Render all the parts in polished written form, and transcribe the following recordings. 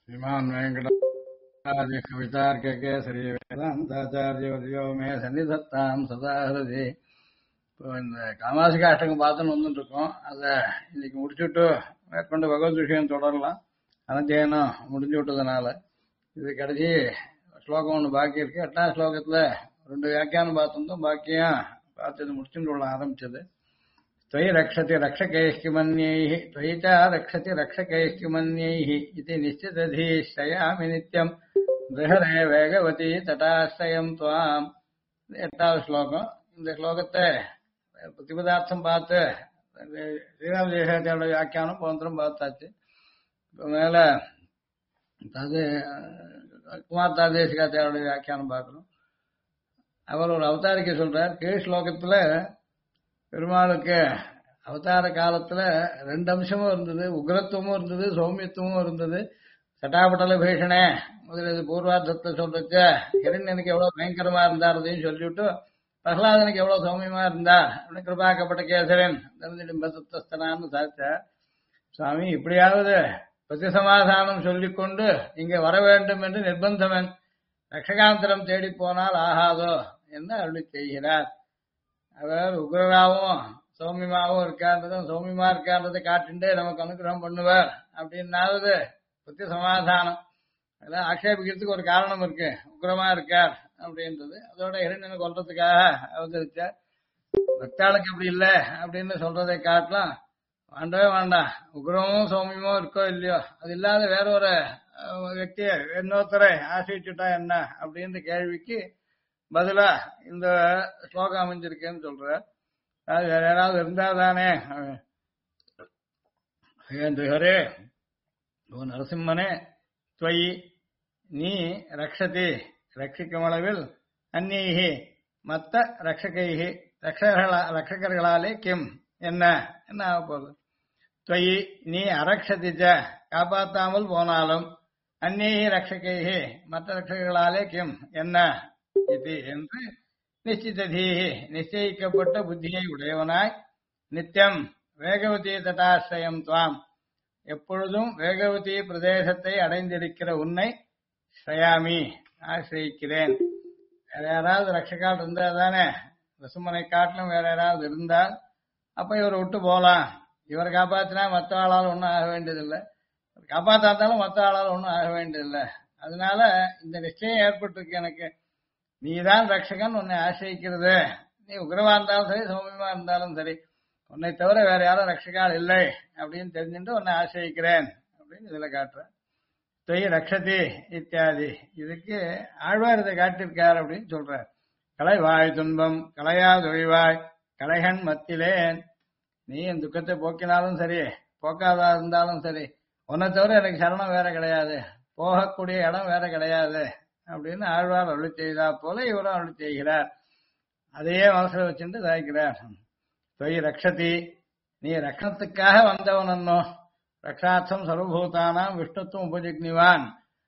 श्रीमान् वेङ्कटाचार्य कवितार्ककेसरी वेदान्ताचार्यवर्यो मे सन्निधत्तां सदा हृदि. இப்போ இந்த காமாசிக அஷ்டகம் பார்த்துன்னு வந்துட்டு இருக்கோம். அதை இன்னைக்கு முடிச்சுட்டு மேற்கொண்டு பகவத் விஷயம் தொடரலாம். அனத்தியனம் முடிஞ்சு விட்டதுனால இது கடைசி ஸ்லோகம் ஒன்று பாக்கி இருக்கு. 8ஆம் ஸ்லோகத்துல 2 வியாக்கியானம் பார்த்துருந்தோம். பாக்கியம் பார்த்து முடிச்சுட்டு உள்ள ஆரம்பிச்சது. त्वयि रक्षति रक्षकैः किमन्यैः त्वयि च रक्षति रक्षकैः किमन्यैः इति निश्चितधीश्रयामि नित्यम् बृहरे वेगवती तटाश्रयम् त्वाम्. 8வது ஸ்லோகம். இந்த ஸ்லோகத்தை பிரதிபதார்த்தம் பார்த்து ஸ்ரீராம தேசிகாச்சாரோட வியாக்கியானம் போந்திரம் பார்த்தாச்சு. இப்போ மேல அது குமார்த்தா தேசிகாச்சாரோட வியாக்கியானம் பார்க்கணும். அவர் ஒரு அவதாரிக்கை சொல்றார். கீழ் ஸ்லோகத்துல பெருமாளுக்கு அவதார காலத்துல 2 அம்சமும் இருந்தது. உக்ரத்துவமும் இருந்தது, சௌமியத்துவமும் இருந்தது. சட்டாபட்டல பீஷணே முதலியது பூர்வார்த்தத்தை சொல்றச்ச ஹிரண்யனுக்கு எவ்வளவு பயங்கரமா இருந்தாரதையும் சொல்லிவிட்டு பிரகலாதனுக்கு எவ்வளவு சௌமியமா இருந்தா அப்படின்னு கிருபாக்கப்பட்ட கேசரன் தந்திடிம்பத்தஸ்தனான்னு சாதிச்சார். சுவாமி இப்படியாவது பிரதிசமாதானம் சொல்லிக்கொண்டு இங்க வர வேண்டும் என்று நிர்பந்தமன் ரக்ஷகாந்தரம் தேடி போனால் ஆகாதோ என்று அருளி செய்கிறார். அவர் உக்ரராவும் சௌமியமாவும் இருக்கான்றதும் சௌமியமா இருக்கான்றதை காட்டுண்டே நமக்கு அனுகிரகம் பண்ணுவார் அப்படின்னாவது புத்தி சமாதானம். அதெல்லாம் ஆக்ஷேபிக்கிறதுக்கு ஒரு காரணம் இருக்கு. உக்ரமா இருக்கார் அப்படின்றது அதோட இரண்டனை கொல்றதுக்காக அவதரிச்சார். பக்தாளுக்கு அப்படி இல்லை அப்படின்னு சொல்றதை காட்டலாம். வேண்டவே வேண்டாம். உக்ரமும் சௌமியமும் இருக்கோ இல்லையோ அது இல்லாத வேற ஒரு వ్యక్తిய இன்னொருத்தரை ஆசிரிச்சுட்டா என்ன அப்படின்ற கேள்விக்கு பதிலா இந்த ஸ்லோகம் அமைஞ்சிருக்கேன்னு சொல்ற. அது வேற யாராவது இருந்தா தானே. ஹரே ஓ நரசிம்மனே துவயி நீ ரக்ஷதி ரட்சிக்கும் அளவில் அந்நீகி மத்த ரட்சகைகி ரட்சகர்களாலே கிம் என்ன என்ன ஆக போகுது. துவயி நீ அரக்ஷதிச்ச காப்பாத்தாமல் போனாலும் அந்நீகி ரட்சகைகி மற்ற ரட்சகர்களாலே கிம் என்ன இது என்று நிச்சிததீஹி நிச்சயிக்கப்பட்ட புத்தியை உடையவனாய் நித்தியம் வேகவதி தட்டாசிரயம் துவாம் எப்பொழுதும் வேகவதி பிரதேசத்தை அடைந்திருக்கிற உன்னை ஸ்ரயாமி ஆசிரியிக்கிறேன். வேற யாராவது ரட்சகால் இருந்தா தானே. வசுமனை காட்டிலும் வேற யாராவது இருந்தால் அப்ப இவரை விட்டு போலாம். இவரை காப்பாத்தினா மற்ற ஆளால் ஒன்றும் ஆக வேண்டியதில்லை. காப்பாத்தாத்தாலும் மற்ற ஆளால் ஒன்றும் ஆக வேண்டியதில்லை. அதனால இந்த நிச்சயம் ஏற்பட்டிருக்கு எனக்கு. நீதான் ரட்சகன், உன்னை ஆசிரியிக்கிறது. நீ உக்ரமா இருந்தாலும் சரி சௌமியமா இருந்தாலும் சரி உன்னை தவிர வேற யாரும் ரட்சகால் இல்லை அப்படின்னு தெரிஞ்சுட்டு உன்னை ஆசிரியிக்கிறேன் அப்படின்னு இதுல காட்டுறேன். தொய் ரக்ஷதி இத்தியாதி இதுக்கு ஆழ்வார் இதை காட்டியிருக்கார் அப்படின்னு சொல்றார். கலைவாய் துன்பம் கலையாதொழிவாய் கலைகன் மத்திலேன். நீ என் துக்கத்தை போக்கினாலும் சரி போக்காதா இருந்தாலும் சரி உன்னை தவிர எனக்கு சரணம் வேற கிடையாது, போகக்கூடிய இடம் வேற கிடையாது அப்படின்னு ஆழ்வார் அருளி செய்தா போல இவரும் அருளி செய்கிறார். அதையே மனசுல வச்சுட்டு தாய்க்கிறார். தொய் ரக்ஷதி நீ ரக்ஷத்துக்காக வந்தவனோ ரக்ஷார்த்தம் சர்வபூதானாம் விஷ்ணுத்துவம் உபஜிக்னிவான்.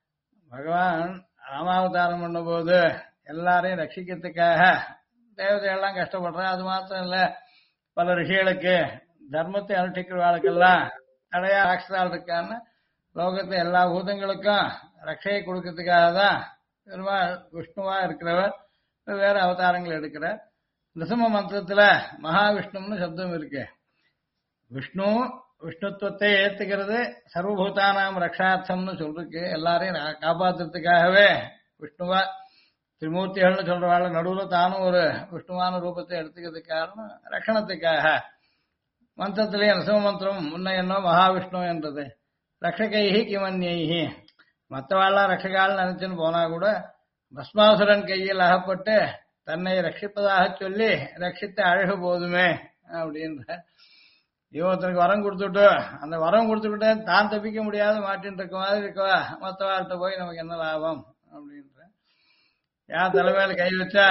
பகவான் ராமாவதாரம் பண்ணும்போது எல்லாரையும் ரட்சிக்கிறதுக்காக தேவதையெல்லாம் கஷ்டப்படுறான். அது மாத்திரம் இல்ல, பல ரிஷிகளுக்கு தர்மத்தை அனுஷ்டிக்கிறவாளுக்கெல்லாம் தடையா ராட்சதால் இருக்கான்னு லோகத்துல எல்லா பூதங்களுக்கும் ரட்சையை கொடுக்கறதுக்காக தான் பெருமாள் விஷ்ணுவா இருக்கிறவர் வேற அவதாரங்கள் எடுக்கிறார். நிருசிம்ம மந்திரத்துல மகாவிஷ்ணுன்னு சப்தம் இருக்கு. விஷ்ணு விஷ்ணுத்துவத்தை ஏத்துக்கிறது சர்வபூதானாம் ரக்ஷார்த்தம்னு சொல்லிருக்கு. எல்லாரையும் காப்பாத்துறதுக்காகவே விஷ்ணுவா திரிமூர்த்திகள்னு சொல்றவாள் நடுவில் தானும் ஒரு விஷ்ணுவான ரூபத்தை எடுத்துக்கிறதுக்கு காரணம் ரட்சணத்துக்காக. மந்திரத்திலேயே நிருசிம்ம மந்திரம் முன்ன என்ன மகாவிஷ்ணு என்றது. ரக்ஷகைஹி கிமன்யைஹி மற்றவாள்லாம் ரட்சகால் நினைச்சுன்னு போனா கூட பஸ்மாசுரன் கையில் அகப்பட்டு தன்னை ரட்சிப்பதாக சொல்லி ரட்சித்த அழகு போதுமே அப்படின்ற. இவத்தனுக்கு வரம் கொடுத்துட்டு அந்த வரம் கொடுத்துக்கிட்டே தான் தப்பிக்க முடியாத மாட்டின்னு இருக்க மாதிரி இருக்கவா மற்றவாள்கிட்ட போய் நமக்கு என்ன லாபம் அப்படின்ற. யார் தலைமையில கை வச்சா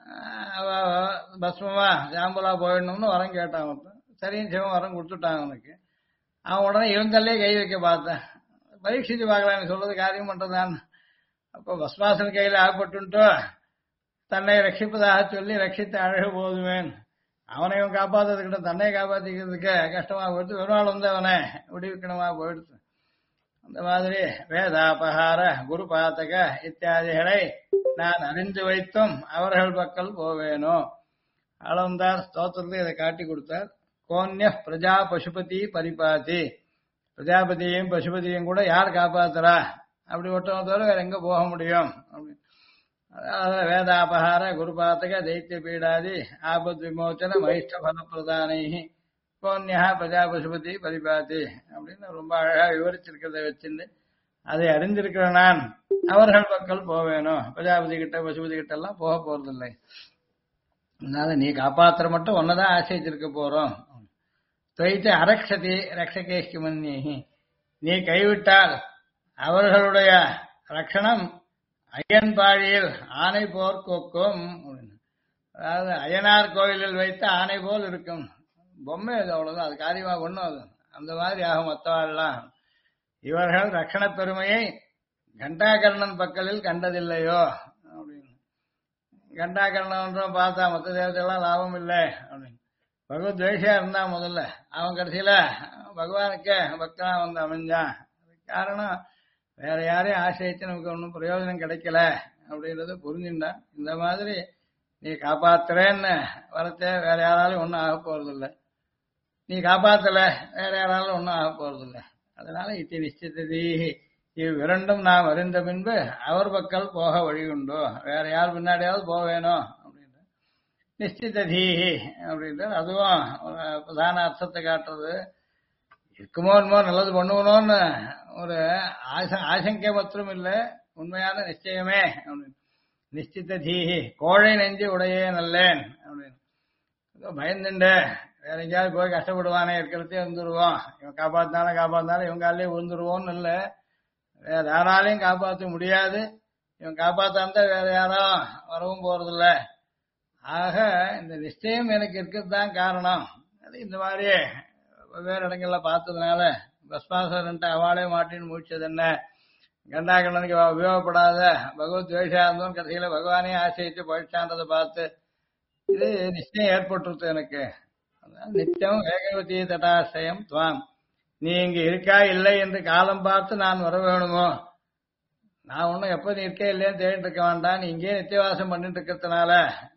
பஸ்மமா சாம்பலா போயிடணும்னு வரம் கேட்டான் அவன். சரின்னு சிவன் வரம் கொடுத்துட்டான் அவனுக்கு. அவன் உடனே இவங்கள்லே கை வைக்க பார்த்தேன். பரீட்சிச்சு பார்க்கலாம் சொல்றது காரியம் பண்றதான். அப்போ பஸ்மாசன் கையில ஆகப்பட்டு தன்னை ரட்சிப்பதாக சொல்லி ரட்சித்த அழகு போதுமேன். அவனையும் காப்பாத்துறதுக்கிட்ட தன்னை காப்பாத்திக்கிறதுக்கு கஷ்டமா போயிடுச்சு. ஒரு நாள் வந்து அவனை விடுவிக்கணுமா போயிடுச்சு. அந்த மாதிரி வேதாபகார குரு பாத்தக இத்தியாதிகளை நான் அறிந்து வைத்தும் அவர்கள் பக்கல் போவேனோ. ஆளவந்தார் ஸ்தோத்திரத்தை இதை காட்டி கொடுத்தார். கோன்ய பிரஜா பசுபதி பரிபாதி, பிரஜாபதியையும் பசுபதியையும் கூட யார் காப்பாத்துறா, அப்படி ஒருத்தவங்க தவிர வேற எங்க போக முடியும் அப்படின்னு. அதாவது வேதாபகார குருபாத்தக தைத்திய பீடாதி ஆபத் விமோச்சன மகிஷ்ட பல பிரதானை கோன்யா பிரஜா பசுபதி பரிபாதி அப்படின்னு ரொம்ப அழகா விவரிச்சிருக்கிறத வச்சிருந்து அதை அறிந்திருக்கிற நான் அவர்கள் பக்கல் போவேணும். பிரஜாபதி கிட்ட பசுபதி கிட்ட எல்லாம் போக போறதில்லை. அதனால நீ காப்பாத்துற மட்டும் ஒன்னதான் ஆசைச்சிருக்க போறோம். துவைத்த அரக்ஷதி ரக்ஷகேஷ்கி மன்னி, நீ கைவிட்டால் அவர்களுடைய ரட்சணம் அய்யன்பாழியில் ஆனை போர் கொக்கும். அதாவது அய்யனார் கோயிலில் வைத்த ஆனை போல் இருக்கும். பொம்மை அது, அவ்வளவுதான், அது காரியமா ஒண்ணும் அது அந்த மாதிரி ஆகும் மற்றவாள்லாம். இவர்கள் ரட்சண பெருமையை கண்டாகர்ணன் பக்கலில் கண்டதில்லையோ அப்படின்னு. கண்டாகர்ணன் பார்த்தா மற்ற தேவதைகள்லாம் லாபம் இல்லை அப்படின்னு. பகவத் துவேஷா இருந்தா முதல்ல, அவன் கடைசியில பகவானுக்கே பக்தனா வந்து அமைஞ்சான். காரணம் வேற யாரையும் ஆசிரியிச்சு நமக்கு ஒன்றும் பிரயோஜனம் கிடைக்கல அப்படின்றத புரிஞ்சுட்டான். இந்த மாதிரி நீ காப்பாத்துறேன்னு வரத்தே வேற யாராலும் ஒன்றும் ஆக போறதில்லை, நீ காப்பாத்தல வேற யாராலும் ஒன்றும் ஆக போறதில்லை. அதனால இத்தி நிச்சயத்ததி இவ்விரண்டும் நாம் அறிந்த பின்பு அவர் பக்கல் போக வழி உண்டோ, வேற யார் பின்னாடியாவது போவேணும் அப்படின்ற நிச்சிததீஹி அப்படின்ற அதுவும் ஒரு பிரதான அர்த்தத்தை காட்டுறது. இருக்குமோ என்னமோ நல்லது பண்ணுவணும்னு ஒரு ஆசங்கை மாத்திரம் இல்லை, உண்மையான நிச்சயமே அப்படின்னு. நிச்சிததீஹி கோழை நெஞ்சு உடையே நல்லேன் அப்படின்னு. பயந்துண்டு வேற எங்கேயாவது போய் கஷ்டப்படுவானே, இருக்கிறதே வந்துருவோம், இவன் காப்பாத்தினாலும் இவங்க காலையே விழுந்துருவோம்னு இல்லை, வேற யாராலையும் காப்பாற்ற முடியாது, இவன் காப்பாத்தாம வேற யாரும் வரவும் போறதில்ல. ஆக இந்த நிச்சயம் எனக்கு இருக்கிறது தான் காரணம். அது இந்த மாதிரி வெவ்வேறு இடங்கள்ல பார்த்ததுனால பஸ்மாசன்ட்டு அவளே மாட்டின்னு முடிச்சது என்ன, கண்டாகண்ணனுக்கு உபயோகப்படாத பகவத் துவேஷா இருந்தோம், கடைசியில பகவானே ஆசையிட்டு போயிட்டான்றதை பார்த்து இது நிச்சயம் ஏற்பட்டுருது எனக்கு. நித்தியம் வேகவதி தட்டாசயம் துவாம், நீ இங்க இருக்கா இல்லை என்று காலம் பார்த்து நான் வர வேணுமோ, நான் ஒன்னும் எப்ப நீ இருக்கே இல்லையான்னு தேடிட்டு இருக்க வேண்டாம், நீ இங்கேயே நித்தியவாசம் பண்ணிட்டு இருக்கிறதுனால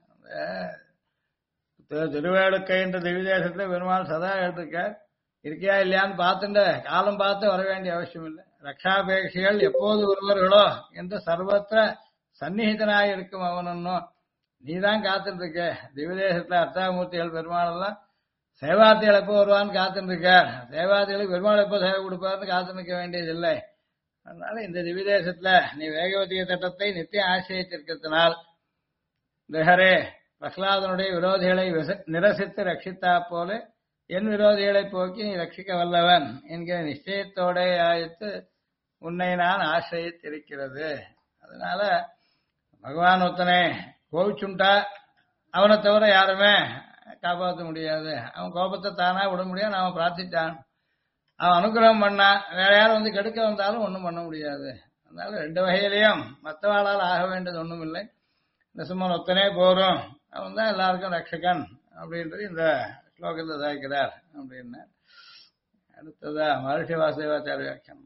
திருவேடுக்கை என்ற திவ்யதேசத்துல பெருமாள் சதா எடுத்துக்க இருக்கியா இல்லையான்னு பார்த்துட்டு காலம் பார்த்து வர வேண்டிய அவசியம் இல்லை. ரக்ஷாபேட்சிகள் எப்போது வருவார்களோ என்று சர்வத்திர சந்நிகிதனாய் இருக்கும் அவனுன்னும் நீதான் காத்துட்டு இருக்க. திவ்யதேசத்துல அர்த்தாமூர்த்திகள் பெருமாள் எல்லாம் சேவார்த்திகள் எப்போ வருவான்னு காத்துட்டு இருக்கார், சேவார்த்திகளுக்கு பெருமாள் எப்போ சேவை கொடுப்பாருன்னு காத்து நிற்க வேண்டியதில்லை. அதனால இந்த திவ்யதேசத்துல நீ வேகவதிய தட்டத்தை நித்தியம் ஆசிரியத்திருக்கிறதுனால் ஹரே பிரகலாதனுடைய விரோதிகளை நிரசித்து ரட்சித்தா போல என் விரோதிகளை போக்கி நீ ரட்சிக்க வல்லவன் என்கிற நிச்சயத்தோட ஆயித்து உன்னை நான் ஆசிரியத்திருக்கிறது. அதனால பகவான் ஒருத்தனை கோவிச்சுண்டா அவனை தவிர யாருமே காப்பாற்ற முடியாது. அவன் கோபத்தை தானா விட முடியாது, அவன் பிரார்த்திச்சான், அவன் அனுகிரகம் பண்ணா வேற யாரும் வந்து கெடுக்க வந்தாலும் ஒன்றும் பண்ண முடியாது. அதனால ரெண்டு வகையிலையும் மற்றவாளால் ஆக வேண்டியது ஒன்றும் இல்லை, நரசிம்மன் ஒத்தனே போறோம், அவன் தான் எல்லாருக்கும் ரட்சகன் அப்படின்றது இந்த ஸ்லோகத்தை தாய்க்கிறார் அப்படின்னு. அடுத்ததா மகர்ஷி வாசுதேவாச்சாரிய வியாக்கியானம்.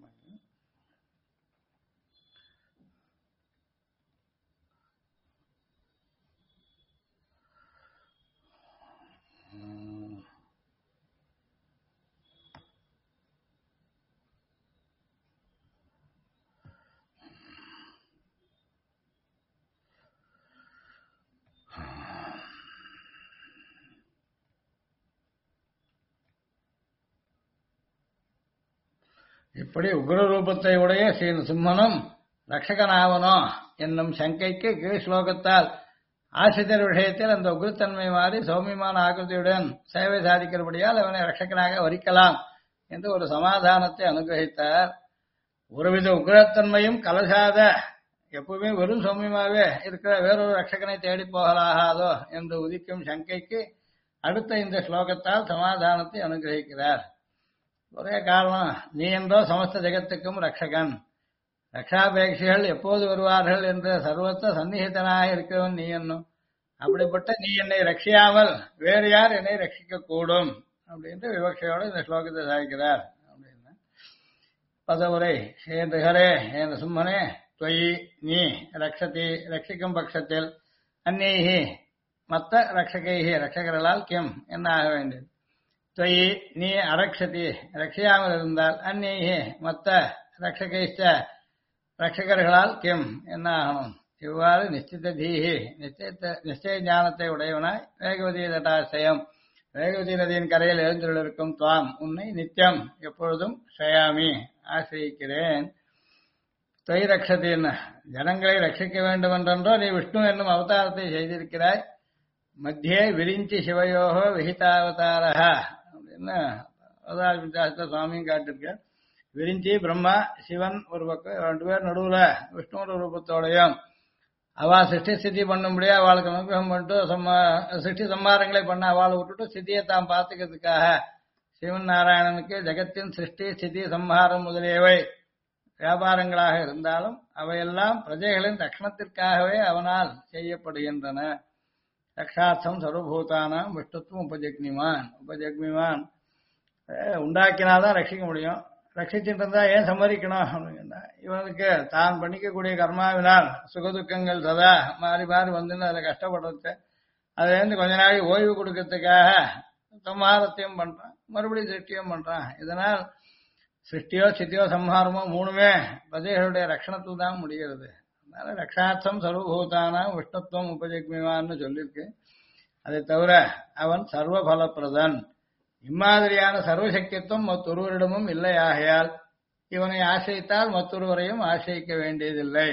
இப்படி உக்ர ரூபத்தை உடைய ஸ்ரீ சிம்மனும் ரட்சகனாவனோ என்னும் சங்கைக்கு கீழ் ஸ்லோகத்தால் ஆசிரியர் விஷயத்தில் அந்த உக்ரத்தன்மை மாறி சௌமியமான ஆகிருதியுடன் சேவை சாதிக்கிறபடியால் அவனை ரட்சகனாக வரிக்கலாம் என்று ஒரு சமாதானத்தை அனுகிரகித்தார். ஒருவித உக்ரத்தன்மையும் கலசாத எப்பவுமே வெறும் சௌமியமாகவே இருக்கிற வேறொரு ரட்சகனை தேடி போகலாகாதோ என்று உதிக்கும் சங்கைக்கு அடுத்த இந்த ஸ்லோகத்தால் சமாதானத்தை அனுகிரகிக்கிறார். ஒரே காரணம், நீ என்றோ சமஸ்த ஜெகத்துக்கும் ரட்சகன், ரக்ஷாபேட்சிகள் எப்போது வருவார்கள் என்ற சர்வத்த சந்நிகிதனாக இருக்கிறவன் நீ என்னும், அப்படிப்பட்ட நீ என்னை ரட்சியாமல் வேறு யார் என்னை ரட்சிக்க கூடும் அப்படின்ற விவக்ஷையோடு இந்த ஸ்லோகத்தை சாதிக்கிறார் அப்படின்னா. பதவுரை ஹே ரிஹரே ஹே நரசிம்மனே துவயி நீ ரக்ஷதி ரட்சிக்கும் பட்சத்தில் அந்நேகி மத்த ரட்சகைகி ரட்சகர்களால் கிம் என்ன ஆக வேண்டியது துவயி நீ அரக்ஷதி ரட்சியாமல் இருந்தால் அந்நேகி மத்த ரட்சகைஷ்ட ரட்சகர்களால் கிம் என்ன ஆகணும் இவ்வாறு நிச்சித தீஹி நிச்சய ஞானத்தை உடையவனாய் வேகவதி தட்டாசயம் வேகவதி நதியின் கரையில் எழுந்துள்ளிருக்கும் துவாம் உன்னை நித்தியம் எப்பொழுதும் ஷயாமி ஆசிரிக்கிறேன் தொய் ரக்ஷத்தின் ஜனங்களை ரட்சிக்க வேண்டும் என்றென்றோ நீ விஷ்ணு என்னும் அவதாரத்தை செய்திருக்கிறாய் மத்தியே விரிஞ்சி சிவயோகோ விஹிதாவதாரா அப்படின்னு அவதார சுவாமியும் காட்டிருக்கார் விரிஞ்சி பிரம்மா சிவன் ஒரு பக்கம் 2 பேர் நடுவுல விஷ்ணு ஒரு ரூபத்தோடையும் அவ சிருஷ்டி ஸ்திதி பண்ணும்படியா அவளுக்கு அனுகிரகம் பண்ணிட்டு சிருஷ்டி சம்மாரங்களை பண்ண அவளை விட்டுட்டு ஸ்திதியை தான் பார்த்துக்கிறதுக்காக சிவன் நாராயணனுக்கு ஜெகத்தின் சிருஷ்டி ஸ்திதி சம்ஹாரம் முதலியவை வியாபாரங்களாக இருந்தாலும் அவையெல்லாம் பிரஜைகளின் ரட்சணத்திற்காகவே அவனால் செய்யப்படுகின்றன ரக்ஷார்த்தம் சர்வபூதானாம் விஷ்ணுத்துவம் உபஜக்மிமான் உண்டாக்கினாதான் ரட்சிக்க முடியும் ரட்சிச்சுட்டு இருந்தா ஏன் சம்மதிக்கணும் அப்படின்னா இவனுக்கு தான் பண்ணிக்கக்கூடிய கர்மாவினால் சுகதுக்கங்கள் சதா மாறி மாறி வந்துன்னு அதில் கஷ்டப்படுறது அதுலேருந்து கொஞ்ச நாளைக்கு ஓய்வு கொடுக்கறதுக்காக சம்ஹாரத்தையும் பண்றான் மறுபடியும் சிருஷ்டியும் பண்றான் இதனால் சிருஷ்டியோ சித்தியோ சம்ஹாரமோ மூணுமே பிரஜைகளுடைய ரட்சணத்தில் தான் முடிகிறது அதனால ரக்ஷார்த்தம் சர்வபூதானாம் விஷ்ணுத்துவம் உபஜக்மிவான்னு சொல்லியிருக்கு அதை தவிர அவன் சர்வபலப்பிரதன் இம்மாதிரியான சர்வசக்கியத்துவம் மற்றொருவரிடமும் இல்லை ஆகையால் இவனை ஆசிரித்தால் மற்றொருவரையும் ஆசிரிக்க வேண்டியதில்லை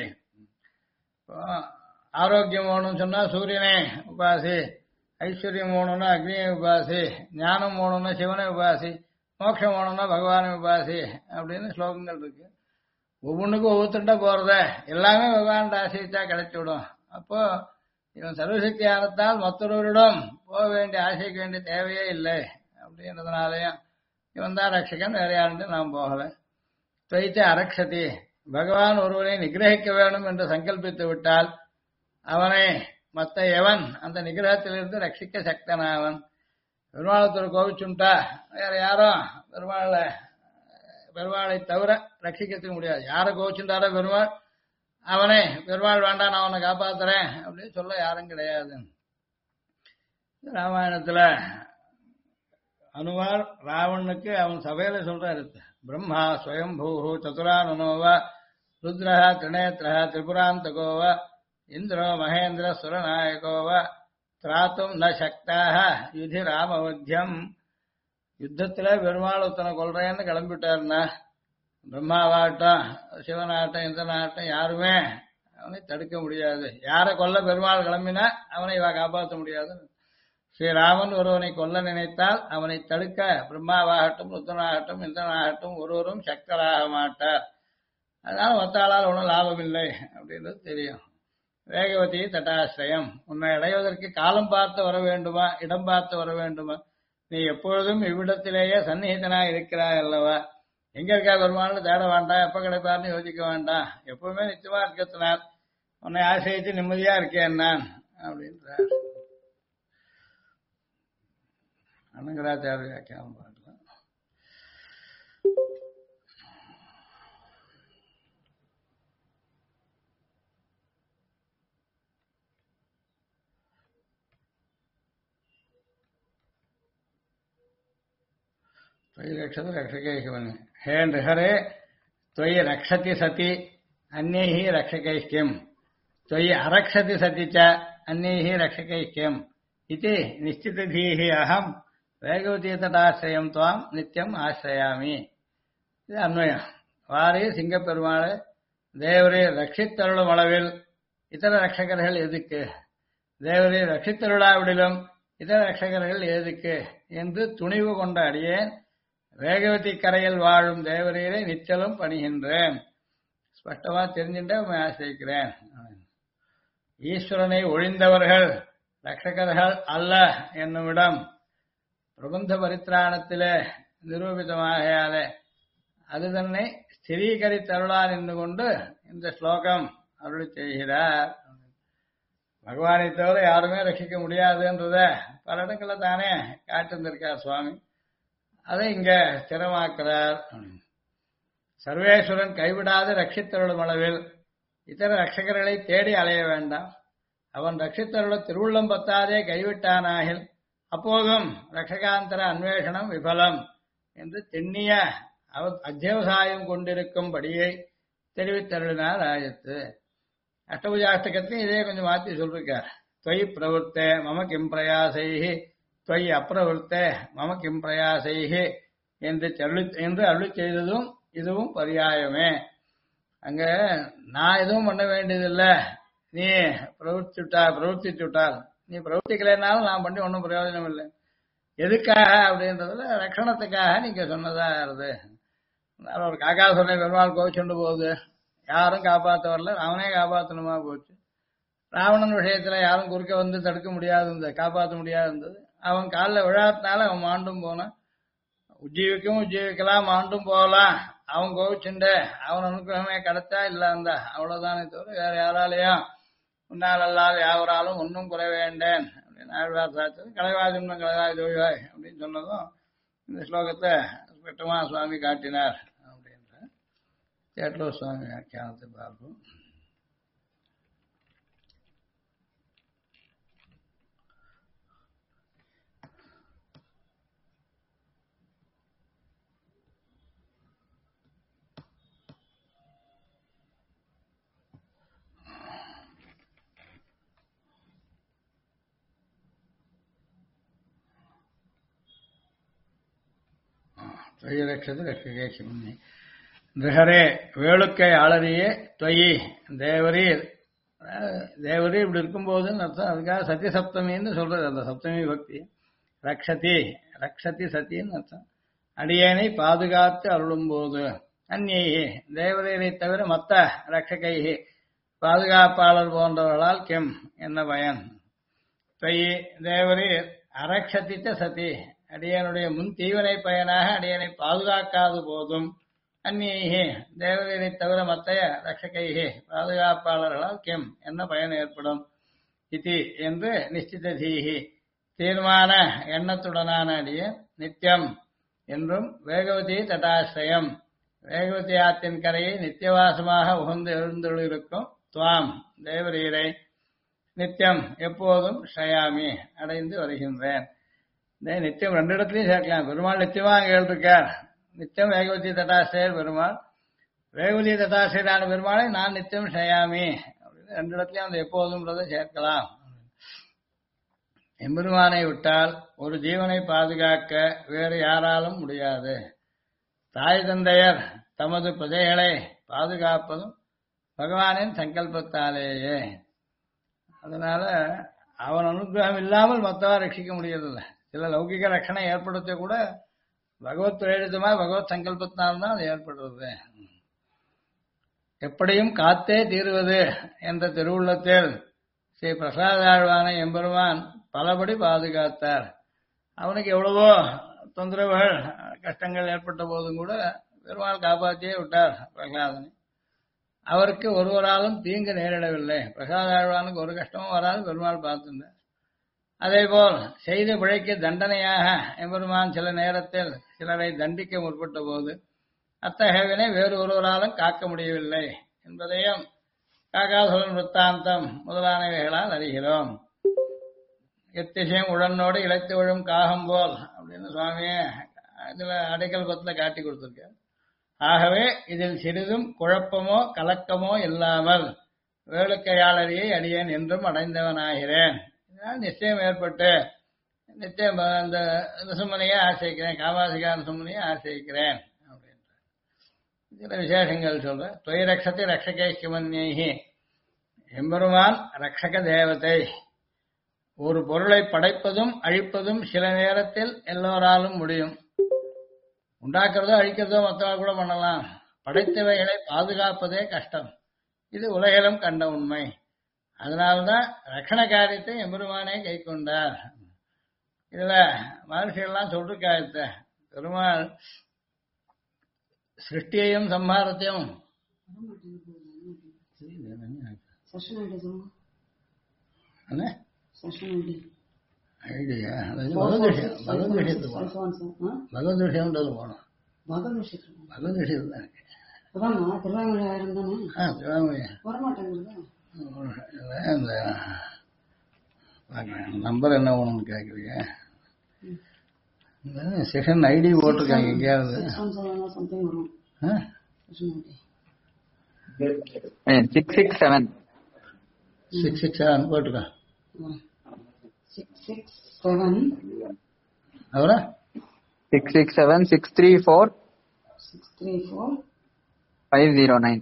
ஆரோக்கியம் வேணும்னு சொன்னா சூரியனை உபாசி ஐஸ்வர்யம் வேணும்னா அக்னியை உபாசி ஞானம் வேணும்னா சிவனை உபாசி மோட்சம் வேணும்னா பகவானை உபாசி அப்படின்னு ஸ்லோகங்கள் இருக்கு ஒவ்வொன்றுக்கும் ஒவ்வொருத்தண்டா போறத எல்லாமே பகவான் ஆசிரித்தா கிடைச்சிவிடும் அப்போ இவன் சர்வசக்தியானத்தால் மற்றொருவரிடம் போக வேண்டிய ஆசைக்க வேண்டிய தேவையே இல்லை அப்படின்றதுனாலயும் இவன் தான் ரட்சகன் வேற யாருன்னு நாம் போகல துவைத்த அரக்ஷதி பகவான் ஒருவனை நிகிரகிக்க வேண்டும் என்று சங்கல்பித்து விட்டால் அவனை மற்ற எவன் அந்த நிகிரகத்திலிருந்து ரட்சிக்க சக்தனாவன் பெருமாளத்தோர் கோவிச்சுட்டா வேற யாரும் பெருமாளை தவிர ரட்சிக்கிறதுக்கு முடியாது யாரை கோவிச்சுட்டாரோ பெருமாள் அவனை பெருமாள் வேண்டாம் நான் அவனை காப்பாத்துறேன் அப்படின்னு சொல்ல யாரும் கிடையாது ராமாயணத்துல அனுமார் ராவனுக்கு அவன் சபையில சொல்றாரு பிரம்மா ஸ்வயம்பூ சதுரானனோவா ருத்ரஹ திரிநேத்ரஹ திரிபுராந்தகோவா இந்திரோ மகேந்திர சுரநாயகோவா திராத்தும் ந சக்தாக யுதி ராமவத்தியம் யுத்தத்துல பெருமாள் ஒருத்தனை கொல்றேன்னு கிளம்பிட்டாருன்னா பிரம்மாவாகட்டும் சிவனாகட்டும் இந்திரனாகட்டும் யாருமே அவனை தடுக்க முடியாது யாரை கொல்ல பெருமாள் கிளம்பினா அவனை இவ காப்பாற்ற முடியாது ஸ்ரீராமன் ஒருவனை கொல்ல நினைத்தால் அவனை தடுக்க பிரம்மாவாகட்டும் ருத்ரனாகட்டும் இந்திரனாகட்டும் ஒருவரும் சக்தராக மாட்டார் அதனால மத்தாளால் ஒன்றும் லாபம் இல்லை அப்படின்றது தெரியும் வேகவதி தட்டாசிரயம் உன்னை அடைவதற்கு காலம் பார்த்து வர வேண்டுமா இடம் பார்த்து வர வேண்டுமா நீ எப்பொழுதும் இவ்விடத்திலேயே சந்நிகிதனாக இருக்கிறாய் அல்லவா எங்க இருக்கா பெருமாள்னு தேட வேண்டாம் எப்ப கிடைப்பார்னு யோசிக்க வேண்டாம் எப்பவுமே நிச்சயமா இருக்கிறதுனால் உன்னை ஆசிரியத்து நிம்மதியா இருக்கேன் நான் அப்படின்றார் அனங்கராச்சாரிய வியாக்கியானம் பார்க்கலாம் ரக்ஷத ரக்ஷகைஹி ஹே நிஹரே त्वयि रक्षति सति अन्यैः रक्षकैः किम् त्वयि अरक्षति सति च अन्यैः रक्षकैः किम् इति निश्चितधीः अहम् வேகவதீததாசிரயம் துவாம் நித்தியம் ஆசிரயாமி இது அன்வயம் வாரே சிங்கப்பெருமாளை தேவரே ரட்சித்தருளும் அளவில் இதர ரட்சகர்கள் எதுக்கு தேவரே ரட்சித்தருளாவிடிலும் இதர ரட்சகர்கள் எதுக்கு என்று துணிவு கொண்ட அடியேன் வேகவதி கரையில் வாழும் தேவரீரை நிச்சலும் பணிகின்றேன் ஸ்பஷ்டமா தெரிஞ்சுட்டே ஆசிரிக்கிறேன் ஈஸ்வரனை ஒழிந்தவர்கள் ரட்சகர்கள் அல்ல என்னுமிடம் பிரபந்த பரித்ராணத்திலே நிரூபிதமாகையாலே அது தன்னை ஸ்திரீகரித்தருளான் என்று கொண்டு இந்த ஸ்லோகம் அருளி செய்கிறார் பகவானை தவிர யாருமே ரட்சிக்க முடியாதுன்றத பல இடங்கள்ல தானே காட்டிருந்திருக்கார் சுவாமி அதை இங்க ஸ்திரமாக்குறார் சர்வேஸ்வரன் கைவிடாது ரட்சித்தருளும் அளவில் இதர ரட்சகர்களை தேடி அலைய வேண்டாம். அவன் ரட்சித்தருள திருவுள்ளம் பத்தாதே கைவிட்டானாகில் அப்போதும் ரட்சகாந்தர அன்வேஷனம் விபலம் என்று தென்னிய அத்தியவசாயம் கொண்டிருக்கும்படியை தெரிவித்தருளினார் ஆயத்து. அஷ்டபுஜாஷ்டகத்தையும் இதே கொஞ்சம் மாற்றி சொல்லிருக்கார். தொய் பிரவருத்தே மம கிம் பிரயாசைஹி தொய் அப்பிரவருத்தே மம கிம் பிரயாசைஹி என்று அருளி செய்ததும் இதுவும் பரியாயமே. அங்க நான் எதுவும் பண்ண வேண்டியதில்லை, நீ பிரவர்த்திச்சுட்டால் நீ பிரவர்த்திக்கலைனாலும் நான் பண்ணி ஒன்றும் பிரயோஜனம் இல்லை. எதுக்காக அப்படின்றதுல ரட்சணத்துக்காக நீங்க சொன்னதா இருது. ஒரு காக்கா சொன்ன பெருமாள் கோவிச்சுண்டு போகுது, யாரும் காப்பாற்ற வரல, ராவனே காப்பாற்றணுமா போச்சு. ராவணன் விஷயத்துல யாரும் குறுக்க வந்து தடுக்க முடியாது இருந்தது, காப்பாற்ற முடியாது இருந்தது. அவன் காலில் விழாத்தினால அவன் மாண்டும் போனான். உஜ்ஜீவிக்கலாம் மாண்டும் போகலாம். அவன் கோவிச்சுண்ட அவன் அனுகிரகமே கிடைச்சா இல்ல இருந்தா அவ்வளவுதானே தவிர வேற யாராலையும் உன்னால் அல்லால் யாவராலும் ஒன்றும் குறை வேண்டேன் அப்படின்னு ஆழ்வார் சாத்தது. கலைவாஜம் கலைவாய் தொழிவாய் அப்படின்னு சொன்னதும் இந்த ஸ்லோகத்தை ஸ்பஷ்டமா சுவாமி காட்டினார் அப்படின்ற தேட்டலூர் சுவாமி வியாக்கியானத்தை பார்ப்போம். ரட்சது ரட்சகே சிவனி திரஹரே வேளுக்கை ஆளறியே தொயி தேவரீர். தேவரீர் இப்படி இருக்கும்போதுன்னு அர்த்தம். அதுக்காக சத்தியசப்தமின்னு சொல்றது. அந்த சப்தமி பக்தி ரக்ஷதி ரக்ஷதி சத்தின்னு அர்த்தம். அடியேனை பாதுகாத்து அருளும் போது அந்நியே தேவரீரை தவிர மற்ற ரட்சகை பாதுகாப்பாளர் போன்றவர்களால் கெம் என்ன பயன். தொயி தேவரீர் அரக்ஷதித்த சதி அடியனுடைய முன் தீவனை பயனாக அடியனை பாதுகாக்காத போதும் அந்நியே தேவதையை தவிர மற்ற ரட்சகையே பாதுகாப்பாளர்களால் கெம் என்ன பயன் ஏற்படும். இது என்று நிச்சித தீஹி தீர்மான எண்ணத்துடனான அடிய நித்தியம் என்றும் வேகவதி தடாசிரயம் வேகவதி ஆற்றின் கரையை நித்தியவாசமாக உகந்து எழுந்துள்ளிருக்கும் துவாம் தேவரீரை நித்தியம் எப்போதும் ஷயாமி அடைந்து வருகின்றேன். நித்தியம் ரெண்டு இடத்துலையும் சேர்க்கலாம். பெருமாள் நித்தியமா அங்கே எழுதிருக்கார். நித்தியம் வேகவதி தட்டாசிரியர் பெருமாள், வேகவதி தட்டாசிரியரான பெருமாளை நான் நித்தியம் ஷயாமி அப்படின்னு ரெண்டு இடத்துலையும் அந்த எப்போதும்ன்றதை சேர்க்கலாம். எம்பெருமானை விட்டால் ஒரு ஜீவனை பாதுகாக்க வேறு யாராலும் முடியாது. தாய் தந்தையர் தமது பிரஜைகளை பாதுகாப்பதும் பகவானின் சங்கல்பத்தாலேயே. அதனால அவன் அனுகிரகம் இல்லாமல் மற்றவா ரட்சிக்க முடியறதில்லை. சில லௌகிக ரட்சணை ஏற்படுத்த கூட பகவத் பிரேரிதமா பகவத் சங்கல்பத்தினால்தான் அது ஏற்படுறது. எப்படியும் காத்தே தீருவது என்ற திருவுள்ளத்தில் ஸ்ரீ பிரசாதாழ்வான எம்பெருமான் பலபடி பாதுகாத்தார். அவனுக்கு எவ்வளவோ தொந்தரவுகள் கஷ்டங்கள் ஏற்பட்ட போதும் கூட பெருமாள் காப்பாற்றியே விட்டார் பிரகலாதனை. அவருக்கு ஒருவராலும் தீங்கு நேரிடவில்லை. பிரசாதாழ்வானுக்கு ஒரு கஷ்டமும் வராது, பெருமாள் பார்த்துட்டார். அதேபோல் செய்த பிழைக்கு தண்டனையாக எம்பெருமான் சில நேரத்தில் சிலரை தண்டிக்க முற்பட்ட போது அத்தகையவனை வேறு ஒருவராலும் காக்க முடியவில்லை என்பதையும் காகாசுரன் விற்த்தாந்தம் முதலானவைகளால் அறிகிறோம். எத்திசையும் உடனோடு இழைத்து விழும் காகம் போல் அப்படின்னு சுவாமியே இதுல அடைக்கல் பத்துல காட்டி கொடுத்திருக்கார். ஆகவே இதில் சிறிதும் குழப்பமோ கலக்கமோ இல்லாமல் வேளுக்கையாளரியை அடியேன் என்றும் அடைந்தவனாகிறேன். இதனால் நிச்சயம் ஏற்பட்டு நிச்சயம் அந்த நசுமனையை ஆசைக்கிறேன், காமாசிகா நசுமனையை ஆசைக்கிறேன் அப்படின்ற சில விசேஷங்கள் சொல்ற. தொய் ரக்ஷத்தை ரக்ஷகை கிமன்யி எம்பெருமான் ரக்ஷக தேவதை. ஒரு பொருளை படைப்பதும் அழிப்பதும் சில நேரத்தில் எல்லோராலும் முடியும். உண்டாக்குறதோ அழிக்கிறதோ மற்றவர்கள் கூட பண்ணலாம். படைத்தவைகளை பாதுகாப்பதே கஷ்டம். இது உலகிலும் கண்ட உண்மை. அதனால்தான் ரட்சண காரியத்தை எம்பெருமானே கை கொண்டார். இதுல மகர்ஷிகள்லாம் சொல்லிருக்காயத்த பெருமாள் சிருஷ்டியையும் சம்ஹாரத்தையும் ஐடியா பகவத் விஷயத்துக்கு போனோம். பகவத் விஷயம்ன்றது போனோம். பகவத் விஷயத்துல தான் இருக்கு. அதாம்மா திருவாங்கூர் ஆயிரம் தானே திருவாங்கூர் வரமாட்டேங்குது. இந்த நம்பர் என்ன ஒன்று கேட்குறீங்க? செஷன் ஐடி போட்டிருக்காங்க எங்கேயாவது. சம்திங் வரும். 667 667 போட்டிருக்கான். 667 அவரா 667 634 509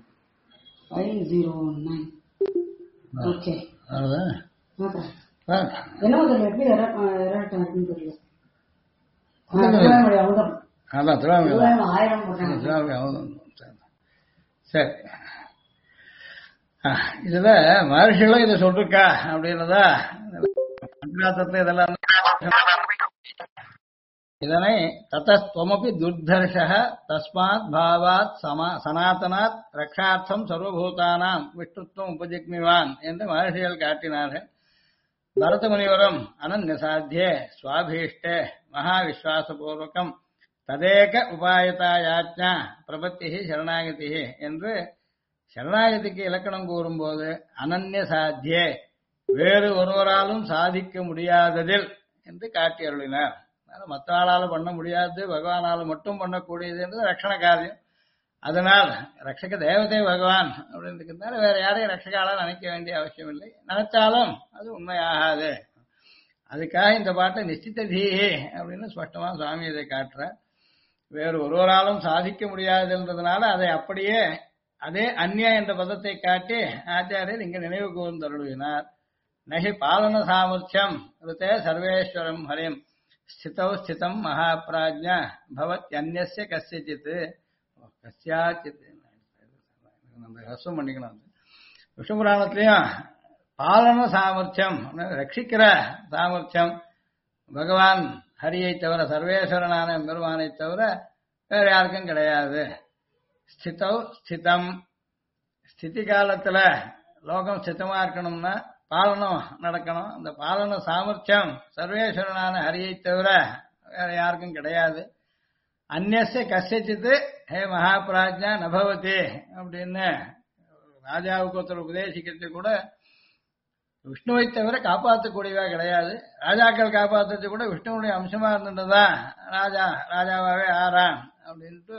509. ஓகே அவ்வளோதான். என்ன எப்படி எரட் ஆகுதுன்னு தெரியல. அமுதம் அதான் திருவாங்கூர் 1000 போட்டாங்க. திருவாங்கூர் அமுதம். சரி, இதுல மகர்ஷிகளும் இதை சொல்லிருக்கா அப்படின்றதா இதெல்லாம் இதனை தத்தமபி துர்தர்ஷ தஸ்மாத் பாவாத் சனாதனாத் ரக்ஷார்த்தம் சர்வபூதானாம் விஷ்ணுத்துவம் உபஜிக்மிவான் என்று மகர்ஷிகள் காட்டினார்கள். பரத முனிவரும் அனன்ய சாத்தியே சுவாபீஷ்டே மகாவிஸ்வாசபூர்வகம் ததேக உபாயதாயாச்ஞா பிரபத்தி சரணாகதி என்று சரணாகதிக்கு இலக்கணம் கூறும்போது அனன்ய சாத்தியே வேறு ஒருவராலும் சாதிக்க முடியாததில் என்று காட்டி அருளினார். மற்ற ஆளால பண்ண முடியாது, பகவானால மட்டும் பண்ணக்கூடியது என்று ரட்சண காரியம். அதனால் ரட்சக தேவதை பகவான் அப்படின்றதுனால வேற யாரையும் ரட்சகால நினைக்க வேண்டிய அவசியம் இல்லை. நினைச்சாலும் அது உண்மையாகாது. அதுக்காக இந்த பாட்டை நிச்சித்த தீஹி அப்படின்னு ஸ்பஷ்டமா சுவாமி இதை காட்டுற. வேறு ஒருவராலும் சாதிக்க முடியாதுன்றதுனால அதை அப்படியே அதே அந்நிய என்ற பதத்தை காட்டி ஆச்சாரியர் இங்கு நினைவு கூர்ந்தருளினார். நகி பாலன சாமர்த்தியம் ருத்தே சர்வேஸ்வரம் ஹரிம் ஸ்திதௌ ஸ்திதம் மகாபிராஜ்ஞா பவத் அந்நிய கஸ்யசித் கஸ்யாச்சித் அந்த ஹஸ்வம் பண்ணிக்கணும். விஷ்ணு புராணத்திலையும் பாலன சாமர்த்தியம் ரட்சிக்கிற சாமர்த்தியம் பகவான் ஹரியை தவிர சர்வேஸ்வரனான பெருமானை தவிர வேற யாருக்கும் கிடையாது. ஸ்திதௌ ஸ்திதம் ஸ்திதி காலத்துல லோகம் ஸ்திதமா இருக்கணும்னா பாலனம் நடக்கணும். அந்த பாலன சாமர்த்தியம் சர்வேஸ்வரனான ஹரியை தவிர வேற யாருக்கும் கிடையாது. அந்நிய கசித்து ஹே மகாபிராஜ்யா நபவதி அப்படின்னு ராஜாவுக்கு ஒருத்தர் உபதேசிக்கிறது கூட விஷ்ணுவை தவிர காப்பாற்றக்கூடியவா கிடையாது. ராஜாக்கள் காப்பாற்றுறது கூட விஷ்ணுவுடைய அம்சமா இருந்துட்டுதான் ராஜாவாவே ஆறான் அப்படின்ட்டு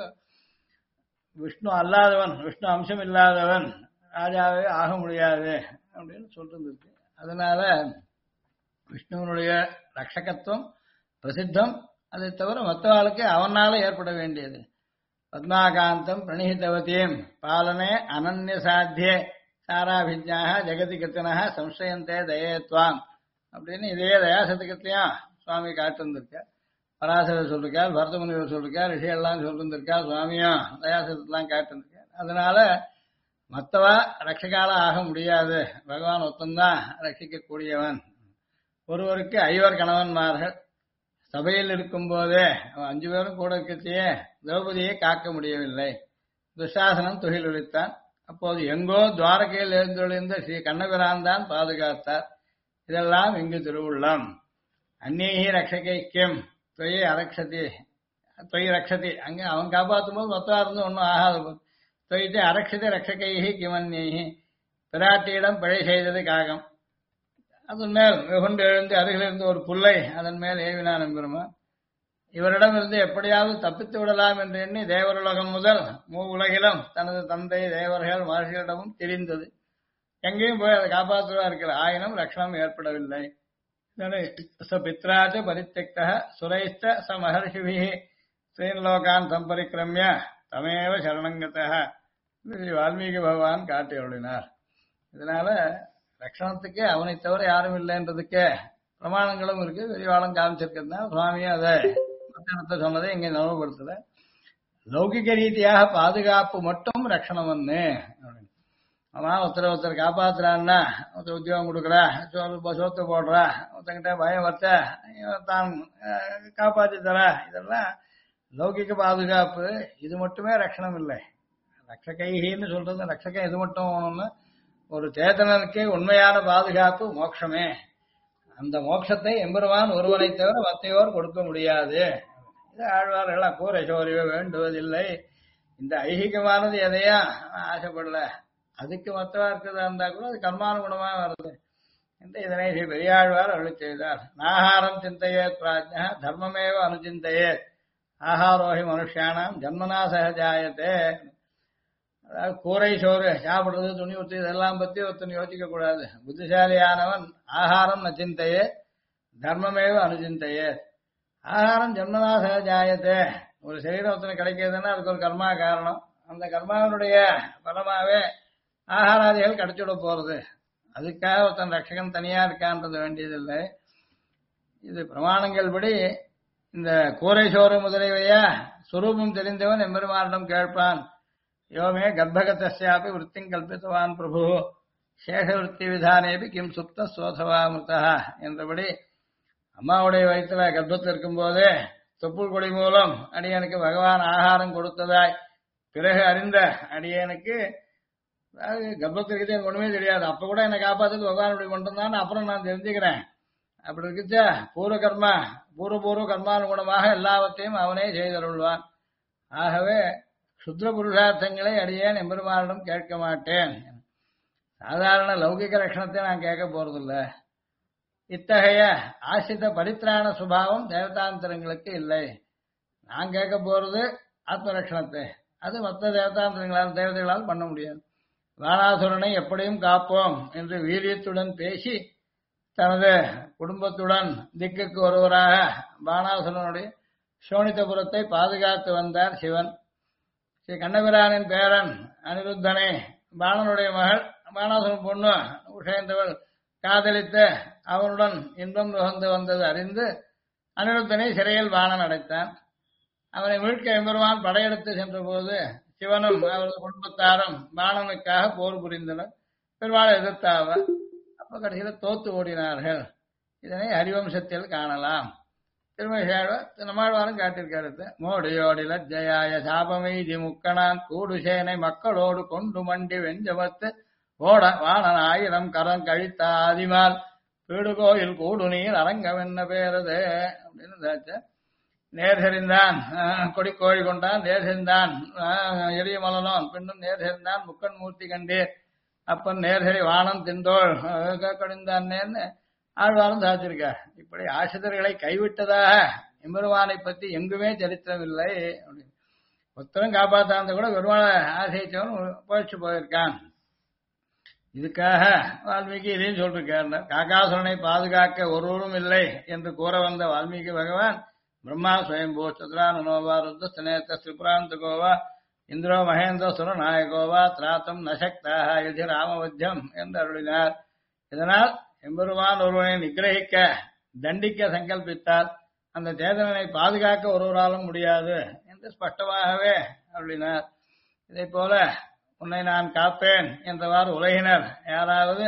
விஷ்ணு அல்லாதவன் விஷ்ணு அம்சம் இல்லாதவன் ராஜாவே ஆக முடியாது அப்படின்னு சொல்லிருக்கு. அதனால விஷ்ணுவனுடைய ரட்சகத்துவம் பிரசித்தம். அதை தவிர மற்றவாளுக்கு அவனால ஏற்பட வேண்டியது. பத்மாகாந்தம் பிரணிஹிதவதியும் பாலனே அனன்ய சாத்தியே சாராபிஜ்ஞாக ஜெகதி கிருத்தனாக சம்சயந்தே தயேத்வாம் அப்படின்னு இதே தயாசத்துக்கத்தையும் சுவாமி காட்டிருந்திருக்க. பராசரர் சொல்லிருக்கார், பரத முனிவர் சொல்லிருக்கார், ரிஷியெல்லாம் சொல்லிருந்திருக்கார், சுவாமியும் தயாசத்தெல்லாம் காட்டிருந்திருக்கார். அதனால மற்றவா ரட்சகால ஆக முடியாது, பகவான் ஒத்தந்தான் ரட்சிக்கக்கூடியவன். ஒருவருக்கு 5 கணவன்மார்கள் சபையில் இருக்கும் போதே 5 பேரும் கூட இருக்கத்தையே திரௌபதியை காக்க முடியவில்லை. துஷாசனம் துகில் ஒழித்தான். அப்போது எங்கோ துவாரகையில் எழுந்தொழிந்த ஸ்ரீ கண்ணபிரான் தான் பாதுகாத்தார். இதெல்லாம் இங்கு திருவுள்ளம். அந்நீகி ரட்சகைக்கியம் தொயை அரக்ஷதி தொய் ரக்ஷதி. அங்கே அவன் காப்பாற்றும் போது மொத்தமா இருந்து ஒன்றும் ஆகாது. தொய்த்து அரட்சித ரட்சகைகி கிமன்யி பிராட்டியிடம் பிழை செய்தது காகம். அதன் மேல் வெகுண்டு எழுந்து அருகிலிருந்து ஒரு புல்லை அதன் மேல் ஏவினான் எம்பெருமான். இவரிடம் இருந்து எப்படியாவது தப்பித்து விடலாம் என்று எண்ணி தேவருலகம் முதல் உலகிலும் தனது தந்தை தேவர்கள் மகர்ஷிகளிடமும் தெரிந்தது. எங்கேயும் போய் அதை காப்பாற்றுவா இருக்கிற ஆயினும் ரட்சணம் ஏற்படவில்லை. பித்ராச்ச பரித்தக்த சுரைஸ்த ச மகர்ஷிபி ஸ்ரீலோகான் சம்பரிக்கிரமிய தமேவ சரணங்கத வால்மீகி பகவான் காட்டி அருளினார். இதனால ரட்சணத்துக்கு அவனை தவிர யாரும் இல்லைன்றதுக்கு பிரமாணங்களும் இருக்கு, விரிவாளம் காமிச்சிருக்கிறதுனா சுவாமியும் அதை சொன்னதை இங்க நினைவுபடுத்தல. லௌகிக ரீதியாக பாதுகாப்பு மட்டும் ரட்சணம் ஒண்ணு. ஆமா, ஒருத்தர் காப்பாத்துறான்னா, ஒருத்தர் உத்தியோகம் கொடுக்குறா, சோத்து போடுறா, ஒருத்தங்கிட்ட பயம் வர்த்த தான் காப்பாற்றி தரா, இதெல்லாம் லௌகிக பாதுகாப்பு. இது மட்டுமே ரட்சணம் இல்லை. ரட்சகைன்னு சொல்றது ரட்சகம் இது மட்டும் ஒண்ணுன்னு ஒரு சேதனனுக்கு உண்மையான பாதுகாப்பு மோட்சமே. அந்த மோட்சத்தை எம்பெருமான் ஒருவனை தவிர மத்தையோர் கொடுக்க முடியாது. இது ஆழ்வார்களா கூரை சோறிவே வேண்டுவதில்லை இந்த ஐகிகமானது எதையா ஆசைப்படல, அதுக்கு மத்தவா இருக்கிறதா இருந்தா கூட அது கர்மானுகுணமா வருது என்று இதனை ஸ்ரீ பெரியாழ்வார் அருளி செய்தார். நாகாரம் சிந்தையே பிராஜ்ஞா தர்மமேவ அனுச்சிந்தையே ஆகாரோஹி மனுஷியானாம் ஜன்மனா சகஜாயத்தே. அதாவது கூரை சோறு சாப்பிடுறது துணி ஊற்றி இதெல்லாம் பத்தி ஒருத்தன் யோசிக்க கூடாது. புத்திசாலியானவன் ஆகாரம் நச்சிந்தையே தர்மமேவ அனுச்சிந்தையே. ஆகாரம் ஜன்மனா சகஜாயத்தே. ஒரு சரீரம் ஒருத்தனை கிடைக்கிறதுன்னா அதுக்கு ஒரு கர்மா காரணம். அந்த கர்மாவினுடைய பலமாவே ஆகாராதிகள் கிடைச்சுட போறது. அதுக்காக ஒருத்தன் ரட்சகன் தனியா இருக்கான்றது வேண்டியதில்லை. இது பிரமாணங்கள் படி இந்த கூரை சோறு முதலியவையா சுரூபம் தெரிந்தவன் எம்பெருமானிடம் கேட்பான். யோமே கர்ப்பகத்தாப்பி விற்த்திங் கல்பித்தவான் பிரபு சேஷவருத்தி விதானேபி கிம் சுப்த சோதவாமிருதா என்றபடி அம்மாவுடைய வயிற்றுல கர்ப்பத்தில் இருக்கும் போதே தொப்புள் கொடி மூலம் அடியனுக்கு பகவான் ஆகாரம் கொடுத்ததாய் பிறகு அறிந்த அடியனுக்கு கர்ப்பத்திற்கு எனக்கு ஒண்ணுமே தெரியாது. அப்ப கூட என்னை காப்பாத்துக்கு பகவானுடைய கொண்டுதான் அப்புறம் நான் தெரிஞ்சுக்கிறேன். அப்படி இருக்குச்சா பூர்வ கர்மானுகுணமாக எல்லாவற்றையும் அவனே செய்தருள்வான். ஆகவே சுத்ர புருஷார்த்தங்களை அடியேன் எம்பெருமானிடம் கேட்க மாட்டேன். சாதாரண லௌகிக லட்சணத்தை நான் கேட்க போறதில்ல. இத்தகைய ஆசிரித பரித்ராண சுபாவம் தேவதாந்திரங்களுக்கு இல்லை. நான் கேட்க போறது ஆத்ம லட்சணத்தை. அது மற்ற தேவதைகளால் பண்ண முடியாது. வானாசுரனை எப்படியும் காப்போம் என்று வீரியத்துடன் பேசி தனது குடும்பத்துடன் திக்குக்கு ஒருவராக பானாசுரனுடைய சோனிதபுரத்தை பாதுகாத்து வந்தார் சிவன். ஸ்ரீ கண்ணபிரானின் பேரன் அனிருத்தனை பாணனுடைய மகள் பானாசுரன் பொண்ணு உஷேந்தவள் காதலித்து அவனுடன் இன்பம் நுகர்ந்து வந்தது அறிந்து அனிருத்தனை சிறையில் பாணன் அடைத்தான். அவனை மீட்க எம்பெருமான் படையெடுத்து சென்ற போது சிவனும் அவரது குடும்பத்தாரும் பாணனுக்காக போர் புரிந்தனர். பெருமாள் எதிர்த்தாவர். அப்ப கடைசியில தோத்து ஓடினார்கள். இதனை ஹரிவம்சத்தில் காணலாம். நம்மாழ்வாரும் காட்டியிருக்காரு. மோடியோடி லஜ்ஜயாய சாபமெய்தி முக்கணான் கூடுசேனை மக்களோடு கொண்டு மண்டி வெஞ்சமத்து ஓட வாணன் 1000 கரம் கழித்த ஆதிமால் பீடுகோயில் கூடு நீர் அரங்கமென்ன பேரது அப்படின்னு நேர்செறிந்தான் கொடிக்கோழி கொண்டான் நேர்செறிந்தான் எளிய மலனோன் பின்னும் நேர்செறிந்தான் முக்கன் மூர்த்தி கண்டீர் அப்பன் நேர்சரி வானம் திந்தோள் கடிந்தான்னு ஆழ்வாரும் சாதிச்சிருக்கார். இப்படி ஆசிரியர்களை கைவிட்டதாக எம்பெருமானை பற்றி எங்குமே சரித்திரம் இல்லை அப்படின்னு ஒருத்தரும் காப்பாத்தாந்த கூட பெருமான ஆசைச்சவன் போயிடுச்சு போயிருக்கான். இதுக்காக வால்மீகி இதையும் சொல்லிருக்கார். காகாசுரனை பாதுகாக்க ஒருவரும் இல்லை என்று கூற வந்த வால்மீகி பகவான் பிரம்மா ஸ்வயம்பூ சதுரானனோவா ருத்தஸ்தனேத்த திரிபுராந்த கோவா இந்திரோ மகேந்திர சுர நாயகோவா திராத்தம் நசக்தாக யுதி ராமவத்தியம் என்று அருளினார். இதனால் எம்பெருமான் ஒருவனை நிகிரகிக்க தண்டிக்க சங்கல்பித்தால் அந்த சேதனனை பாதுகாக்க ஒருவராலும் முடியாது என்று ஸ்பஷ்டமாகவே அருளினார். இதை போல உன்னை நான் காப்பேன் என்றவாறு உலகினர் யாராவது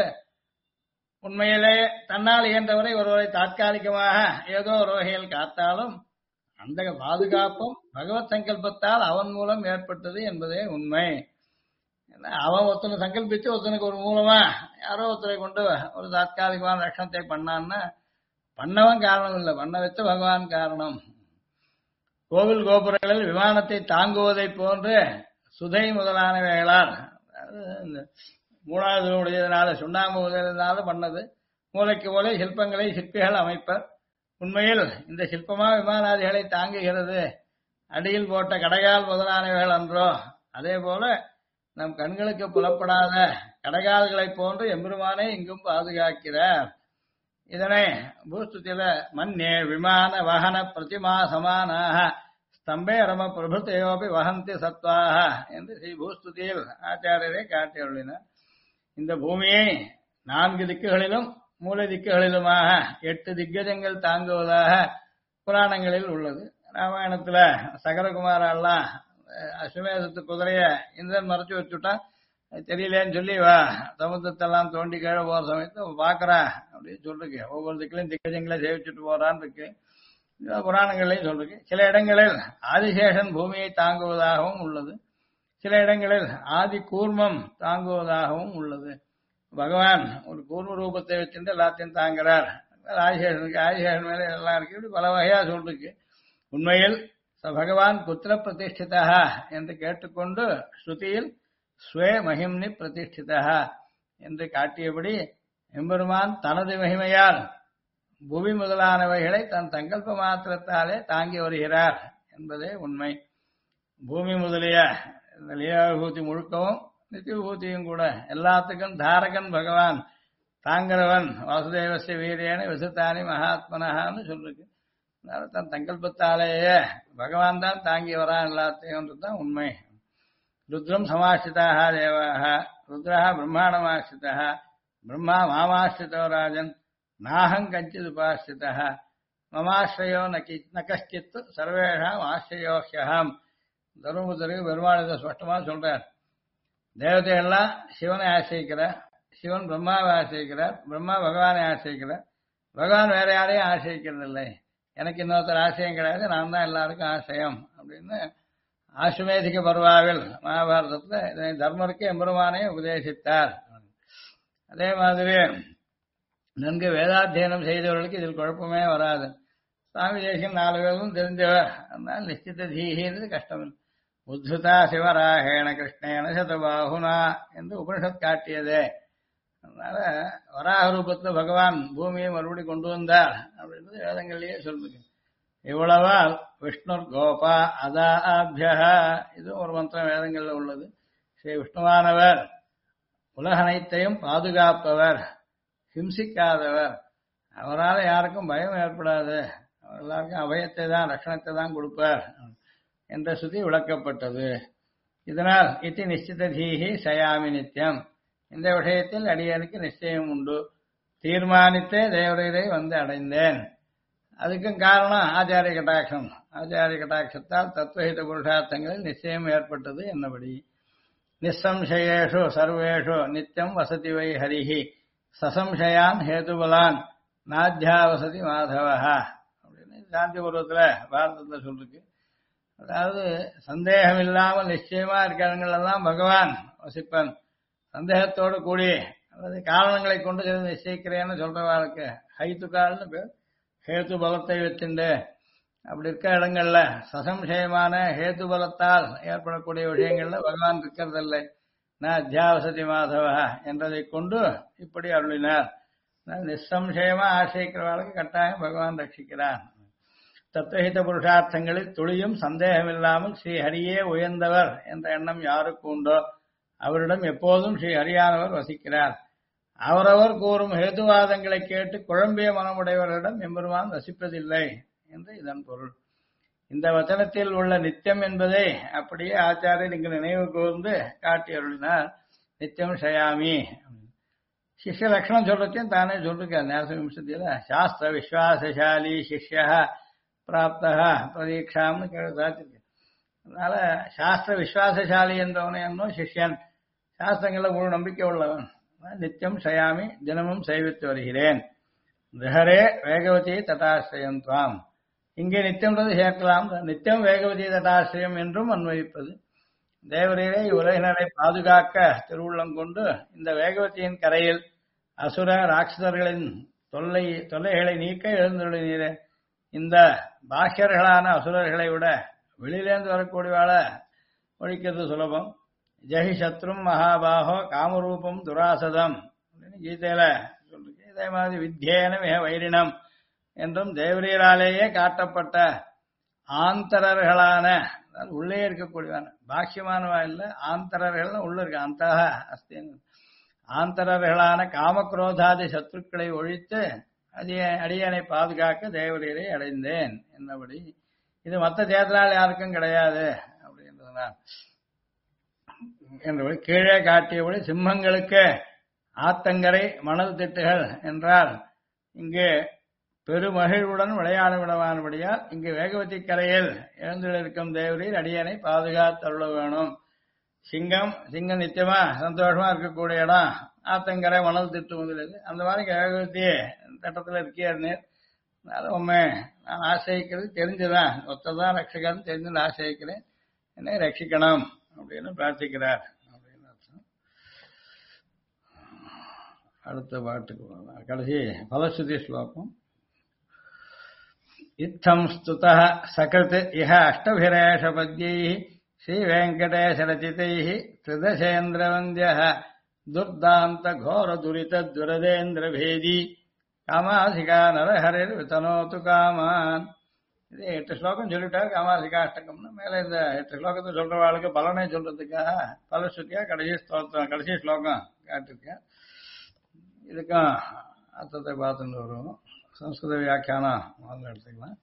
உண்மையிலே தன்னால் இயன்றவரை ஒருவரை தாற்காலிகமாக ஏதோ ஒரு வகையில் காத்தாலும் அந்த பாதுகாப்பும் பகவத் சங்கல்பத்தால் அவன் மூலம் ஏற்பட்டது என்பதே உண்மை. அவன் ஒருத்தனை சங்கல்பிச்சு ஒருத்தனுக்கு ஒரு மூலமா யாரோ ஒருத்தரை கொண்டு ஒரு தாற்காலிகமான ரட்சணத்தை பண்ணான்னா பண்ணவன் காரணம் இல்லை, பண்ண வச்ச பகவான் காரணம். கோவில் கோபுரங்களில் விமானத்தை தாங்குவதை போன்று சுதை முதலானவைகளால் மூணாவது உடையதுனால சுண்ணாம்பு உடையதுனால பண்ணது மூளைக்கு மூளை சிற்பங்களை சிற்பிகள் அமைப்பர். உண்மையில் இந்த சிற்பமா விமானாதிகளை தாங்குகிறது. அடியில் போட்ட கடைகால் முதலானவைகள் அன்றோ. அதே போல நம் கண்களுக்கு புலப்படாத கடைகால்களைப் போன்று எம்பெருமானை இங்கும் பாதுகாக்கிறார். இதனை பூஸ்துதில மன்யே விமான வாகன பிரதிமா சமானாக ஸ்தம்பே ரம பிரபுத்தையோபி வகந்தி சத்வாக என்று ஸ்ரீ பூஸ்துதியில் ஆச்சாரியரை காட்டியுள்ளனர். இந்த பூமியை 4 திக்குகளிலும் மூல திக்குகளிலுமாக 8 திக்கஜங்கள் தாங்குவதாக புராணங்களில் உள்ளது. ராமாயணத்துல சகரகுமாரெல்லாம் அஸ்வமேதத்து குதிரைய இந்திரன் மறைச்சு வச்சுட்டான், தெரியலேன்னு சொல்லி வா சமுத்திரத்தெல்லாம் தோண்டி கீழே போற சமயத்தை பாக்குறா அப்படின்னு சொல்லிருக்கு. ஒவ்வொரு திக்கிலையும் திக்கஜங்களை சேவிச்சுட்டு போறான்னு இருக்கு. புராணங்களையும் சொல்லிருக்கு. சில இடங்களில் ஆதிசேஷன் பூமியை தாங்குவதாகவும் உள்ளது, சில இடங்களில் ஆதி கூர்மம் தாங்குவதாகவும் உள்ளது. பகவான் ஒரு கூர்ம ரூபத்தை வச்சுட்டு எல்லாத்தையும் தாங்குறார். ஆதிசேஷனுக்கு ஆதிசேஷன் மேல எல்லாம் இருக்கு. இப்படி பல வகையா சொல்லிருக்கு. உண்மையில் ச பகவான் குத்திர பிரதிஷ்டிதா என்று கேட்டுக்கொண்டு ஸ்ருதியில் ஸ்வே மகிம்னி பிரதிஷ்டிதா என்று காட்டியபடி எம்பெருமான் தனது மகிமையால் புவி முதலானவைகளை தன் சங்கல்ப மாத்திரத்தாலே தாங்கி வருகிறார் என்பதே உண்மை. பூமி முதலிய இந்த லீலாவிபூதி முழுக்கவும் நித்திய விபூதியும் கூட எல்லாத்துக்கும் தாரகன் பகவான், தாங்கிறவன். வாசுதேவசிய வீரியன விசுத்தானி மகாத்மனஹான்னு சொல்லிருக்கு. அதனால தன் சங்கல்பத்தாலேயே பகவான் தான் தாங்கி வரான் எல்லாத்தையும் உண்மை. ருத்ரம் சமாஸ்ரிதாக தேவாக, ருத்ரா பிரம்மாண்டமாஸ்ரிதா, பிரம்மா மாமாஸ்ரிதோ ராஜன், நாஹம் கஞ்சித் உபாஸ்ரிதः, மமாஸ்ரயோ ந கஷ்டித் சர்வேஷாம் ஆஸ்ரயோஹ்யஹம். தர்மபுத்தருக்கு பெருமாள் இதை ஸ்பஷ்டமா சொல்றார். தேவதைகள்லாம் சிவனை ஆசிரிக்கிறார், சிவன் பிரம்மாவை ஆசிரிக்கிறார், பிரம்மா பகவானை ஆசிரிக்கிறார், பகவான் வேற யாரையும் ஆசிரிக்கிறது இல்லை. எனக்கு இன்னொருத்தர் ஆசிரியம் கிடையாது, நான் தான் எல்லாருக்கும் ஆசிரியம் அப்படின்னு ஆசுமேதிக பர்வாவில் மகாபாரதத்துல இதனை தர்மருக்கு எம்பெருமானை உபதேசித்தார். அதே மாதிரி நன்கு வேதாத்தியனம் செய்தவர்களுக்கு இதில் குழப்பமே வராது. சுவாமி தேசிகன் 4 பேரும் தெரிஞ்சவர், அதனால நிச்சித தீஹின்றது கஷ்டம் இல்லை. உத்ருதா சிவராகேண கிருஷ்ணேன சதபாகுனா என்று உபனிஷத் காட்டியதே. அதனால வராக ரூபத்தில் பகவான் பூமியை மறுபடி கொண்டு வந்தார் அப்படின்றது வேதங்கள்லயே சொல்லுங்க. இவ்வளவால் விஷ்ணுர் கோபா அதாபியா, இதுவும் ஒரு மந்திரம் வேதங்கள்ல உள்ளது. ஸ்ரீ விஷ்ணுவானவர் உலகனைத்தையும் பாதுகாப்பவர், ஹிம்சிக்காதவர், அவரால் யாருக்கும் பயம் ஏற்படாது, அவர் எல்லாருக்கும் அபயத்தை தான் ரட்சணத்தை தான் கொடுப்பார் என்ற ஸ்ருதி விளக்கப்பட்டது. இதனால் இத்தி நிச்சித தீஹி சயாமி நித்தியம், இந்த விஷயத்தில் அடியனுக்கு நிச்சயம் உண்டு, தீர்மானித்தே தேவரையை வந்து அடைந்தேன். அதுக்கும் காரணம் ஆச்சாரிய கட்டாட்சம். ஆச்சாரிய கட்டாட்சத்தால் தத்துவஹித புருஷார்த்தங்களில் நிச்சயம் ஏற்பட்டது என்னபடி. நிசம்சயேஷு சர்வேஷு நித்தியம் வசதி வை ஹரிஹி சசம்சயான் ஹேதுபலான் நாத்தியாவசதி மாதவஹா அப்படின்னு சாந்தி பூர்வத்தில் பாரதத்தில் சொல்லிருக்கு. அதாவது சந்தேகம் இல்லாமல் நிச்சயமா இருக்கிறவங்களெல்லாம் பகவான் வசிப்பன். சந்தேகத்தோடு கூடி அல்லது காரணங்களை கொண்டு நிச்சயிக்கிறேன்னு சொல்றவாளுக்கு ஹைத்துக்கால்னு பேர். ஹேத்து பலத்தை வச்சுண்டு அப்படி இருக்கிற இடங்கள்ல சசம்சயமான ஹேத்து பலத்தால் ஏற்படக்கூடிய விஷயங்கள்ல பகவான் இருக்கிறதில்லை. நான் அத்தியாவசதி மாதவா என்றதை கொண்டு இப்படி அருளினார். நிசம்சயமா ஆசிரியக்கிறவர்களுக்கு கட்டாயம் பகவான் ரட்சிக்கிறார். தத்துவஹித புருஷார்த்தங்களில் துளியும் சந்தேகமில்லாமல் ஸ்ரீ ஹரியே உயர்ந்தவர் என்ற எண்ணம் யாருக்கு உண்டோ அவரிடம் எப்போதும் ஸ்ரீ ஹரியானவர் வசிக்கிறார். அவரவர் கூறும் ஹேதுவாதங்களை கேட்டு குழம்பிய மனமுடையவர்களிடம் எம்பெருமான் வசிப்பதில்லை என்று இதன் பொருள். இந்த வச்சனத்தில் உள்ள நித்தியம் என்பதை அப்படியே ஆச்சாரியர் இங்கு நினைவு கூர்ந்து காட்டி அருளினார். நித்தியம் ஷயாமி சிஷ்ய லட்சணம் சொல்றதையும் தானே சொல்லிருக்கார். ஞாசவிம்சத்தில சாஸ்திர விஸ்வாசசாலி சிஷ்யா பிராப்தா பரீட்சாம்னு சாத்திருக்கு. அதனால சாஸ்திர விஸ்வாசசாலி என்றவனை என்னும் சிஷ்யன், சாஸ்திரங்கள முழு நம்பிக்கை உள்ளவன். நித்தியம் ஷயாமி, தினமும் சேவித்து வருகிறேன். கிரகரே வேகவதி தட்டாசிரியம் துவாம், இங்கே நித்தியம்ன்றது சேர்க்கலாம். நித்தியம் வேகவதி தட்டாசிரியம் என்றும் அன்வயிப்பது. தேவரீரே இவ்வுலகினரை பாதுகாக்க திருவுள்ளம் கொண்டு இந்த வேகவதியின் கரையில் அசுர ராட்சசர்களின் தொல்லைகளை நீக்க எழுந்துள்ளீரே. இந்த பாக்கியர்களான அசுரர்களை விட வெளியிலேந்து வரக்கூடியவாள ஒழிக்கிறது சுலபம். ஜெகி சத்ரும் மகாபாகோ காமரூபம் துராசதம் அப்படின்னு கீதையில சொல்லிருக்கு. இதே மாதிரி வித்யேன மிக வைரினம் என்றும் தேவரீராலேயே காட்டப்பட்ட ஆந்தரர்களான, உள்ளே இருக்கக்கூடியவான, பாக்கியமானவா இல்லை, ஆந்தரர்கள் உள்ள இருக்கு. அந்த அஸ்தின்னு ஆந்தரர்களான காமக்ரோதாதி சத்துருக்களை ஒழித்து அடியனை பாதுகாக்க தேவரீரை அடைந்தேன் என்னபடி. இது மற்ற தேர்தலால் யாருக்கும் கிடையாது அப்படின்றதுனால் என்றபடி கீழே காட்டியபடி சிம்மங்களுக்கு ஆத்தங்கரை மணல் திட்டுகள் என்றால் இங்கு பெருமகிழ்வுடன் விளையாட விடவானபடியால் இங்கு வேகவதி கரையில் எழுந்திருக்கும் தேவரீர் அடியனை பாதுகாத்தருள வேணும். சிங்கம் நித்தியமா சந்தோஷமா இருக்கக்கூடிய இடம் ஆத்தங்கரை மணல் திட்டு முதலில். அந்த மாதிரி வேகவதி தட்டத்தில் இருக்கியார் நீர். அதனால உண்மை நான் ஆசிரிக்கிறது தெரிஞ்சுதான், ஒத்ததான் ரட்சகர்னு தெரிஞ்சு ஆசிரிக்கிறேன், என்னை ரட்சிக்கணும் அப்படின்னு பிரார்த்திக்கிறார் அப்படின்னு அர்த்தம். அடுத்த பாட்டுக்கு போகலாம். கடைசி பலஸ்ருதி ஸ்லோகம். इत्थं स्तुतः सकृत् इह अष्टभिरेष पद्यैः श्रीवेङ्कटेशरचितैः त्रिदशेन्द्रवन्द्यः दुर्दान्तघोरदुरितद्वरदेन्द्रभेदी कामासिका नरहरिर्वितनोतु कामान्. இது 8 ஸ்லோகம் சொல்லிட்டாரு காமாசிகா அஷ்டகம்னு. மேல இந்த 8 ஸ்லோகத்தை சொல்றவாளுக்கு பலனை சொல்றதுக்காக பலஸ்ருதியா கடைசி ஸ்தோத்திரம் கடைசி ஸ்லோகம் காட்டிருக்கேன். இதுக்கும் அர்த்தத்தை பார்த்துட்டு வருவோம். संस्कृत व्याख्यानं முதல்ல எடுத்துக்கலாம்.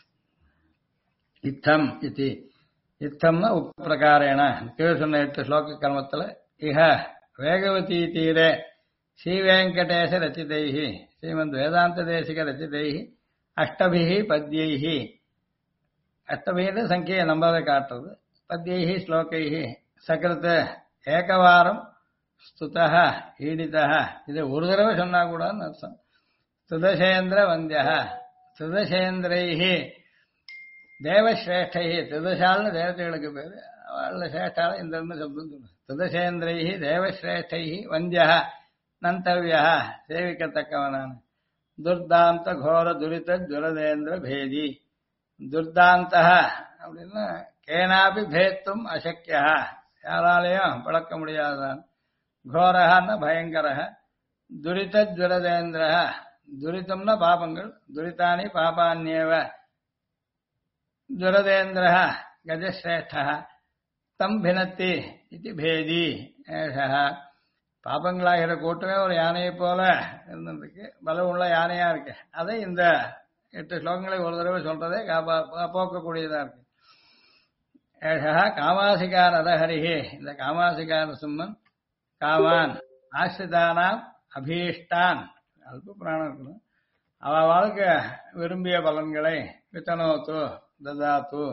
இத்தம் இது இத்தம்னா உபப்பிரகாரேன கீழே சொன்ன 8 ஸ்லோக கர்மத்தில் இஹ வேகவதி தீரே ஸ்ரீவேங்கடேச ரச்சிதைஹி ஸ்ரீமத் வேதாந்த தேசிக ரச்சிதைஹி அஷ்டபிஹி பத்யைஹி அஷ்டபிஹி சங்கியை நம்பரை காட்டுறது. பத்யைஹி ஸ்லோகைஹி சகிருத் ஏகவாரம் ஸ்துதः ஈடிதः இது ஒரு தடவை சொன்னா கூடன்னு அர்த்தம். त्रिदशेन्द्र वन्द्य त्रिदशेन्द्रैः देवश्रेष्ठैः त्रिदशाल देवतेகளுக்கு பேரு அவள சேஷ்டால இந்திரன்னு சப்தம் சொல்லுது. त्रिदशेन्द्रैः देवश्रेष्ठैः वन्द्यः नन्तव्यः சேவிக்கத்தக்கவனான துர்தாந்த கோர துரித ஜுரதேந்திர பேதி. துர்தாந்தः அப்படின்னா கேனாபி பேத்தும் அசக்கியா யாராலையும் பழக்க முடியாதான். கோரஹன்னா பயங்கரः. துரித ஜுரதேந்திர துரிதம்னா பாபங்கள். துரிதானி பாபான்யேவ. ஜுரதேந்திர கஜஸ்ரேஷ்ட தம் பினத்தி இது பேதி. பாபங்களாகிற கூட்டமே ஒரு யானையை போல இருந்திருக்கு. பலம் உள்ள யானையா இருக்கு. அதை இந்த 8 ஸ்லோகங்களை ஒரு தடவை சொல்றதே போக்கக்கூடியதா இருக்கு. ஏஷா காமாசிகா நரஹரிஹி இந்த காமாசிகா நரசிம்மன் காமான் ஆசிரிதானாம் அபீஷ்டான் அல்ப பிராணம் இருக்கணும். அவ வாழ்க்கை விரும்பிய பலன்களை வித்தனோத்து ததாத்து.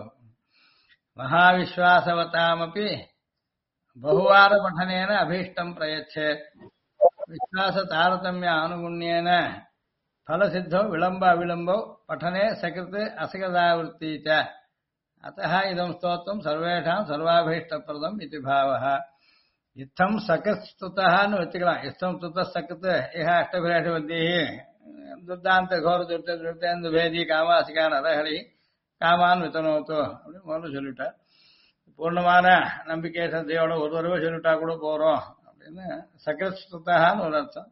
மகாவிஸ்வாசவதாமப்பி பகுவார பட்டனேன அபீஷ்டம் பிரயச்சேத். விஸ்வாச தாரதமிய ஆனுகுண்யேன फलसिद्धौ विलम्ब अविलम्बौ पठने सकृत् असकृदावृत्ति च अतः इदं स्तोत्रं सर्वेषां सर्वाभीष्टप्रदम् इति भावः. इत्थं सकस्तुतः नु वच्चुकलाम. इत्थं स्तुतः सकृत् इह अष्टभिरेषवद्यैः दुर्दान्त घोर दुर्तेन्दु भेदी कामासिका नरहरि காமான் வித்தனோத்தோ அப்படின்னு முதல்ல சொல்லிட்டார். பூர்ணமான நம்பிக்கை சந்தையோட ஒரு தடவை சொல்லிட்டா கூட போறோம் அப்படின்னு சகஸ்துதான்னு ஒரு அர்த்தம்.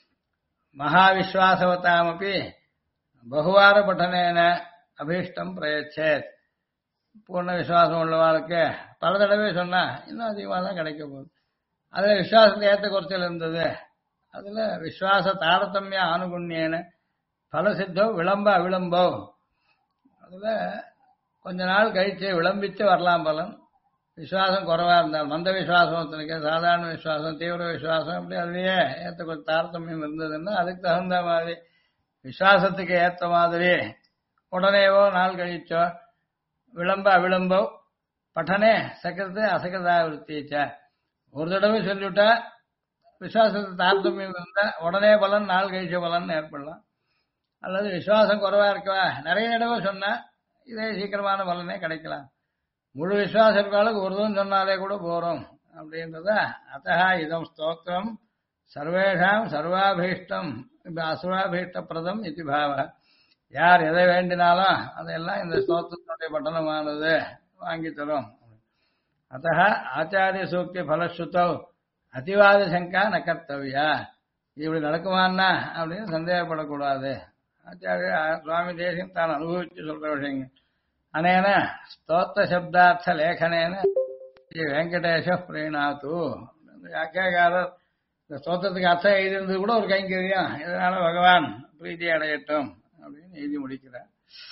மகாவிஸ்வாசவதாமப்பி பகுவார பட்டனேன அபீஷ்டம் பிரயச்சேத். பூர்ண விசுவாசம் உள்ளவாளுக்கு பல தடவை சொன்னா இன்னும் அதிகமாக தான் கிடைக்க போகுது. அதுல விசுவாசத்தை ஏற்ற குறைச்சல் இருந்தது. அதுல விசுவாச தாரதமிய ஆனுகுண்யேன பலசித்தோ விளம்ப அவிளம்போ. அதுல கொஞ்ச நாள் கழிச்சு விளம்பிச்சு வரலாம் பலன். விசுவாசம் குறைவா இருந்தால் மந்த விசுவாசம் ஒருத்தனுக்கு சாதாரண விசுவாசம் தீவிர விசுவாசம் அப்படி அதுலயே ஏற்ற கொஞ்சம் தாரதமியம் இருந்ததுன்னா அதுக்கு தகுந்த மாதிரி விசுவாசத்துக்கு ஏற்ற மாதிரி உடனேவோ நாள் கழிச்சோ விளம்ப அவிளம்போ பட்டனே சக்கரத்து அசகதாவிருத்தீச்ச. ஒரு தடவை சொல்லிவிட்டா விசுவாசத்து தாரதமியம் இருந்தா உடனே பலன் நாள் கழிச்ச பலன் ஏற்படலாம். அல்லது விசுவாசம் குறைவா இருக்கவா நிறைய தடவை சொன்னா இதே சீக்கிரமான பலனே கிடைக்கலாம். முழு விசுவாசம் இருக்காளுக்கு ஒரு தூரம் சொன்னாலே கூட போறோம் அப்படின்றத. அத்தः இதம் ஸ்தோத்திரம் சர்வேஷாம் சர்வாபீஷ்டம் அசுராபீஷ்ட பிரதம் இது பாவ. யார் எதை வேண்டினாலும் அதையெல்லாம் இந்த ஸ்தோத்திரத்தினுடைய பட்டனமானது வாங்கி தரும். அத்தः ஆச்சாரிய சூக்தி பலஸ்ருதௌ அதிவாத சங்கா ந கர்த்தவ்யா. இப்படி நடக்குமான்னா அப்படின்னு சந்தேகப்படக்கூடாது. ஆச்சாரிய சுவாமி தேசியம் தான் அனுபவிச்சு சொல்ற விஷயங்கள். அனேன ஸ்தோத்திர சப்தார்த்த லேகனேன ஸ்ரீ வெங்கடேஷ பிரீணாத்து. வியாக்கியாகாரர் இந்த ஸ்தோத்திரத்துக்கு அர்த்தம் எழுதியிருந்தது கூட ஒரு கைங்கரியம். இதனால பகவான் பிரீதி அடையட்டும் அப்படின்னு எழுதி முடிக்கிறார்.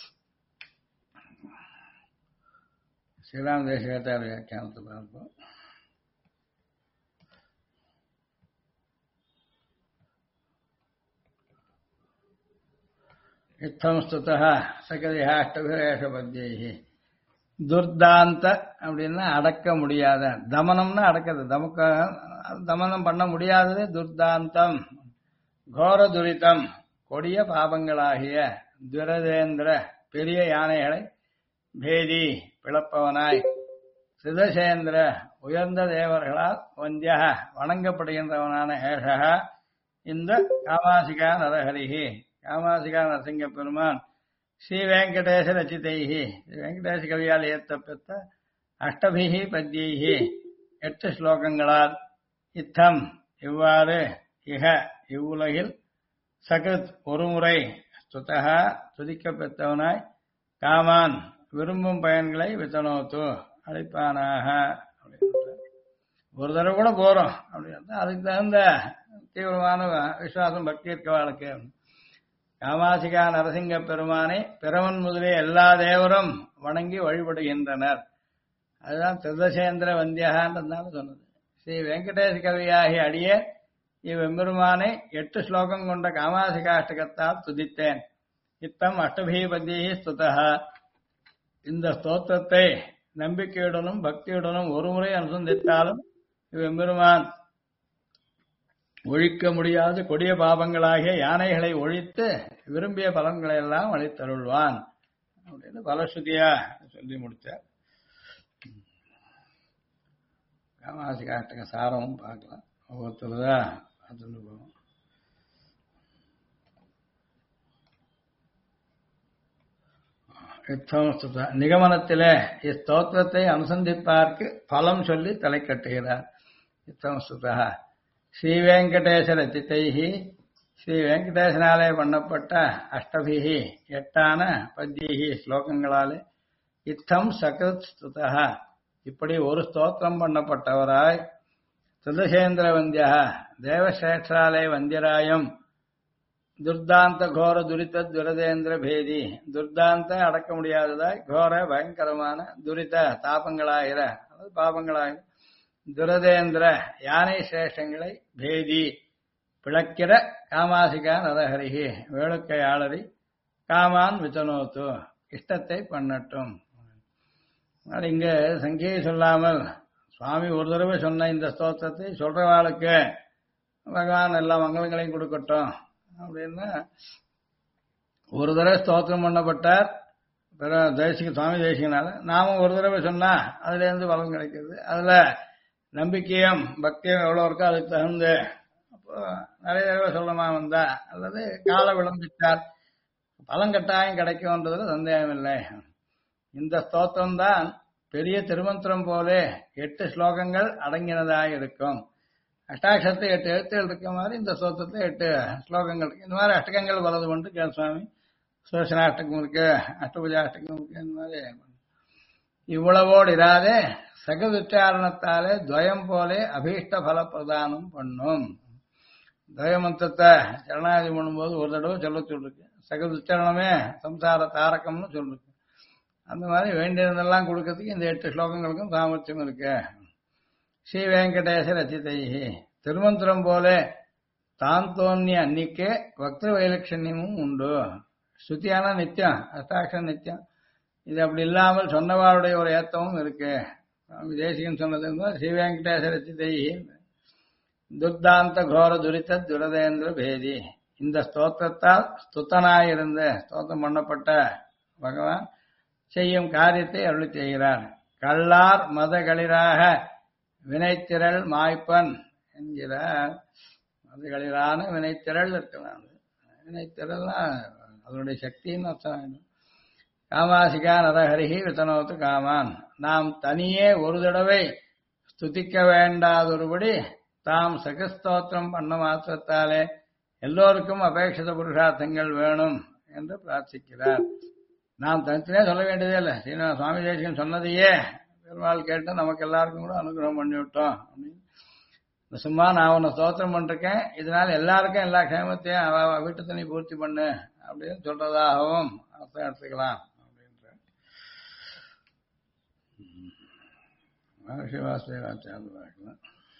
ஸ்ரீராம் தேசிகாச்சார வியாக்கியானத்தை பார்ப்போம். இத்தம் ஸ்துதः சகதிஹ அஷ்டபிரேஷ பத்யைஹி. துர்தாந்த அப்படின்னா அடக்க முடியாத. தமனம்னா அடக்கிறது. தமனம் பண்ண முடியாதது துர்தாந்தம். கோர துரிதம் கொடிய பாபங்களாகிய துரதேந்திர பெரிய யானைகளை பேதி பிளப்பவனாய் சிதசேந்திர உயர்ந்த தேவர்களால் வந்திய வணங்கப்படுகின்றவனான ஏஷக இந்த காமாசிகா நரஹரிஹி காமாசிகா நரசிங்க பெருமான் ஸ்ரீ வெங்கடேச ரச்சிதைஹி வெங்கடேச கவியால் ஏற்றப்பெற்ற அஷ்டபிஹி பத்யைஹி 8 ஸ்லோகங்களால் இத்தம் இவ்வாறு இஹ இவ்வுலகில் சகிருத் ஒருமுறை ஸ்துதா துதிக்கப்பெற்றவனாய் காமான் விரும்பும் பயன்களை வித்தனோத்து அளிப்பானாக அப்படின்றார். ஒரு தடவை கூட போறோம் அப்படின்னா அதுக்கு தகுந்த தீவிரமான விசுவாசம் பக்தி இருக்கவாளுக்கு. காமாசிகா நரசிங்க பெருமானை பிறவன் முதலே எல்லா தேவரும் வணங்கி வழிபடுகின்றனர். அதுதான் திருதசேந்திர வந்தியகான்றதுனால சொன்னது. ஸ்ரீ வெங்கடேச கவியாகி அடியே இவ்வெம்பெருமானை 8 ஸ்லோகம் கொண்ட காமாசிகாஷ்டகத்தால் துதித்தேன். இத்தம் அஷ்டபீபதி ஸ்துதா. இந்த ஸ்தோத்திரத்தை நம்பிக்கையுடனும் பக்தியுடனும் ஒருமுறை அனுசந்தித்தாலும் இவ்வெம்பெருமான் ஒழிக்க முடியாத கொடிய பாபங்களாகிய யானைகளை ஒழித்து விரும்பிய பலன்களை எல்லாம் அளித்தருள்வான் அப்படின்னு பலஸ்ருதியா சொல்லி முடித்தார். காமாசிகாஷ்டக சாரமும் பார்க்கலாம். ஒவ்வொருத்தருதான் பார்த்துட்டு போவோம். நிகமனத்திலே இஸ்தோத்திரத்தை அனுசந்திப்பார்க்கு பலம் சொல்லி தலை கட்டுகிறார். இத்தமஸ்துதா ஸ்ரீ வெங்கடேச ரச்சிதைஹி ஸ்ரீ வெங்கடேசனாலே பண்ணப்பட்ட அஷ்டபிஹி 8 பத்யைஹி ஸ்லோகங்களாலே இத்தம் சகிருத் ஸ்துதா இப்படி ஒரு ஸ்தோத்திரம் பண்ணப்பட்டவராய் திருதசேந்திர வந்தியா தேவசிரேஷ்டாலே வந்தியராயம் துர்தாந்த கோர துரித துரதேந்திர பேதி துர்தாந்த அடக்க முடியாததாய் கோர பயங்கரமான துரித தாபங்களாயிர அதாவது பாபங்களாயிர துரதேந்திர யானை சேஷங்களை பேதி பிளக்கிற காமாசிகா நரஹரிகி வேளுக்கையாளரி காமான் வித்தனோத்து இஷ்டத்தை பண்ணட்டும். இங்க சங்கியை சொல்லாமல் சுவாமி ஒரு தடவை சொன்ன இந்த ஸ்தோத்திரத்தை சொல்றவாளுக்கு பகவான் எல்லா மங்களங்களையும் கொடுக்கட்டும் அப்படின்னா ஒரு தடவை ஸ்தோத்திரம் பண்ணப்பட்டார் சுவாமி தேசிகனால நாமும் ஒரு தடவை சொன்னா அதுல இருந்து பலன் கிடைக்கிறது. அதுல நம்பிக்கையும் பக்தியும் எவ்வளவு இருக்கோ அதுக்கு தகுந்த அப்போ நிறைய தடவை சொல்லமா வந்தா அல்லது கால விளம்பித்தார் பலன் கட்டாயம் கிடைக்கும்ன்றதுல சந்தேகம் இல்லை. இந்த ஸ்தோத்திரம் தான் பெரிய திருமந்திரம் போலே 8 ஸ்லோகங்கள் அடங்கினதாக இருக்கும். அஷ்டாட்சரத்தை 8 எழுத்துகள் இருக்க மாதிரி இந்த ஸ்தோத்திரத்தை 8 ஸ்லோகங்கள் இருக்கு. இந்த மாதிரி அஷ்டகங்கள் வரது கொண்டு சுவாமி சுதர்சனாஷ்டகம் இருக்கு, அஷ்டபுஜாஷ்டகம் இருக்கு. இந்த மாதிரி இவ்வளவோடு இராதே சகதுச்சாரணத்தாலே துவயம் போலே அபீஷ்ட பல பிரதானம் பண்ணும். துவயமந்திரத்தை சரணாகதி பண்ணும்போது ஒரு தடவை சொல்ல சொல்லிருக்கு. சகதுச்சரணமே சம்சார தாரகம்னு சொல்லிருக்கு. அந்த மாதிரி வேண்டியதெல்லாம் கொடுக்கறதுக்கு இந்த 8 ஸ்லோகங்களுக்கும் சாமர்த்தியம் இருக்கு. ஸ்ரீ வெங்கடேச ரச்சிதைஹி திருமந்திரம் போல தான் தோன்றிய அன்னிக்கே பக்தி வைலட்சண்யமும் உண்டு. ஸ்ருதியான நித்தியம் அஷ்டாட்சரம் நித்தியம். இது அப்படி இல்லாமல் சொன்னவாளுடைய ஒரு ஏத்தமும் இருக்கு. தேசிகன் சொன்னது ஸ்ரீ வெங்கடேச ரச்சிதைஹி துர்தாந்த கோர துரித துரதேந்திர பேதி. இந்த ஸ்தோத்திரத்தால் ஸ்துத்தனாயிருந்த ஸ்தோத்திரம் பண்ணப்பட்ட பகவான் செய்யும் காரியத்தை அருளி செய்கிறார். கல்லார் மதகளிராக வினைத்திரள் மாய்ப்பன் என்கிறார். மதகளிரான வினைத்திரள் இருக்கலாம். வினைத்திரள்னா அதனுடைய சக்தின்னு அர்த்தம். காமாசிகா நரஹரிஹி வித்தனோத்து காமான். நாம் தனியே ஒரு தடவை ஸ்துதிக்க வேண்டாதொருபடி தாம் சகஸ்தோத்திரம் பண்ண மாத்திரத்தாலே எல்லோருக்கும் அபேட்சித புருஷார்த்தங்கள் வேணும் என்று பிரார்த்திக்கிறார். நாம் தனித்தனே சொல்ல வேண்டியதே இல்லை. சுவாமி தேசிகன் சொன்னதையே பெருமாள் கேட்டு நமக்கு எல்லாருக்கும் கூட அனுகிரகம் பண்ணிவிட்டோம் அப்படின்னு சும்மா நான் உன்னை ஸ்தோத்திரம் பண்ணிருக்கேன், இதனால எல்லாருக்கும் எல்லா க்ஷேமத்தையும் வீட்டு தனி பூர்த்தி பண்ணு அப்படின்னு சொல்றதாகவும் அர்த்தம் எடுத்துக்கலாம் அப்படின்ற மகர்ஷி வாசுதேவாச்சாரிய.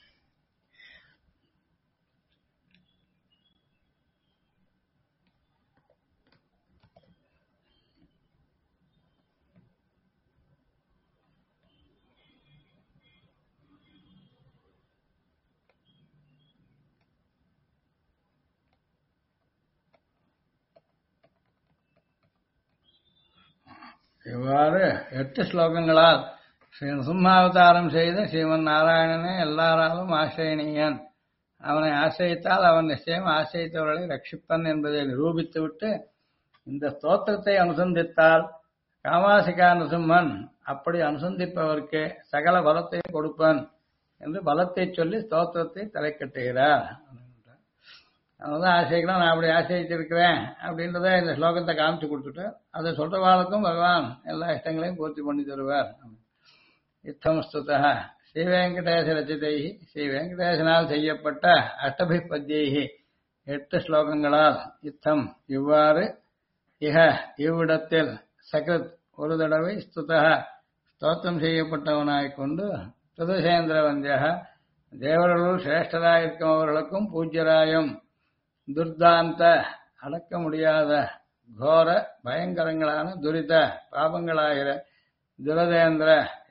இவ்வாறு 8 ஸ்லோகங்களால் ஸ்ரீ நரசிம்மாவதாரம் செய்த ஸ்ரீமன் நாராயணனே எல்லாராலும் ஆசிரியனியன். அவனை ஆசிரியித்தால் அவன் நிச்சயம் ஆசிரியத்தவர்களை ரட்சிப்பன் என்பதை நிரூபித்துவிட்டு இந்த ஸ்தோத்திரத்தை அனுசந்தித்தால் காமாசிகா நரசிம்மன் அப்படி அனுசந்திப்பவருக்கு சகல பலத்தையும் கொடுப்பான் என்று பலத்தை சொல்லி ஸ்தோத்திரத்தை தலைக்கட்டுகிறார். அதனால ஆசைக்கலாம் நான் அப்படி ஆசைச்சிருக்கிறேன் அப்படின்றத இந்த ஸ்லோகத்தை காமிச்சு கொடுத்துட்டு அதை சொல்றவாளுக்கும் பகவான் எல்லா இஷ்டங்களையும் பூர்த்தி பண்ணி தருவார். இத்தம் ஸ்துதா ஸ்ரீ வெங்கடேச ரச்சிதை ஸ்ரீ வெங்கடேசனால் செய்யப்பட்ட அஷ்டபி பத்யைகி 8 ஸ்லோகங்களால் இத்தம் இவ்வாறு இஹ இவ்விடத்தில் சகிருத் ஒரு தடவை ஸ்துதா ஸ்தோத்திரம் செய்யப்பட்டவனாய்க் கொண்டு துதசேந்திர வந்தியக தேவர்களுள் சிரேஷ்டராயிருக்கும் அவர்களுக்கும் பூஜ்யராயும் துர்தாந்த அடக்க முடியாத கோர பயங்கரங்களான துரித பாபங்களாகிற துரதேந்திர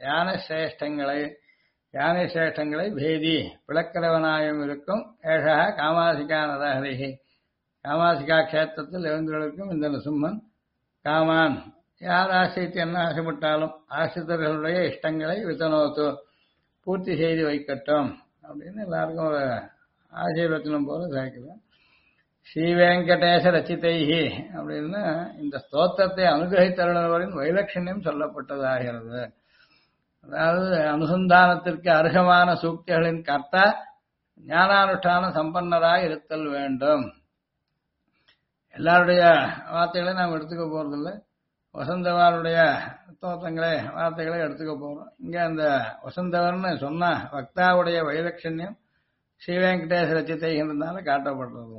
யானை சிரேஷ்டங்களை பேதி பிளக்கிறவனாயும் இருக்கும் ஏஷா காமாசிகா நரஹரிஹி காமாசிகா கஷேத்திரத்தில் எழுந்திருக்கும் இந்த நரசிம்மன் காமான் யார் ஆசைத்து என்ன ஆசைப்பட்டாலும் ஆசிரியர்களுடைய இஷ்டங்களை வித்தனோத்து பூர்த்தி செய்து வைக்கட்டும் அப்படின்னு எல்லாருக்கும் ஒரு ஆசீர்வச்சனம் போல சேர்க்கிறேன். ஸ்ரீ வெங்கடேச ரச்சிதைஹி அப்படின்னு இந்த ஸ்தோத்திரத்தை அனுகிரகித்தருளவரின் வைலட்சண்யம் சொல்லப்பட்டதாகிறது. அதாவது அனுசந்தானத்திற்கு அர்ஹமான சூக்திகளின் கர்த்தா ஞானானுஷ்டான சம்பன்னராய் இருத்தல் வேண்டும். எல்லாருடைய வார்த்தைகளையும் நாம் எடுத்துக்க போறதில்லை. வசந்தவாருடைய வார்த்தைகளை எடுத்துக்க போறோம். இங்க அந்த வசந்தவர்னு சொன்ன வக்தாவுடைய வைலட்சண்யம் ஸ்ரீ வெங்கடேச ரச்சிதைன்றதுனால காட்டப்படுறது.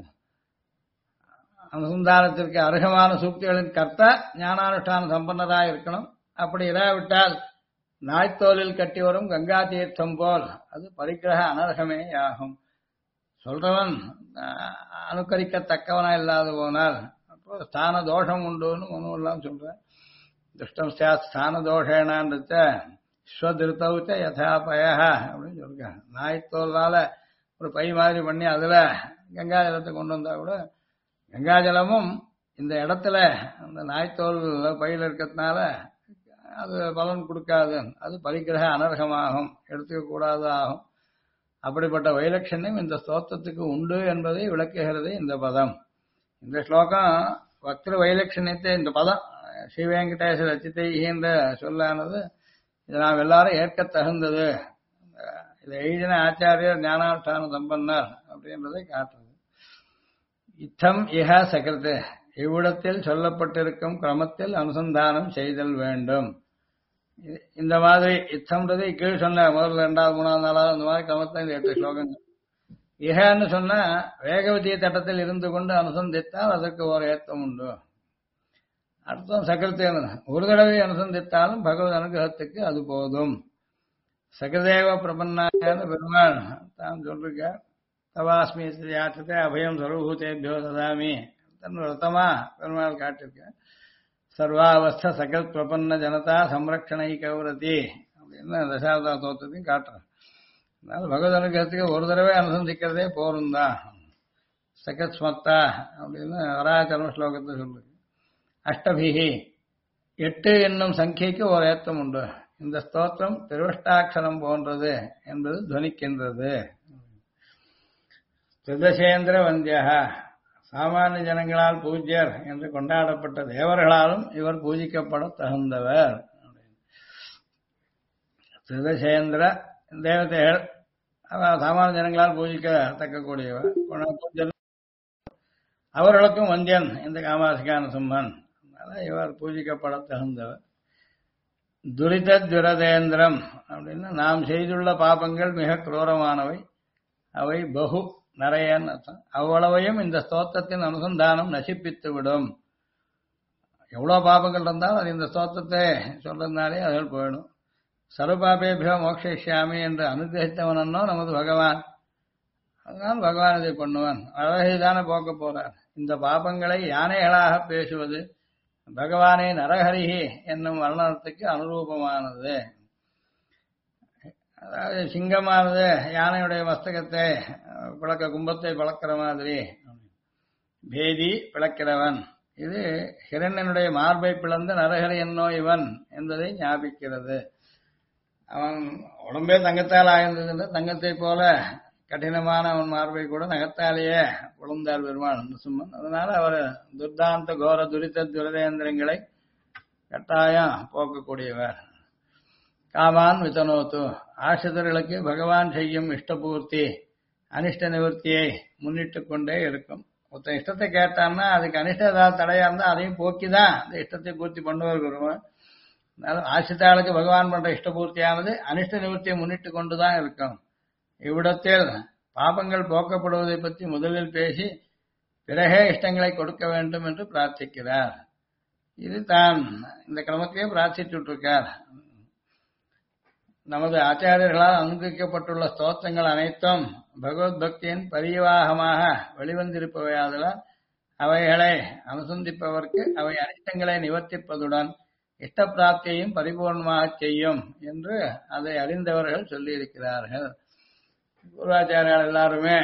அனுசந்தானத்திற்கு அருகமான சூக்திகளின் கர்த்தா ஞானானுஷ்டான சம்பன்னராக இருக்கணும். அப்படி இராவிட்டால் நாய்த்தோலில் கட்டி வரும் கங்கா தீர்த்தம் போல் அது பரிக்கிரக அனர்ஹமே ஆகும். சொல்றவன் அனுகரிக்கத்தக்கவனா இல்லாது போனால் அப்போ ஸ்தான தோஷம் உண்டுன்னு ஒன்றும் சொல்றேன். துஷ்டம் ஸ்தான தோஷேனான்றச்ச ஸ்வதிருத்தவுச்ச யதாபய அப்படின்னு சொல்லிருக்காங்க. நாய்த்தோலால ஒரு பை மாதிரி பண்ணி அதுல கங்கா ஜலத்தை கொண்டு வந்தா கூட கங்கா ஜலமும் இந்த இடத்துல அந்த நாய்த்தோல் பையில இருக்கிறதுனால அது பலன் கொடுக்காது. அது பரிக்கிரக அனர்ஹமாகும், எடுத்துக்க கூடாது ஆகும். அப்படிப்பட்ட வைலட்சண்யம் இந்த ஸ்தோத்திரத்துக்கு உண்டு என்பதை விளக்குகிறது இந்த பதம். இந்த ஸ்லோகம் பக்திர வைலட்சண்யத்தை இந்த பதம் ஸ்ரீ வெங்கடேச ரச்சிதை என்ற சொல்லானது இது நாம் எல்லாரும் ஏற்க தகுந்தது. இதை எழுதின ஆச்சாரியர் ஞானானுஷ்டான சம்பன்னர் அப்படின்றதை காட்டுறது. இத்தம் இஹ சகிருத்து இவ்விடத்தில் சொல்லப்பட்டிருக்கும் கிரமத்தில் அனுசந்தானம் செய்தல் வேண்டும். இந்த மாதிரி இத்தம்ன்றது கீழ் சொன்ன முதல்ல 2வது 3வது 4வது அந்த மாதிரி கிரமத்தில் இந்த 8 ஸ்லோகங்கள். இஹன்னு சொன்னா வேகவதிய தட்டத்தில் இருந்து கொண்டு அனுசந்தித்தால் அதற்கு ஒரு ஏத்தம் உண்டு. அர்த்தம் சகிருத்து ஒரு தடவை அனுசந்தித்தாலும் பகவத் அனுகிரகத்துக்கு அது போதும். சகிருதேவ பிரபன்னான பெருமாள் தான் சொல்லிருக்க தவாஸ்மி யாத்திரை அபயம் சர்வபூதேபியோ ததாமி தன் ரத்தமா பெருமாள் காட்டிருக்க. சர்வாவஸ்த சகல் பிரபன்ன ஜனதா சம்ரக்ஷணை கௌரதி அப்படின்னு தசாவதா தோற்றத்தையும் காட்டுறேன். அதனால பகவத் அனுகிரகத்துக்கு ஒரு தடவை அனுசந்திக்கிறதே போரும் தான். சகத் ஸ்மர்த்தா அப்படின்னு வராச்சரண ஸ்லோகத்தை சொல்லுது. அஷ்டபிகி 8 என்னும் சங்கைக்கு ஒரு ஏத்தம் உண்டு. இந்த ஸ்தோத்திரம் திருவஷ்டாட்சரம் போன்றது என்பது துவனிக்கின்றது. திருதசேந்திர வந்தியக சாமானிய ஜனங்களால் பூஜ்யர் என்று கொண்டாடப்பட்ட தேவர்களாலும் இவர் பூஜிக்கப்பட தகுந்தவர். திருதசேந்திர தேவதைகள் சாமானிய ஜனங்களால் பூஜிக்கத்தக்கக்கூடியவர். அவர்களுக்கும் வந்தியன் இந்த காமாசிகா நரசிம்மன். அதனால இவர் பூஜிக்கப்பட தகுந்தவர். துரித துரதேந்திரம் அப்படின்னா நாம் செய்துள்ள பாபங்கள் மிக குரூரமானவை. அவை பகு நிறையன்னு அர்த்தம். அவ்வளவையும் இந்த ஸ்தோத்திரத்தின் அனுசந்தானம் நசிப்பித்து விடும். எவ்வளவு பாபங்கள் இருந்தாலும் அது இந்த ஸ்தோத்திரத்தை சொல்றதுனாலே அதில் போயிடும். சர்வபாபேபியோ மோக்ஷிஷ்யாமி என்று அனுகிரகித்தவனோ நமது பகவான். அதனால் பகவான் இதை பண்ணுவான். அழகைதானே போக்க போறார். இந்த பாபங்களை யானைகளாக பேசுவது பகவானே நரஹரிஹி என்னும் வர்ணனத்துக்கு அனுரூபமானது. அதாவது சிங்கமானது யானையுடைய மஸ்தகத்தை கும்பத்தை பழக்கிற மாதிரி பேதி பிளக்கிறவன். இது ஹிரண்யனுடைய மார்பை பிளந்த நரஹரி என்னோ இவன் என்பதை ஞாபிக்கிறது. அவன் உடம்பே தங்கத்தால் ஆயிருந்தது. தங்கத்தை போல கடினமான அவன் மார்பை கூட நகத்தாலேயே உழந்தார் பெருமாள் நரசிம்மன். அதனால அவர் துர்தாந்த கோர துரித துரதேந்திரங்களை கட்டாயம் போக்கக்கூடியவர். காமான் விதனோத்து, ஆசிரியர்களுக்கு பகவான் செய்யும் இஷ்டபூர்த்தி அனிஷ்ட நிவர்த்தியை முன்னிட்டு கொண்டே இருக்கும். ஒருத்தன் இஷ்டத்தை கேட்டான்னா அதுக்கு அனிஷ்ட ஏதாவது தடையா இருந்தா அதையும் போக்கிதான் அந்த இஷ்டத்தை பூர்த்தி பண்ணுவார் பெருமாள். அதனால ஆசிரியாளுக்கு பகவான் பண்ற இஷ்டபூர்த்தியானது அனிஷ்ட நிவர்த்தியை முன்னிட்டு கொண்டுதான் இருக்கும். இவ்விடத்தில் பாபங்கள் போக்கப்படுவதை பற்றி முதலில் பேசி பிறகே இஷ்டங்களை கொடுக்க வேண்டும் என்று பிரார்த்திக்கிறார். இது தான் இந்த கிரமத்தையே பிரார்த்திச்சுட்டு இருக்கார். நமது ஆச்சாரியர்களால் அனுகிரிக்கப்பட்டுள்ள ஸ்தோத்திரங்கள் அனைத்தும் பகவத் பக்தியின் பரிவாகமாக வெளிவந்திருப்பவையாதலால் அவைகளை அனுசந்திப்பவர்க்கு அவை அனிஷ்டங்களை நிவர்த்திப்பதுடன் இஷ்ட பிராப்தியையும் பரிபூர்ணமாக செய்யும் என்று அதை அறிந்தவர்கள் சொல்லியிருக்கிறார்கள். பூர்வாச்சாரியால் எல்லாருமே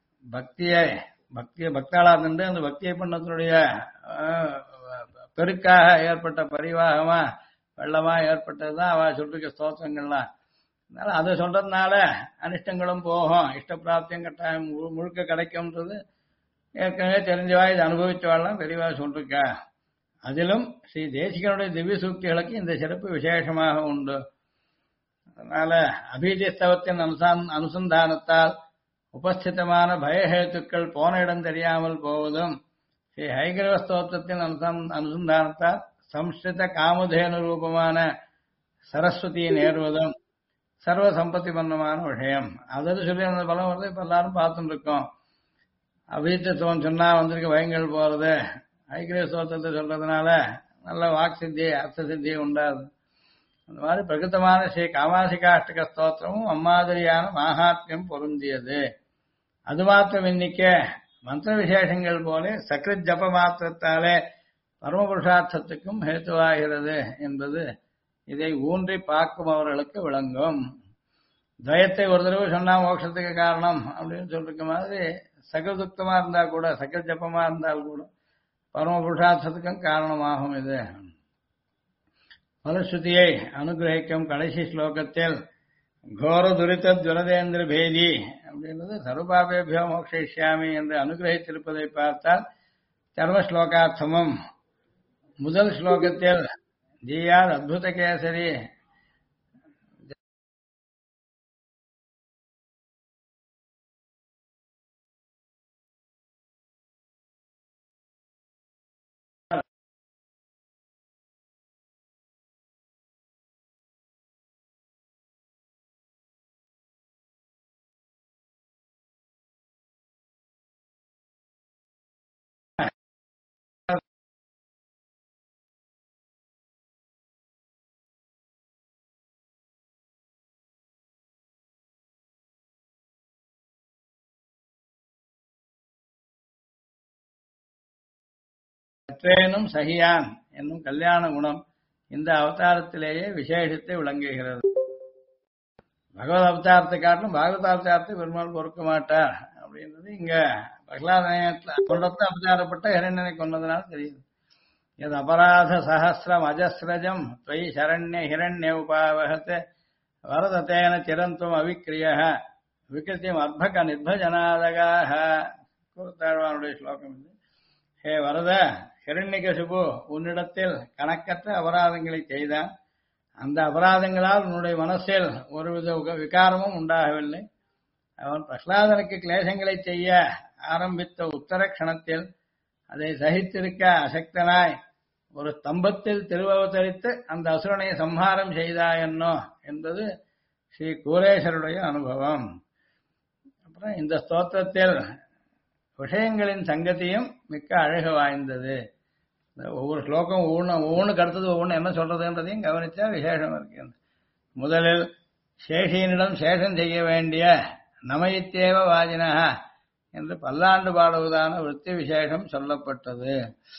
பக்தாளா இருந்து அந்த பக்தியை பண்ணத்தினுடைய பெருக்காக ஏற்பட்ட பரிவாகமா வெள்ளமா ஏற்பட்டதுதான் அவ சொல்லிருக்க ஸ்தோத்திரங்கள்லாம். அதனால அதை சொல்றதுனால அனிஷ்டங்களும் போகும், இஷ்ட பிராப்தியும் கட்டாயம் முழுக்க கிடைக்கும்ன்றது ஏற்கனவே தெரிஞ்சவா இதை அனுபவிச்சவாள்லாம் பெரியவா சொல்லிருக்கா. அதிலும் ஸ்ரீ தேசிகனுடைய திவ்ய சூக்திகளுக்கு இந்த சிறப்பு விசேஷமாக உண்டு. அதனால அபீதிஸ்தவத்தின் அனுசந்தானத்தால் உபஸ்திதமான பயஹேத்துக்கள் போன இடம் தெரியாமல் போவதும், ஸ்ரீ ஹைகிரவ ஸ்தோத்திரத்தின் அனுசந்தானத்தால் சம்ஸ்கிருத காமதேனு ரூபமான சரஸ்வதியை நேருவதும் சர்வ சம்பத்தி பண்ணமான விஷயம். அதாவது சொல்லி அந்த பலம் வந்து இப்ப எல்லாரும் பார்த்துட்டு இருக்கோம். அபீத்தத்துவம் சொன்னா வந்திருக்க பயங்கள் போறது, ஐக்கிய ஸ்தோத்திரத்தை சொல்றதுனால நல்ல வாக் சித்தி அர்த்த சித்தி உண்டாது. அந்த மாதிரி பிரகிருத்தமான ஸ்ரீ காமாசிகாஷ்டக ஸ்தோத்திரமும் அம்மாதிரியான மாகாத்மியம் பொருந்தியது. அது மாத்திரம் இன்னைக்க மந்திர விசேஷங்கள் போல சக்ரித் ஜப மாத்திரத்தாலே பரமபுருஷார்த்தத்துக்கும் ஹேத்துவாகிறது என்பது இதை ஊன்றி பார்க்கும் அவர்களுக்கு விளங்கும். துவயத்தை ஒரு தடவை சொன்னா மோட்சத்துக்கு காரணம் அப்படின்னு சொல்லிருக்க மாதிரி சகதுக்தமா இருந்தா கூட சகல் ஜப்பமா இருந்தால் கூட பரம புருஷார்த்தத்துக்கும் காரணமாகும். இது பலஸ்ருதியை அனுகிரகிக்கும் கடைசி ஸ்லோகத்தில் கோர துரித துரதேந்திர பேதி அப்படின்றது சர்வபாபேபியோ மோக்ஷயிஷ்யாமி என்று அனுகிரகித்திருப்பதை பார்த்தால் சர்வ ஸ்லோகார்த்தமும் முதல் ஸ்லோகத்தில் ஜீயாத் அத்புத கேசரி கற்றேனும் சகியான் என்னும் கல்யாண குணம் இந்த அவதாரத்திலேயே விசேஷத்தை விளங்குகிறது. பகவத் அவதாரத்தை காட்டிலும் பாகவத அவதாரத்தை பெருமாள் பொறுக்க மாட்டார் அப்படின்றது இங்க பிரகலாதத்துல கொண்டத்தை அவதாரப்பட்ட ஹிரண்யனை கொண்டதுனால தெரியுது. எது அபராத சஹசிரம் அஜஸ்ரஜம் துவயி சரண்ய ஹிரண்ய உபாவகத்தை வரதத்தேன சிரந்துவம் அவிக்கிரிய விகிருத்தியம் அர்பக நிர்பஜனாதகாக கூர்த்தாழ்வானுடைய ஸ்லோகம் இது. ஹே வரத, ஹிரண்யகசிபு உன்னிடத்தில் கணக்கற்ற அபராதங்களை செய்தான். அந்த அபராதங்களால் உன்னுடைய மனசில் ஒருவித விகாரமும் உண்டாகவில்லை. அவன் பிரகலாதனுக்கு கிளேசங்களை செய்ய ஆரம்பித்த உத்தர கணத்தில் அதை சகித்திருக்க அசக்தனாய் ஒரு ஸ்தம்பத்தில் திருவவதரித்து அந்த அசுரனை சம்ஹாரம் செய்தாயன்னோ என்பது ஸ்ரீ கூரேஸ்வருடைய அனுபவம். அப்புறம் இந்த ஸ்தோத்திரத்தில் விஷயங்களின் சங்கதியும் மிக்க அழகு வாய்ந்தது. ஒவ்வொரு ஸ்லோகம் ஒவ்வொன்றுக்கு அடுத்தது ஒவ்வொன்று என்ன சொல்றதுன்றதையும் கவனிச்சா விசேஷம் இருக்கு. முதலில் சேஷியனிடம் சேஷம் செய்ய வேண்டிய நமயித்தேவ வாஜினக என்று பல்லாண்டு பாடுவதான விருத்தி விசேஷம் சொல்லப்பட்டது.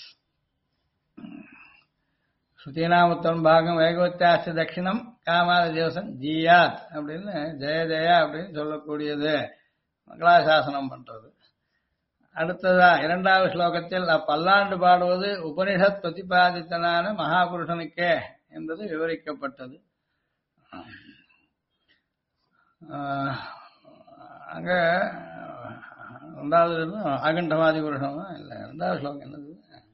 ஸ்ருதிநாமத்தன் பாகம் வேகவத்தியாஸ்தி தட்சிணம் காமாத திவசம் ஜீயாத் அப்படின்னு ஜெய ஜெயா அப்படின்னு சொல்லக்கூடியது மங்களாசாசனம் பண்றது. அடுத்ததா இரண்டாவது ஸ்லோகத்தில் அப்பல்லாண்டு பாடுவது உபனிஷத் பிரதிபாதித்தனான மகாபுருஷனுக்கே என்பது விவரிக்கப்பட்டது. அங்க ரெண்டாவது ஆகண்டவாதி புருஷம் இல்ல ரெண்டாவது ஸ்லோகம் என்னது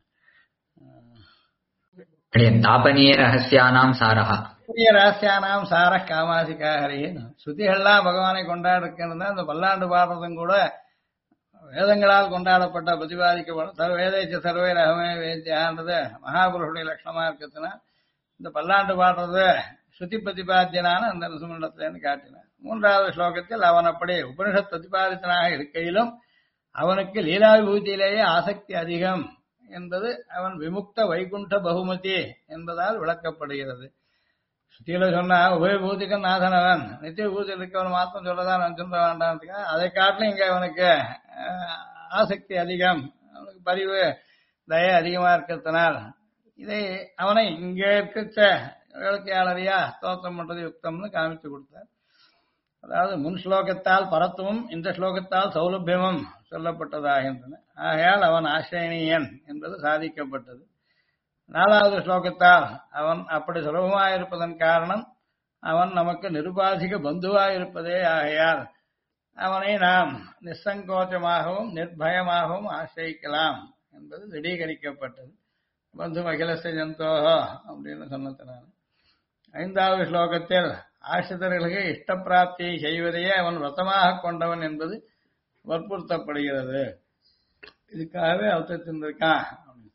தாபனீய ரகசியானாம் சாரஹா புதிய ரகசியானாம் சார காமாசிகா ஹரின்னு ஸ்ருதிகள்லாம் பகவானை கொண்டாடுறதுன்னு அந்த பல்லாண்டு பாடுறதும் கூட வேதங்களால் கொண்டாடப்பட்ட பிரதிபாதிக்கப்பட்ட வேதைச்ச சர்வே ரகமே வேத்தியான்றது மகாபுருஷனுடைய லட்சணமா இருக்கிறதுனா இந்த பல்லாண்டு பாடுறது ஸ்ருதி பிரதிபாத்தியனான அந்த நரசிம்மண்டத்திலேருந்து காட்டினார். மூன்றாவது ஸ்லோகத்தில் அவன் அப்படி உபனிஷத் பிரதிபாதித்தனாக இருக்கையிலும் அவனுக்கு லீலாவிபூதியிலேயே ஆசக்தி அதிகம் என்பது அவன் விமுக்த வைகுண்ட பகுமதி என்பதால் விளக்கப்படுகிறது. ஸ்ருதியில சொன்னா உபயபூதிக்கும் நாதனவன் நித்திய பூஜையில் இருக்கவன் மாத்திரம் சொல்லதான் நான் சொல்ல வேண்டாம். அதை காட்டிலும் இங்க அவனுக்கு ஆசக்தி அதிகம், அவனுக்கு பரிவு தய அதிகமா இருக்கிறதுனால் இதை அவனை இங்க இருக்க வேலைக்கையாளரியா ஸ்தோத்திரம் பண்றது யுக்தம்னு காமிச்சு கொடுத்தார். அதாவது முன் ஸ்லோகத்தால் பரத்துவம் இந்த ஸ்லோகத்தால் சௌலபியமும் சொல்லப்பட்டதாகின்றன. ஆகையால் அவன் ஆசிரியனியன் என்பது சாதிக்கப்பட்டது. நாலாவது ஸ்லோகத்தால் அவன் அப்படி சுலபமாயிருப்பதன் காரணம் அவன் நமக்கு நிருபாதிக பந்துவாயிருப்பதே ஆகையால் அவனை நாம் நிசங்கோச்சமாகவும் நிர்பயமாகவும் ஆசிரியிக்கலாம் என்பது திடீகரிக்கப்பட்டது. பந்து அகிலஸ்த ஜந்தோஹோ அப்படின்னு சொன்னதுனால. ஐந்தாவது ஸ்லோகத்தில் ஆசிரியர்களுக்கு இஷ்டப்பிராப்தியை செய்வதையே அவன் விரதமாக கொண்டவன் என்பது வற்புறுத்தப்படுகிறது. இதுக்காகவே அவதரித்திருக்கான்.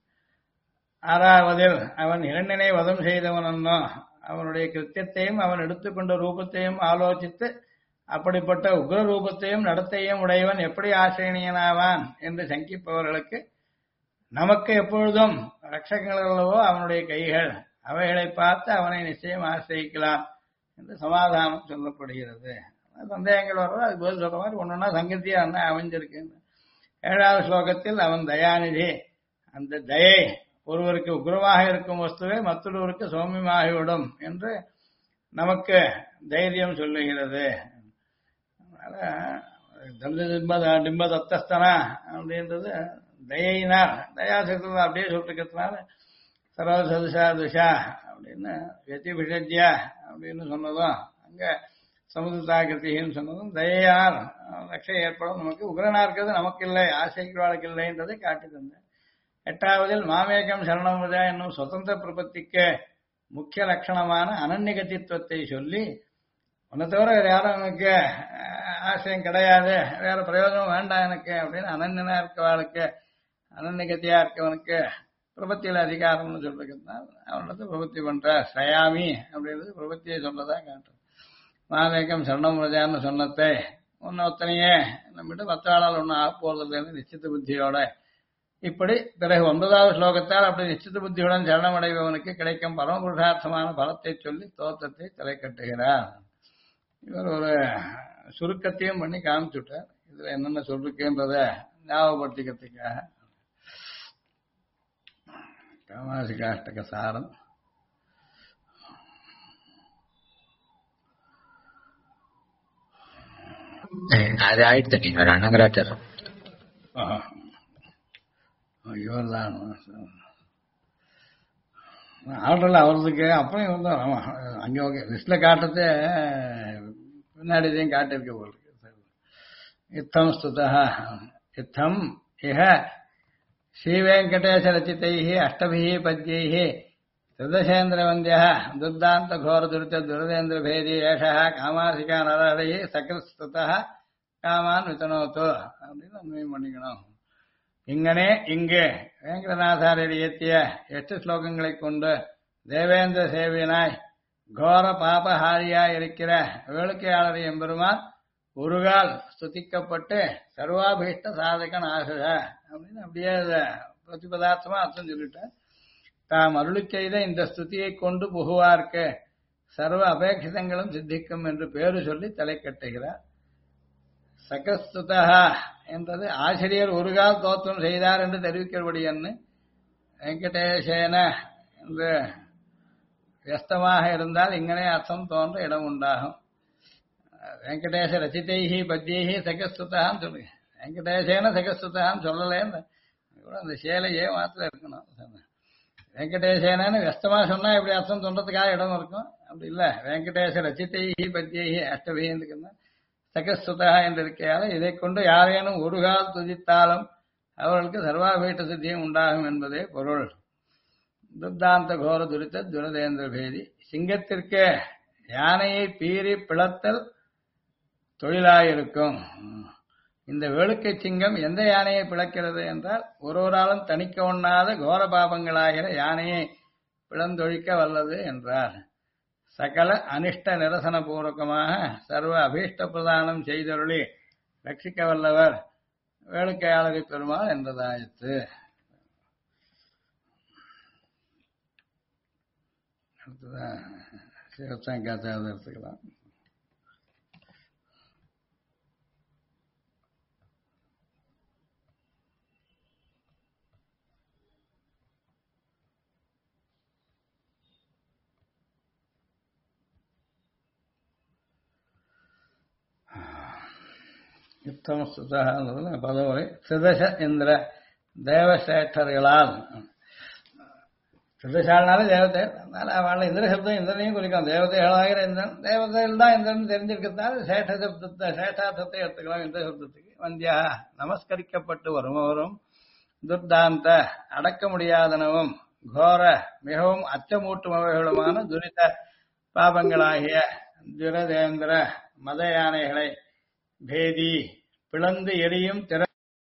ஆறாவதில் அவன் இரண்டனை வதம் செய்தவனோ அவனுடைய கிருத்தியத்தையும் அவன் எடுத்துக்கொண்ட ரூபத்தையும் ஆலோசித்து அப்படிப்பட்ட உக்ர ரூபத்தையும் நடத்தையும் உடையவன் எப்படி ஆசிரியனாவான் என்று சங்கிப்பவர்களுக்கு நமக்கு எப்பொழுதும் ரட்சகங்களோ அவனுடைய கைகள், அவைகளை பார்த்து அவனை நிச்சயம் ஆசிரியிக்கலாம் என்று சமாதானம் சொல்லப்படுகிறது. சந்தேகங்கள் வர்றது அது பதில் சொல்ற மாதிரி ஒன்னொன்னா சங்கத்தியா என்ன அமைஞ்சிருக்கு. ஏழாவது ஸ்லோகத்தில் அவன் தயாநிதி, அந்த தயை ஒருவருக்கு உக்ரமாக இருக்கும் வஸ்துவை மற்றொருவருக்கு சௌமியமாகிவிடும் என்று நமக்கு தைரியம் சொல்லுகிறது. டிம்ப தத்தஸ்தனா அப்படின்றது தயினார் தயாசக்தி அப்படியே சொல்லிருக்கிறதுனால சர்வ சதுஷா துஷா அப்படின்னு வெத்தி விஷஜ்யா அப்படின்னு சொன்னதும் அங்க சமுதாகிருத்தின்னு சொன்னதும் தயார் ரட்சை ஏற்படும். நமக்கு உக்ரனா இருக்கிறது நமக்கு இல்லை, ஆசைக்கு இல்லைன்றதை காட்டி தந்தேன். எட்டாவதில் மாமேகம் சரணமுதா என்னும் சுதந்திர பிரபத்திக்கு முக்கிய லட்சணமான அனன்யகதித்துவத்தை சொல்லி உன்னை தவிர வேற யாரும் எனக்கு ஆசையம் கிடையாது, வேற பிரயோஜனம் வேண்டாம் எனக்கு அப்படின்னு அனன்யனா இருக்கவாளுக்கு அனன்யகத்தியா இருக்கவனுக்கு பிரபத்தியில அதிகாரம்னு சொல்லிருக்கிறதுனால அவனது பிரபத்தி பண்ற சயாமி அப்படின்றது பிரபத்தியை சொல்லதா காட்டுறது. மாமேகம் சரணமுதான்னு சொன்னதை ஒன்னொத்தனையே நம்மகிட்ட மற்றாளால் ஒன்னும் ஆக போறதில்லைன்னு நிச்சித்த புத்தியோட இப்படி பிறகு 9வது ஸ்லோகத்தால் அப்படி நிச்சித்த புத்தியுடன் சரணமடைபவனுக்கு கிடைக்கும் பரமபுருஷார்த்தமான பலத்தை சொல்லி தோற்றத்தை தலை கட்டுகிறார். இவர் ஒரு சுருக்கத்தையும் பண்ணி காமிச்சுட்டார். இதுல என்னென்ன சொல்லிருக்குன்றத ஞாபகப்படுத்திக்கிறதுக்காக. காமாசிகாஷ்டக சாரம் அது ஆயிடுச்சு. நீங்க ரணகராச்சாரம் இவர் தான் ஆர்டர்ல அவரதுக்கு அப்புறம் இவர் தான். ஆமா அங்கே ஓகே லிஸ்ட்ல காட்டுறது பின்னாடி இதையும் காட்டிருக்க போல் இருக்கு. இத்தம் ஸ்துதா இத்தம் இஹ ஸ்ரீவேங்கடேச ரச்சிதை அஷ்டபி பத்யை திருதசேந்திரவந்திய துர்தாந்த கோர துரித துரதேந்திர பேதி ஏஷ காமாசிகா நரஹரி சகிருஸ்துதா காமான் வித்தனோத்து அப்படின்னு உண்மையும் பண்ணிக்கணும். இங்கனே இங்கு வேங்கடநாதாரியர் இயற்றிய 8 ஸ்லோகங்களை கொண்டு தேவேந்திர சேவியனாய் கோர பாபஹாரியாய் இருக்கிற வேளுக்கையாளர் எம்பெருமான் ஒருகால் ஸ்துதிக்கப்பட்டு சர்வாபீஷ்ட சாதகன் ஆகுக அப்படின்னு அப்படியே பிரதிபதார்த்தமா அர்த்தம் சொல்லிட்டார். தாம் அருளி செய்த இந்த ஸ்துதியை கொண்டு புகுவார்க்கு சர்வ அபேட்சிதங்களும் சித்திக்கும் என்று பேரு சொல்லி தலை கட்டுகிறார். சகஸ்துதா என்றது ஆசிரியர் ஒருகால் தோற்றம் செய்தார் என்று தெரிவிக்கிறபடி என்ன வெங்கடேசேன என்று வியஸ்தமாக இருந்தால் இங்கனே அர்த்தம் தோன்ற இடம் உண்டாகும். வெங்கடேச ரச்சிதைஹி பத்யைஹி சகஸ்துதான்னு சொல்லுங்க. வெங்கடேசேன சகஸ்துதான்னு சொல்லலேன்னு கூட அந்த சேலையே மாத்திரம் இருக்கணும். வெங்கடேசேனன்னு வியஸ்தமா சொன்னா இப்படி அர்த்தம் தோன்றதுக்காக இடம் இருக்கும். அப்படி இல்லை. வெங்கடேச ரச்சிதைஹி பத்யைஹி அஷ்டபின்னு சகஸ்துதா என்றிருக்கையால் இதை கொண்டு யாரேனும் ஒரு கால் துதித்தாலும் அவர்களுக்கு சர்வாபீட்ட சித்தியும் உண்டாகும் என்பதே பொருள். துர்தாந்த கோர துரித்த துரதேந்திர பேதி. சிங்கத்திற்கு யானையை பீறி பிளத்தல் தொழிலாயிருக்கும். இந்த வேளுக்கை சிங்கம் எந்த யானையை பிளக்கிறது என்றால் ஒருவராலும் தணிக்க ஒண்ணாத கோர பாபங்களாகிற யானையை பிளந்தொழிக்க வல்லது என்றார். சகல அனிஷ்ட நிரசன பூர்வகமாக சர்வ அபீஷ்ட பிரதானம் செய்தருளி ரட்சிக்க வல்லவர் வேளுக்கையாளரை பெருமாள் என்றதாயிற்று. அடுத்ததான் சிவசங்காச்சாரத்தை எடுத்துக்கலாம். யுத்தம் சுதா பதவி திரிதச இந்திர தேவசேட்டர்களால். திரிதசாலனால தேவதை, அதனால அவளை இந்திர சப்தம் இந்திரனையும் குறிக்கும். தேவதைகளாகிற இந்திரன், தேவதைகள் தான் இந்திரன் தெரிஞ்சிருக்கிறதுனால சேட்ட சப்தத்தை சேட்டார்த்தத்தை எடுத்துக்கலாம். இந்திர சப்தத்துக்கு வந்தியா நமஸ்கரிக்கப்பட்டு வருபவரும், துர்தாந்த அடக்க முடியாதனவும், கோர மிகவும் அச்சமூட்டுமவைகளுமான துரித பாபங்களாகிய துரதேந்திர மத யானைகளை பேதி பிளந்து எரியும் திற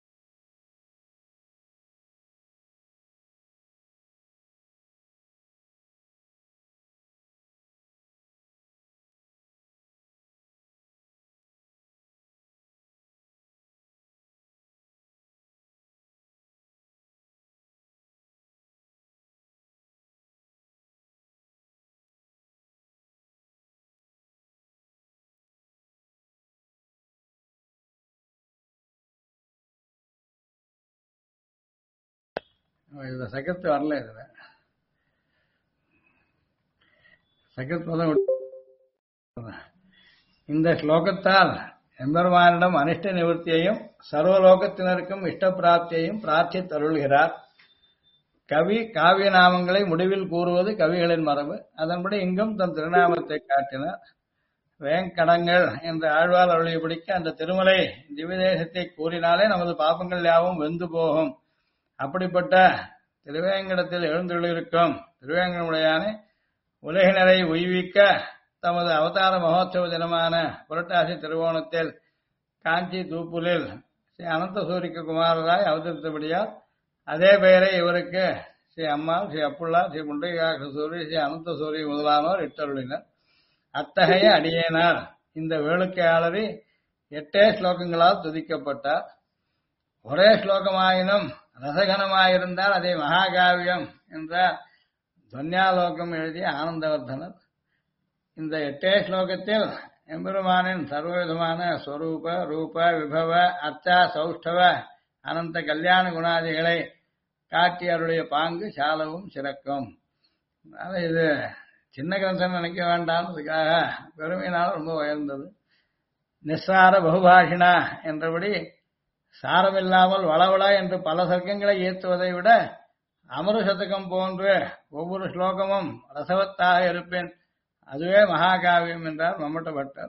இதுல சகத்து வரல. இதுல சகத் பதம் இந்த ஸ்லோகத்தால் எம்பெருமானிடம் அனிஷ்ட நிவர்த்தியையும் சர்வலோகத்தினருக்கும் இஷ்ட பிராப்தியையும் பிரார்த்தித்தருள்கிறார். கவி காவிய நாமங்களை முடிவில் கூறுவது கவிகளின் மரபு. அதன்படி இங்கும் தன் திருநாமத்தை காட்டினார். வேங்கடங்கள் என்ற ஆழ்வார் அருளிய பிடிக்க அந்த திருமலை திவ்யதேசத்தை கூறினாலே நமது பாபங்கள் யாவும் வெந்து போகும். அப்படிப்பட்ட திருவேங்கடத்தில் எழுந்துள்ளிருக்கும் திருவேங்கடமுடையானே உலகினரை உய்விக்க தமது அவதார மகோத்சவ தினமான புரட்டாசி திருவோணத்தில் காஞ்சி தூப்புலில் ஸ்ரீ அனந்த சூரிக்க குமாரராய் அவதரித்தபடியால் அதே பெயரை இவருக்கு ஸ்ரீ அம்மாள், ஸ்ரீ அப்புள்ளா, ஸ்ரீ முண்டைகாசூரி, ஸ்ரீ அனந்த சூரி முதலானோர் இட்டருளினர். அத்தகைய அடியேனார் இந்த வேளுக்கையாளரை 8 ஸ்லோகங்களால் துதிக்கப்பட்டார். ஒரே ஸ்லோகமாயினும் ரசகனமாயிருந்தால் அதை மகாகாவியம் என்ற துவன்யாலோகம் எழுதிய ஆனந்தவர்தனர் இந்த 8 ஸ்லோகத்தில் எம்பெருமானின் சர்வவிதமான ஸ்வரூப ரூப விபவ அர்ச்சா சௌஷ்டவ அனந்த கல்யாண குணாதிகளை காட்டி அருடைய பாங்கு சாலவும் சிறக்கும். அதனால இது சின்ன கிரந்தம் நினைக்க வேண்டாம்ன்றதுக்காக பெருமையினால் ரொம்ப உயர்ந்தது. நிஸ்ஸார பகுபாஷினா என்றபடி சாரமில்லாமல் வளவள என்று பல சர்க்கங்களை ஏற்றுவதை விட அமரு சதகம் போன்று ஒவ்வொரு ஸ்லோகமும் ரசவத்தாக இருப்பேன், அதுவே மகாகாவியம் என்றார் மம்மட்ட பட்டர்.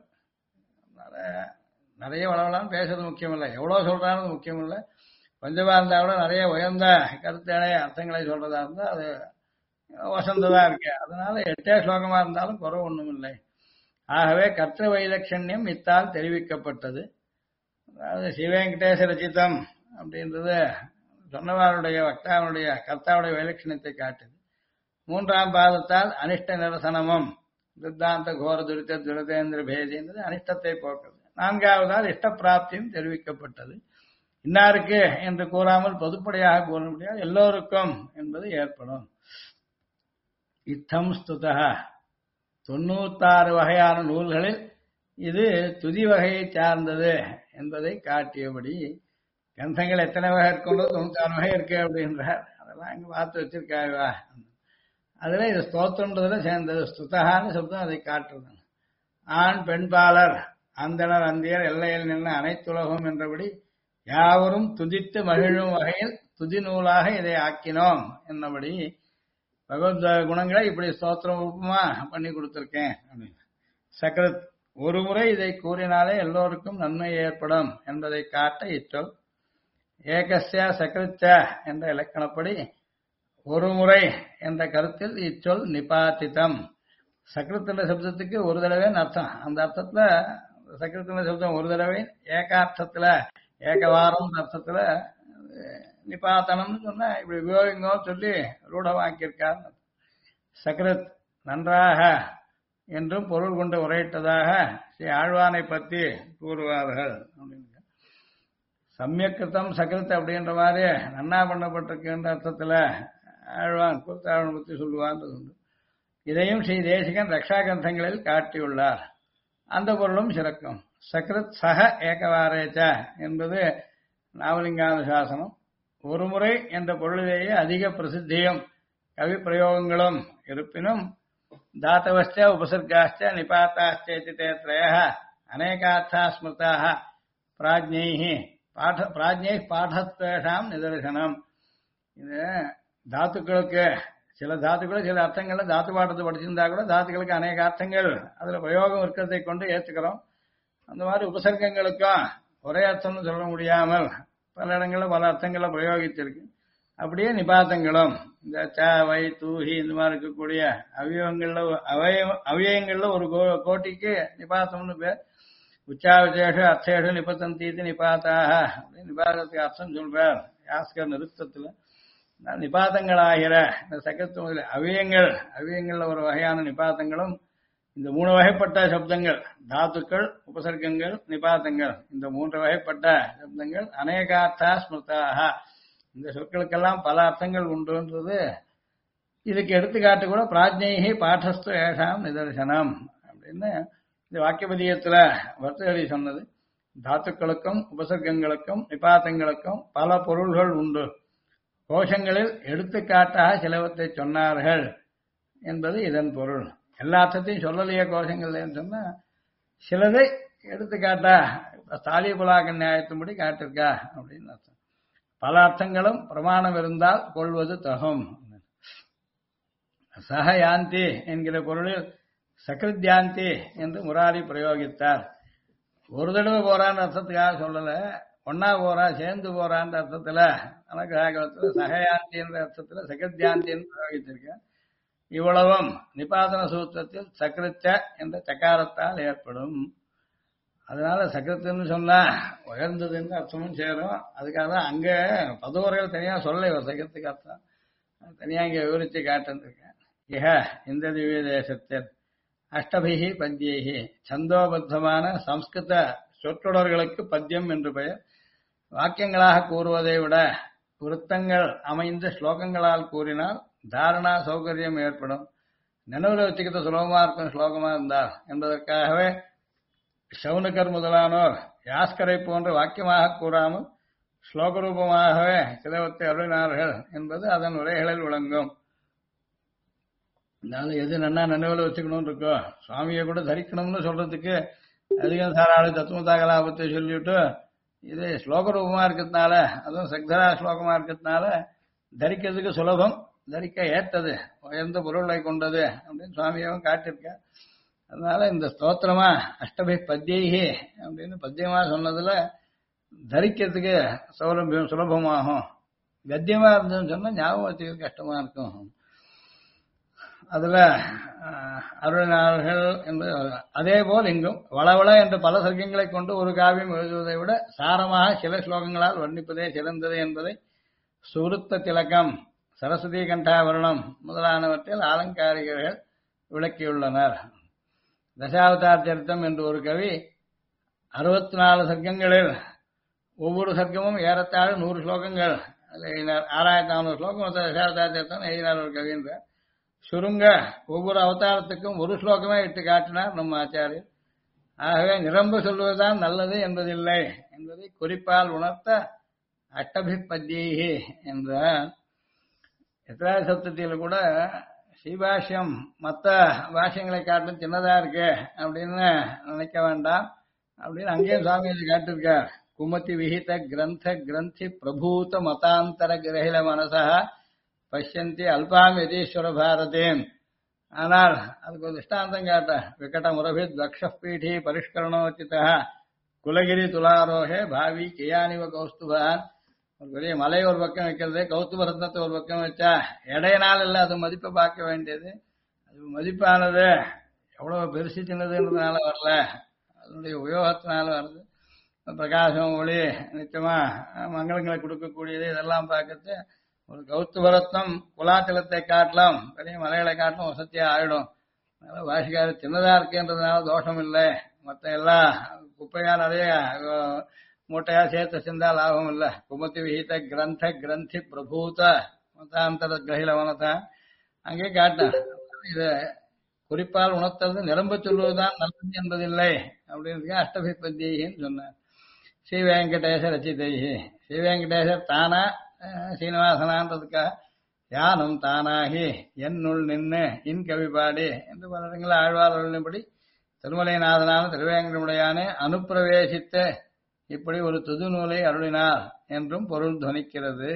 நிறைய வளவலான்னு பேசுறது முக்கியமில்லை, எவ்வளோ சொல்றான்னு முக்கியமில்லை. கொஞ்சமா இருந்தா கூட நிறைய உயர்ந்த கருத்தேனை அர்த்தங்களை சொல்றதா இருந்தா அது வசந்ததா இருக்கு. அதனால 8 ஸ்லோகமா இருந்தாலும் குறவு ஒன்றும் இல்லை. ஆகவே கர்த்த வைலட்சண்யம் இத்தால் தெரிவிக்கப்பட்டது. அதாவது சிவவெங்கடேச ரச்சிதம் அப்படின்றது சொன்னவாருடைய வக்தாவுடைய கர்த்தாவுடைய வைலட்சணத்தை காட்டுது. 3ஆம் பாதத்தால் அனிஷ்ட நிரசனமும் துர்தாந்த கோர துரித்த துரதேந்திர பேதி என்பது அனிஷ்டத்தை போக்குறது. 4ஆவதால் இஷ்ட பிராப்தியும் தெரிவிக்கப்பட்டது. இன்னாருக்கு என்று கூறாமல் பொதுப்படையாக கூற முடியாது, எல்லோருக்கும் என்பது ஏற்படும். இத்தம் ஸ்துதா 96 வகையான நூல்களில் இது துதி வகையை சார்ந்தது என்பதை காட்டியபடி கிரந்தங்கள் எத்தனை வகை இருக்கோ 96 வகை இருக்கு அப்படின்றார். அதெல்லாம் இங்க பார்த்து வச்சிருக்காங்க. அதுல இது ஸ்தோத்திரன்றதுல சேர்ந்தது. ஸ்துதகான்னு சப்தம் அதை காட்டுறது. ஆண் பெண்பாளர் அந்தனர் அந்தியர் எல்லையில் நின்ற அனைத்துலகம் என்றபடி யாவரும் துதித்து மகிழும் வகையில் துதி நூலாக இதை ஆக்கினோம் என்னபடி பகவத் குணங்களை இப்படி ஸ்தோத்திரம் ரூபமா பண்ணி கொடுத்திருக்கேன் அப்படின்னு. சக்கரத் ஒரு முறை இதை கூறினாலே எல்லோருக்கும் நன்மை ஏற்படும் என்பதை காட்ட இச்சொல். ஏகஸ்ய சகிருச்ச என்ற இலக்கணப்படி ஒரு முறை என்ற கருத்தில் இச்சொல் நிபாத்திதம். சகிருத்தின சப்தத்துக்கு ஒரு தடவை அர்த்தம். அந்த அர்த்தத்துல சகிருத்தின சப்தம் ஒரு தடவை ஏகார்த்தத்துல ஏகவாரம் அர்த்தத்துல நிபாத்தனம்னு சொன்னா இப்படி உபயோகிங்கோ சொல்லி ரூಢமாக்கியிருக்கார். சகிருத் நன்றாக என்றும் பொருள் கொண்டு உரையிட்டதாக ஸ்ரீ ஆழ்வானை பற்றி கூறுவார்கள் அப்படின்னு. சமயக்கிருத்தம் சகிருத் அப்படின்ற மாதிரி நன்னா பண்ணப்பட்டிருக்கின்ற அர்த்தத்துல ஆழ்வான் கூத்தாழ்வனை பற்றி சொல்லுவான்றது உண்டு. இதையும் ஸ்ரீ தேசிகன் ரக்ஷா கிரந்தங்களில் காட்டியுள்ளார். அந்த பொருளும் சிறக்கும். சகிருத் சக ஏகவாரேச்ச என்பது நாவலிங்கானுசாசனம். ஒரு முறை என்ற பொருளிலேயே அதிக பிரசித்தியும் கவி பிரயோகங்களும் இருப்பினும் தாத்தவச்ச உபசர்காச்ச நிபாத்தாச்சேதி தே த்ரயः அநேகார்த்தா ஸ்மிருதாக பிராஜ்ஞை பாடத்வேஷாம் நிதர்சனம். இது தாத்துக்களுக்கு சில தாத்துக்கள் சில அர்த்தங்கள்ல தாத்து பாட்டத்தை படிச்சிருந்தா கூட தாத்துக்களுக்கு அநேக அர்த்தங்கள் அதுல பிரயோகம் இருக்கிறதை கொண்டு ஏற்றுக்கிறோம். அந்த மாதிரி உபசர்க்கங்களுக்கும் ஒரே அர்த்தம்னு சொல்ல முடியாமல் பல இடங்கள்ல பல அர்த்தங்களை பிரயோகித்திருக்கு. அப்படியே நிபாத்தங்களும் இந்த ச வை தூஹி இந்த மாதிரி இருக்கக்கூடிய அவயங்கள்ல ஒரு கோட்டிக்கு நிபாத்தம்னு பேர். உச்சாவிசேஷ அர்த்தேஷு நிபத்தந்தீதி நிபாத்தாக அப்படின்னு நிபாதத்துக்கு அர்த்தம் சொல்றார் யாஸ்கர் நிருத்தத்துல. நிபாத்தங்களாகிற இந்த சகத்துவ அவயங்கள்ல ஒரு வகையான நிபாத்தங்களும் இந்த மூணு வகைப்பட்ட சப்தங்கள் தாத்துக்கள் உபசர்க்கங்கள் நிபாத்தங்கள் இந்த மூன்று வகைப்பட்ட சப்தங்கள் அநேகார்த்தா ஸ்மிருதாக. இந்த சொற்களுக்கெல்லாம் பல அர்த்தங்கள் உண்டுன்றது இதுக்கு எடுத்துக்காட்டு கூட பிராஜ்ஞை பாடஸ்து ஏஷாம் நிதர்சனம் அப்படின்னு இந்த வாக்கியபதியத்துல வர்த்தகடி சொன்னது. தாத்துக்களுக்கும் உபசர்க்கங்களுக்கும் நிபாத்தங்களுக்கும் பல பொருள்கள் உண்டு. கோஷங்களில் எடுத்துக்காட்டாக சிலவற்றை சொன்னார்கள் என்பது இதன் பொருள். எல்லா அர்த்தத்தையும் சொல்லலையே கோஷங்கள்லன்னு சொன்னா சிலதை எடுத்துக்காட்டா தாலிய புலாக நியாயத்தின்படி காட்டிருக்கா அப்படின்னு அர்த்தம். பல அர்த்தங்களும் பிரமாணம் இருந்தால் கொள்வது தகும். சஹயாந்தி என்கிற பொருளில் சகிருத்யாந்தி என்று முராரி பிரயோகித்தார். ஒரு தடவை போறான்னு அர்த்தத்துக்காக சொல்லல, ஒன்னா போறா சேர்ந்து போறான்ற அர்த்தத்துல அனகாகத்துல சஹயாந்தி என்ற அர்த்தத்துல சகிருத்யாந்தி என்று பிரயோகித்திருக்க. இவ்வளவும் நிபாதன சூத்திரத்தில் சகிருச்ச என்ற சக்காரத்தால் ஏற்படும். அதனால சகிருத்துன்னு சொன்னா உயர்ந்ததுன்னு அர்த்தமும் சேரும். அதுக்காக தான் அங்க பதுவர்கள் தனியா சொல்ல ஒரு சகிரத்துக்கு அர்த்தம் தனியா இங்க விவரிச்சு காட்டிருக்கேன். இஹ இந்த திவ்ய தேசத்தில் அஷ்டபிகி பத்யேகி சந்தோபத்தமான சம்ஸ்கிருத சொற்றொடர்களுக்கு பத்தியம் என்று பெயர். வாக்கியங்களாக கூறுவதை விட விருத்தங்கள் அமைந்த ஸ்லோகங்களால் கூறினால் தாரணா சௌகரியம் ஏற்படும். நினைவுல வச்சுக்கிட்ட சுலபமா இருக்கும் ஸ்லோகமா இருந்தால் என்பதற்காகவே சவுனகர் முதலானோர் யாஸ்கரை போன்ற வாக்கியமாக கூறாமல் ஸ்லோக ரூபமாகவே சிலவத்தை அருளினார்கள் என்பது அதன் உரைகளில் விளங்கும். அதனால எது நன்னா நினைவுல வச்சுக்கணும்னு இருக்கோ சுவாமியை கூட தரிக்கணும்னு சொல்றதுக்கு அதிகம் சாராளி தத்துவதா கலாபத்தை சொல்லிவிட்டு இது ஸ்லோக ரூபமா இருக்கிறதுனால அதுவும் சக்தரா ஸ்லோகமா இருக்கிறதுனால தரிக்கிறதுக்கு சுலபம், தரிக்க ஏற்றது, உயர்ந்த பொருளை கொண்டது அப்படின்னு சுவாமியாவும் காட்டியிருக்க. அதனால இந்த ஸ்தோத்திரமா அஷ்டபி பத்யைகி அப்படின்னு பத்தியமா சொன்னதுல தரிக்கிறதுக்கு சௌலபியம் சுலபமாகும். கத்தியமா இருந்ததுன்னு சொன்னா ஞாபகம் வச்சுக்கிறது கஷ்டமா இருக்கும். அதுல அருளினார்கள் என்று அதே போல் இங்கும் வளவள என்ற பல சர்க்கங்களை கொண்டு ஒரு காவியம் எழுதுவதை விட சாரமாக சில ஸ்லோகங்களால் வர்ணிப்பதே சிறந்தது என்பதை சுருத்த திலகம், சரஸ்வதி கண்டாவரணம் முதலானவற்றில் ஆலங்காரிகர்கள் விளக்கியுள்ளனர். தசாவதார சரித்தம் என்று ஒரு கவி 64 சர்க்கங்களில் ஒவ்வொரு சர்க்கமும் ஏறத்தாழ 100 ஸ்லோகங்கள் 6400 ஸ்லோகம் தசாவதார சரித்தம் எழுதினார் ஒரு கவி என்ற. சுருங்க ஒவ்வொரு அவதாரத்துக்கும் ஒரு ஸ்லோகமே இட்டு காட்டினார் நம் ஆச்சாரியர். ஆகவே நிரம்ப சொல்வதுதான் நல்லது என்பதில்லை என்பதை குறிப்பால் உணர்த்த அஷ்டபி பத்யைகி என்ற எத்ராய சப்தத்தில கூட ஸ்ரீபாஷ்யம் மற்ற பாஷ்யங்களை காட்டும் சின்னதா இருக்கு அப்படின்னு நினைக்க வேண்டாம் அப்படின்னு அங்கேயும் சுவாமி காட்டிருக்கார். குமதி விஹித கிரந்த கிரந்தி பிரபூத மதாந்தர கிரகில மனசா பஷ்யந்தி அல்பாம் யதீஸ்வர பாரதேன் ஆனால் அதுக்கு ஒரு திஷ்டாந்தம் கேட்ட விகட முரபித் தக்ஷபீఠி பரிஷ்கரணோச்சிதா குலகிரி துலாரோகே பாவி கியானிவ கௌஸ்துபான். ஒரு பெரிய மலை ஒரு பக்கம் வைக்கிறது, கௌஸ்துப ரத்னத்தை ஒரு பக்கம் வச்சா எடையினால் இல்லை, அது மதிப்பை பார்க்க வேண்டியது. அது மதிப்பானது எவ்வளவு பெருசு சின்னதுன்றதுனால வரல, அதனுடைய உபயோகத்தினால வருது. பிரகாசம் ஒளி நிச்சயமா மங்களங்களை கொடுக்கக்கூடியது, இதெல்லாம் பார்க்கறது ஒரு கௌத்துவரத்னம் குலாச்சலத்தை காட்டலாம், பெரிய மலைகளை காட்டலாம் வசதியா ஆயிடும். அதனால பாஷிக்காரு சின்னதா இருக்குன்றதுனால தோஷம் இல்லை, மற்ற எல்லா குப்பையா நிறைய மூட்டையா சேர்த்து செஞ்சா லாபம் இல்லை. குமதி விஹித கிரந்த கிரந்தி பிரபூத மதாந்தர கிரகிலவனதா அங்கே காட்டான். இத குறிப்பால் உணர்த்துறது நிரம்ப சொல்வதுதான் நல்லது என்பதில்லை அப்படின்னு அஷ்டபிபத்தியின்னு சொன்னார். ஸ்ரீ வெங்கடேச ரச்சிதைஹி, ஸ்ரீ வெங்கடேசர் தானா சீனிவாசனான்றதுக்காக யானும் தானாகி என்னுள் நின்று இன் கவி பாடி என்று பல இடங்களில் ஆழ்வார் அருளின்படி திருமலைநாதனான திருவேங்கடமுடையானே அனுப்பிரவேசித்த இப்படி ஒரு துது நூலை அருளினார் என்றும் பொருள் துவனிக்கிறது.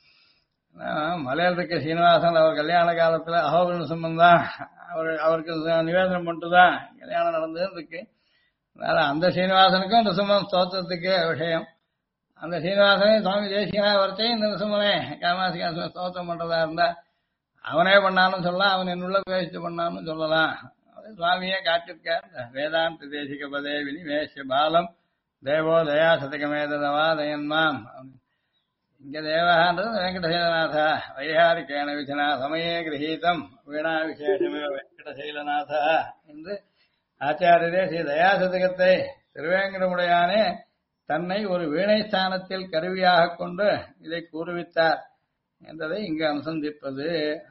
மலையில் இருக்க சீனிவாசன் அவர் கல்யாண காலத்துல அகோபன சம்பந்தம் அவருக்கு நிவேதனம் பண்ணிட்டுதான் கல்யாணம் நடந்ததுன்னு இருக்கு. அதனால அந்த சீனிவாசனுக்கும் ரிசுமன் ஸ்தோத்திரத்துக்கு விஷயம். அந்த சீனிவாசனே சுவாமி தேசிகனா வரச்சே இந்த ரிசுமனே காமாசிகா ஸ்தோத்திரம் பண்றதா இருந்தா அவனே பண்ணாலும் சொல்லலாம், அவன் என்னுள்ள பேசிட்டு பண்ணாலும் சொல்லலாம். அது சுவாமியே காட்டிருக்கார். வேதாந்த தேசிக பதே வினிவேஷ பாலம் தேவோ தயா சதகமேதவா தயன்மாம். இங்க தேவகான்றது வெங்கடசைலநாத வைகாரிகேண விசனா சமயே கிரகீதம் வீணா விசேஷமே வெங்கடசைலநாத என்று ஆச்சாரியரே ஸ்ரீ தயாசதகத்தை திருவேங்கடமுடையானே தன்னை ஒரு வீணை ஸ்தானத்தில் கருவியாக கொண்டு இதை கூறுவித்தார் என்பதை இங்கு அனுசந்திப்பது.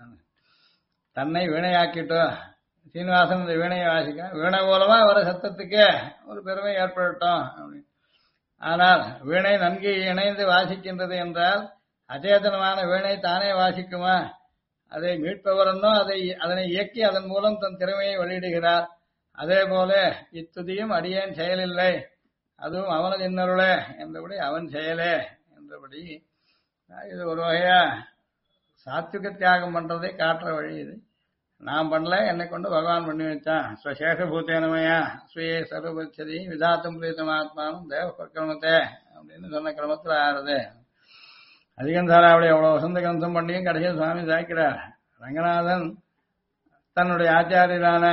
தன்னை வீணையாக்கிட்டோ சீனிவாசன் இந்த வீணையை வாசிக்க வீணை மூலமா வர சத்தத்துக்கே ஒரு பெருமை ஏற்படட்டும் அப்படின்னு. ஆனால் வீணை நன்கு இணைந்து வாசிக்கின்றது என்றால் அச்சேதனமான வீணை தானே வாசிக்குமா? அதை மீட்பவரன்னோ அதனை இயக்கி அதன் மூலம் தன் திறமையை வெளியிடுகிறார். அதே போல இத்துதியும் அடியேன் செயலில்லை, அதுவும் அவனது இன்னருளே என்றபடி அவன் செயலே என்றபடி இது ஒரு வகையா சாத்விக தியாகம் பண்றதை காட்டுற வழி. இது நான் பண்ணல, என்னை கொண்டு பகவான் பண்ணி வச்சான். ஸ்வசேஷபூத்தேனமையா ஸ்வீய சர்வபட்சதி விதாத்தம் பிரீத்தமாத்மானும் தேவ பிரக்கிரமத்தே அப்படின்னு சொன்ன கிரமத்தில் ஆறுது. அதிகந்தாராவளி அவ்வளவு வசந்த கிரந்தம் பண்ணியும் கடைசியில் சுவாமி சாய்க்கிறார். ரங்கநாதன் தன்னுடைய ஆச்சாரியரான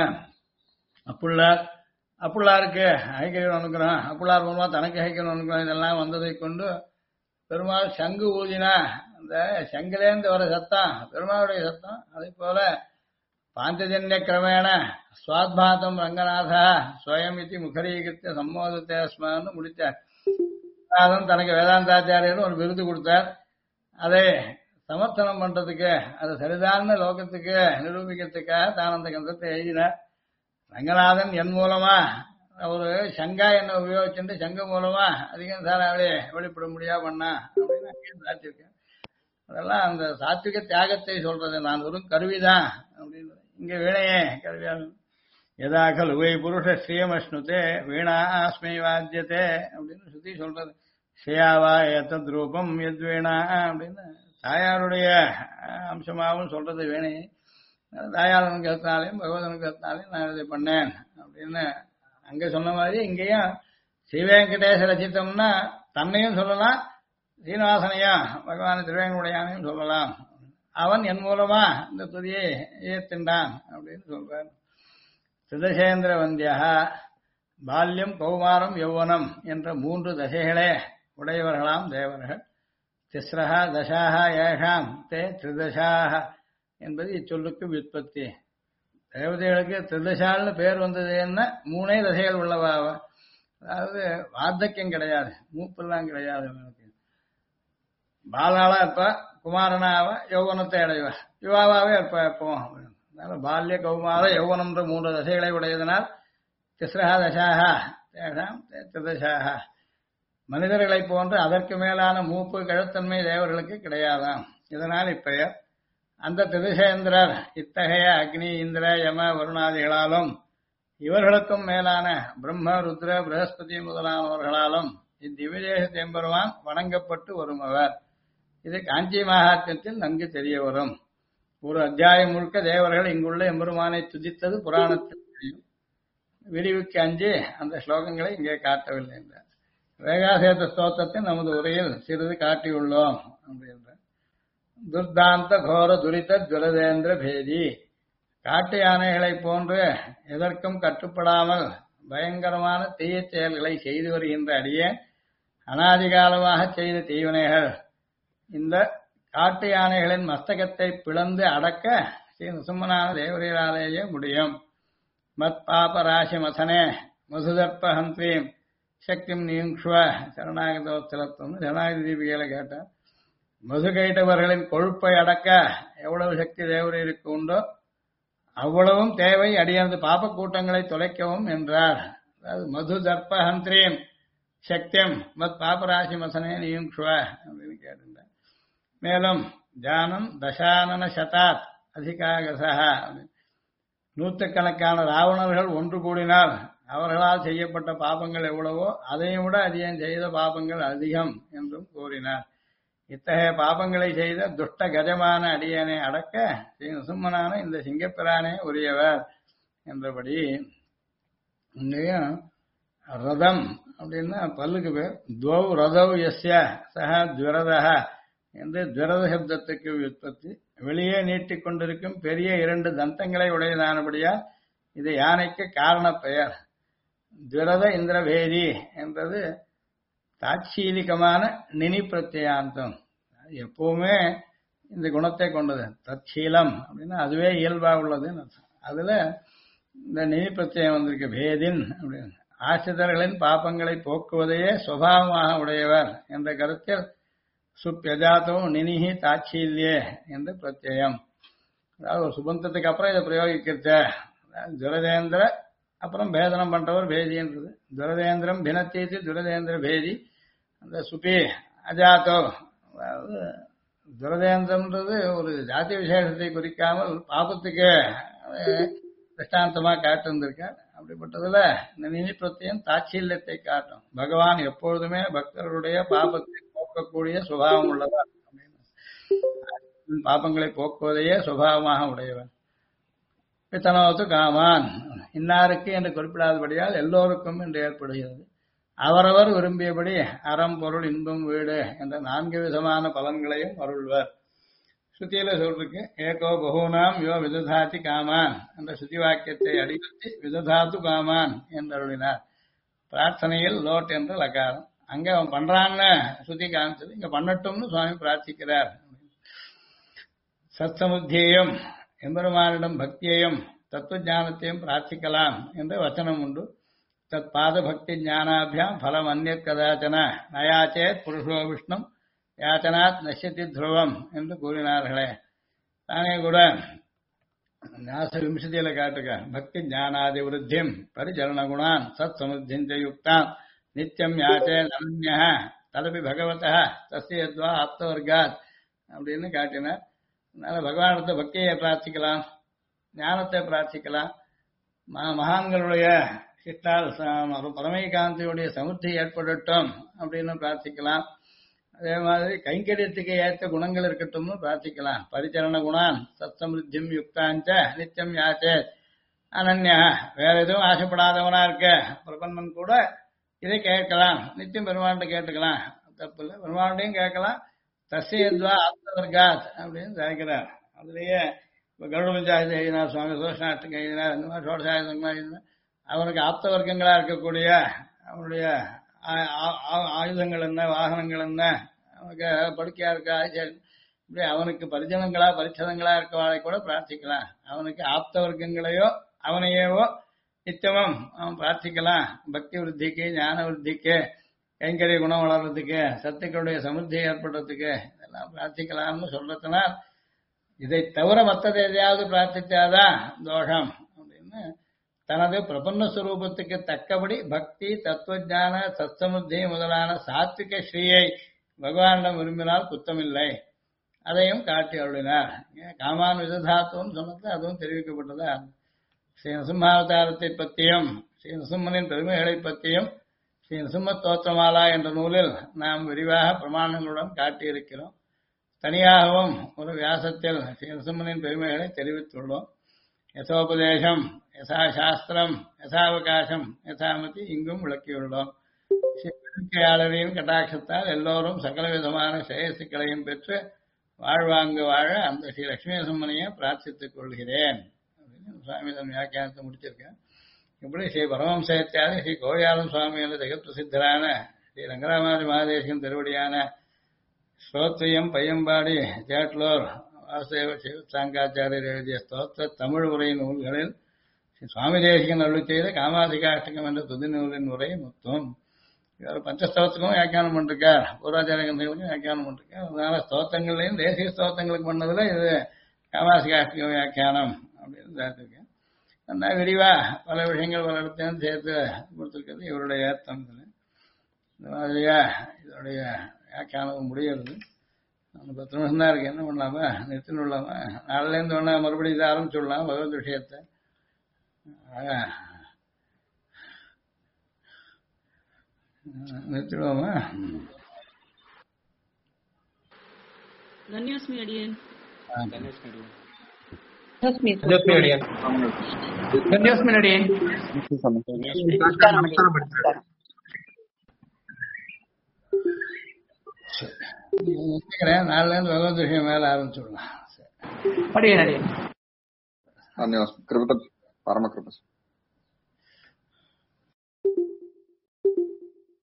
அப்புள்ளாருக்கு ஐக்கியம் அனுக்கிறோம், அப்புள்ளார் மூலமா தனக்கு ஐக்கியம் அனுக்கிறோம், இதெல்லாம் வந்ததை கொண்டு பெருமாள் சங்கு ஊதினா அந்த சங்கிலேந்து வர சத்தம் பெருமாளுடைய சத்தம். அதே போல பாஞ்சஜன்ய கிரமேண சுவாத்பாதம் ரங்கநாதா ஸ்வயம் இது முகரீகிருத்த சம்மோதத்தை அஸ்மான்னு முடித்தார். தனக்கு வேதாந்தாச்சாரியர் ஒரு விருது கொடுத்தார். அதை சமர்த்தனம் பண்றதுக்கு அது சரிதான லோகத்துக்கு நிரூபிக்கிறதுக்காக தான் அந்த கந்தத்தை எழுதினார். ரங்கநாதன் என் மூலமா ஒரு சங்கா என்ன உபயோகிச்சுட்டு சங்க மூலமா அதிகம் சாராவளே வெளிப்பட முடியா பண்ணா அப்படின்னு அங்கேயும் சாத்திருக்கேன். அதெல்லாம் அந்த சாத்விக தியாகத்தை சொல்றது. நான் ஒரு கருவிதான் அப்படின்னு. இங்க வீணையே கருவியாக எதாகல் உவை புருஷ ஸ்ரீயமஷ்ணுதே வீணா ஆஸ்மை வாத்தியத்தே அப்படின்னு சுத்தி சொல்றது. ஸ்ரீயாவா ஏத்தத் ரூபம் எத் வீணா அப்படின்னு தாயாருடைய அம்சமாகவும் சொல்றது வீணையை. தாயாரனுக்கு எத்தினாலையும் பகவதனுக்கு எத்தினாலையும் நான் இதை பண்ணேன் அப்படின்னு அங்க சொன்ன மாதிரி இங்கேயும் ஸ்ரீவேங்கடேச ரச்சித்தம்னா தன்னையும் சொல்லலாம், சீனிவாசனையும் பகவான் திருவேங்கடையானையும் சொல்லலாம். அவன் என் மூலமா இந்த துதியை ஏத்தின்றான் அப்படின்னு சொல்றார். திருதசேந்திர வந்தியா பால்யம் கௌமாரம் யௌவனம் என்ற 3 தசைகளே உடையவர்களாம் தேவர்கள். திஸ்ரஹா தசாஹா ஏஷாம் தே திரிதசாக என்பது இச்சொல்லுக்கு விற்பத்தி. தேவதைகளுக்கு திருதசால்னு பேர் வந்தது என்ன 3 தசைகள் உள்ளவாவ. அதாவது வார்த்தக்கியம் கிடையாது, மூப்பெல்லாம் கிடையாது. பாலாளா இருப்ப, குமாரனாவ யௌவனத்தை அடைவ, யுவாவே இருப்ப எப்பவும். அதனால பால்ய கௌமார யௌவனம்ன்ற 3 தசைகளை உடையதனால் திஸ்ரஹா தசாஹா தேஷாம் திரிதசாக. மனிதர்களை போன்று அதற்கு மேலான மூப்பு கழுத்தன்மை தேவர்களுக்கு கிடையாதாம். இதனால் இப்பெயர். அந்த திரிதசேந்திரர் இத்தகைய அக்னி இந்திர யம வருணாதிகளாலும் இவர்களுக்கும் மேலான பிரம்ம ருத்ர பிரகஸ்பதி முதலானவர்களாலும் இத்திவிதேச தேம்பெருமான் வணங்கப்பட்டு வருமவர். இது காஞ்சி மகாத்மியத்தில் நன்கு தெரிய வரும். ஒரு அத்தியாயம் முழுக்க தேவர்கள் இங்குள்ள எம்பெருமானை துதித்தது புராணத்தில் தெரியும். விரிவுக்கு அஞ்சு அந்த ஸ்லோகங்களை இங்கே காட்டவில்லை என்றார். வேகாசேத ஸ்தோத்திரத்தை நமது உரையில் சிறிது காட்டியுள்ளோம் அப்படின்ற துர்தாந்த கோர துரித ஜுவலதேந்திர பேதி. காட்டு யானைகளை போன்று எதற்கும் கட்டுப்படாமல் பயங்கரமான தீயச் செயல்களை செய்து வருகின்ற அடியேன் அனாதிகாலமாக செய்த தீவினைகள் இந்த காட்டு யானைகளின் மஸ்தகத்தை பிளந்து அடக்க ஸ்ரீ நரசிம்மனான தேவரீராலேயே முடியும். மத் பாப ராசி மசனே மசுதர்ப்ப ஹந்தீம் சக்திம் நீங்ஷ்வ சரணாகதோத்தலத்தும் சரணாகதி தீபிகையில கேட்டார். மது கைட்டவர்களின் கொழுப்பை அடக்க எவ்வளவு சக்தி தேவரீருக்கு உண்டோ அவ்வளவும் தேவை அடியானது பாப்ப கூட்டங்களை தொலைக்கவும் என்றார். அதாவது மது தர்ப்ப ஹந்திரீம் சக்தியம் மத் பாபராசி மசனே நீங்ஷ்வ அப்படின்னு கேட்டிருந்தார். மேலும் ஜானம் தசானன சதாத் அதிகாகசா, நூற்றுக்கணக்கான ராவணர்கள் ஒன்று கூடினால் அவர்களால் செய்யப்பட்ட பாபங்கள் எவ்வளவோ அதையும் விட அதிகம் செய்த பாபங்கள் அதிகம் என்றும் கூறினார். இத்தகைய பாபங்களை செய்த துஷ்ட கஜமான அடியனை அடக்க ஸ்ரீ நரசிம்மனான இந்த சிங்கப்பிரானே உரியவர் என்றபடி. இங்கேயும் ரதம் அப்படின்னா பல்லுக்கு பேர். துவௌ ரதௌ யஸ்ய சஹ துவரதஹ என்று துவரத சப்தத்துக்கு உற்பத்தி. வெளியே நீட்டிக் கொண்டிருக்கும் பெரிய 2 தந்தங்களை உடையதானபடியால் இது யானைக்கு காரண பெயர். துவரத இந்திரபேதி என்றது தாட்சீலிகமான நினி பிரத்யாந்தம். எப்பவுமே இந்த குணத்தை கொண்டது. தற்சீலம் அப்படின்னா அதுவே இயல்பா உள்ளதுன்னு அர்த்தம். அதுல இந்த நினி பிரத்யம் வந்திருக்கு பேதின் அப்படின்னு. ஆசிரியர்களின் பாப்பங்களை போக்குவதையே சுபாவமாக உடையவர் என்ற கருத்தில் சுப்யஜாத்தவும் நினிஹி தாட்சீல்யே என்று பிரத்யம். அதாவது ஒரு சுபந்தத்துக்கு அப்புறம் இதை பிரயோகிக்கிறத துரதேந்திர அப்புறம் பேதனம் பண்றவர் பேதின்றது. துரதேந்திரம் பினத்தீத்து துரதேந்திர பேதி. அந்த சுபி அஜாத்தோ, அதாவது துரதேந்திரம்ன்றது ஒரு ஜாதி விசேஷத்தை குறிக்காமல் பாபத்துக்கு திருஷ்டாந்தமா காட்டிருந்திருக்கார். அப்படிப்பட்டதுல இந்த நிதி பிரத்தியம் தாட்சீல்யத்தை காட்டும். பகவான் எப்பொழுதுமே பக்தர்களுடைய பாபத்தை போக்கக்கூடிய சுபாவம் உள்ளவர். பாபங்களை போக்குவதையே சுபாவமாக உடையவர். பித்தனோத்து காமான் இன்னாருக்கு என்று குறிப்பிடாதபடியால் எல்லோருக்கும் என்று ஏற்படுகிறது. அவரவர் விரும்பியபடி அறம் பொருள் இன்பம் வீடு என்ற 4 விதமான பலன்களையும் அருள்வர். ஸ்ருதியில சொல்றதுக்கு ஏகோ பகூனாம் யோ விததாதி காமான் என்ற ஸ்ருதி வாக்கியத்தை அடிக்கி விததாத்து காமான் என்று அருளினார். பிரார்த்தனையில் லோட் என்ற லகாரம். அங்க அவன் பண்றான்னு ஸ்ருதி காமிச்சது, இங்க பண்ணட்டும்னு சுவாமி பிரார்த்திக்கிறார். சத்சமுத்தியையும் எம்பெருமானிடம் பக்தியையும் தத்துவ ஞானத்தையும் பிரார்த்திக்கலாம் என்ற வச்சனம் உண்டு. தத் பாத பக்தி ஞானாபியாம் பலம் அந்நியத் கதாச்சன நயாச்சேத் புருஷோ விஷ்ணும் யாச்சனாத் நஷ்யதி துருவம் என்று கூறினார்களே. தானே கூட ஞாச விம்சதியில காட்டுக்க பக்தி ஞானாதி விருத்தியும் பரிச்சரண குணான் சத் சமுத்திஞ்ச யுக்தான் நித்தியம் யாச்சே நரண்ய தலபி பகவத தஸ்யத்வா ஆப்தவர்காத் அப்படின்னு காட்டினார். அதனால பகவானிடத்தை பக்தியை பிரார்த்திக்கலாம், ஞானத்தை பிரார்த்திக்கலாம், மகான்களுடைய சிட்டால் பரமைகாந்தியுடைய சமுத்தி ஏற்படட்டும் அப்படின்னு பிரார்த்திக்கலாம். அதே மாதிரி கைங்கரியத்துக்கு ஏற்ற குணங்கள் இருக்கட்டும்னு பிரார்த்திக்கலாம். பரிச்சரண குணான் சத் சமிருத்தியும் யுக்தாஞ்ச நித்தியம் யாச்சே அனன்யா. வேற எதுவும் ஆசைப்படாதவனா இருக்க பிரபந்தன் கூட இதை கேட்கலாம், நித்தியம் பெருமாண்ட கேட்டுக்கலாம், தப்பு இல்லை. பெருமாண்டையும் கேட்கலாம். தஸ்யத்வா ஆப்தவர்காத் அப்படின்னு சாய்க்கிறார். அதுலயே கருட பஞ்சாயத்து எழுதினார் சுவாமி, சோஷனாஷ்டகம் எழுதினார், இந்த மாதிரி சோழசாயுதங்களாக எழுதினார். அவனுக்கு ஆப்த வர்க்கங்களா இருக்கக்கூடிய அவனுடைய ஆயுதங்கள் என்ன, வாகனங்கள் என்ன, அவனுக்கு படுக்கையா இருக்கா, இப்படி அவனுக்கு பரிஜனங்களா பரிச்சதங்களா இருக்கவாளை கூட பிரார்த்திக்கலாம். அவனுக்கு ஆப்த வர்க்கங்களையோ அவனையேவோ நித்தியமும் அவன் பிரார்த்திக்கலாம். பக்தி விருத்திக்கு, ஞான விருத்திக்கு, கைங்கரிய குணம் வளர்றதுக்கு, சத்துக்களுடைய சமுத்தி ஏற்படுறதுக்கு இதெல்லாம் பிரார்த்திக்கலாம்னு சொல்றதுனால் இதை தவிர மற்றது எதையாவது பிரார்த்திச்சாதான் தோஷம் அப்படின்னு தனது பிரபன்ன ஸ்வரூபத்துக்கு தக்கபடி பக்தி, தத்துவஞான, சத்சமுத்தி முதலான சாத்விக ஸ்ரீயை பகவானிடம் விரும்பினால் குத்தமில்லை. அதையும் காட்டி அருளினார். காமான் விததாத்துவம் சொன்னது அதுவும் தெரிவிக்கப்பட்டதா. ஸ்ரீ நரசிம்மாவதாரத்தை பற்றியும் ஸ்ரீ நரசிம்மனின் பெருமைகளை பற்றியும் ஸ்ரீ நரசிம்ம தோத்திரமாலா என்ற நூலில் நாம் விரிவாக பிரமாணங்களுடன் காட்டியிருக்கிறோம். தனியாகவும் ஒரு வியாசத்தில் ஸ்ரீநரசிம்மனின் பெருமைகளை தெரிவித்துள்ளோம். யசோபதேசம், யசா சாஸ்திரம், யசாவகாசம், யசாமதி இங்கும் விளக்கியுள்ளோம். ஸ்ரீயாளரின் கட்டாட்சத்தால் எல்லோரும் சகல விதமான சேயசுக்களையும் பெற்று வாழ்வாங்கு வாழ அந்த ஸ்ரீ லட்சுமி நரசிம்மனையே பிரார்த்தித்துக் கொள்கிறேன் அப்படின்னு சுவாமி தன் வியாக்கியானத்தை முடிச்சிருக்கேன். இப்படி ஸ்ரீ பரமஹம்சேத்தியாதி ஸ்ரீ கோழியாளன் சுவாமி என்ற ஜெகத் பிரசித்தரான ஸ்ரீ ரங்கராமாதி மகாதேசிகன் திருவடியான ஸ்ரோத்ரியம் பையம்பாடி ஜேட்லோர் வாசுதேவ சிவசாங்காச்சாரியர் எழுதிய ஸ்தோத்திர தமிழ் உரை நூல்களில் ஸ்ரீ சுவாமி தேசிகன் அருளி செய்த காமாதிகாஷ்டகம் என்ற துதி நூலின் உரை மொத்தம். இவர் பஞ்சஸ்தோத்துக்கும் வியாக்கியானம் பண்ணிருக்கார், பூர்வாச்சாரிய கிரந்தங்களுக்கும் வியாக்கியானம் பண்ணிருக்கார். அதனால ஸ்தோத்திரங்கள்லையும் தேசிய ஸ்தோத்திரங்களுக்கு பண்ணதுல இது காமாதிகாஷ்டக வியாக்கியானம் அப்படின்னு சேர்த்திருக்கேன். நல்லா விரிவா பல விஷயங்கள் பல இடத்தையும் சேர்த்து கொடுத்துருக்கிறது இவருடைய ஏத்தம். இந்த மாதிரியா இதோடைய வியாக்கியானம் முடிகிறது. 10 நிமிஷம் தான் இருக்கு, என்ன பண்ணலாமா நிறுத்தின்னு விடலாமா? நாளிலேருந்து வேணா மறுபடியும் இதை ஆரம்பிச்சுடலாம் பகவத் விஷயத்தை. நிறுத்திடுவோமா? धन्योस्मि अडियन् நாளிலேருந்து பகவத் விஷயம் மேல ஆரம்பிச்சுடலாம். ధన్యవాదాలు. కృప పరమ కృప.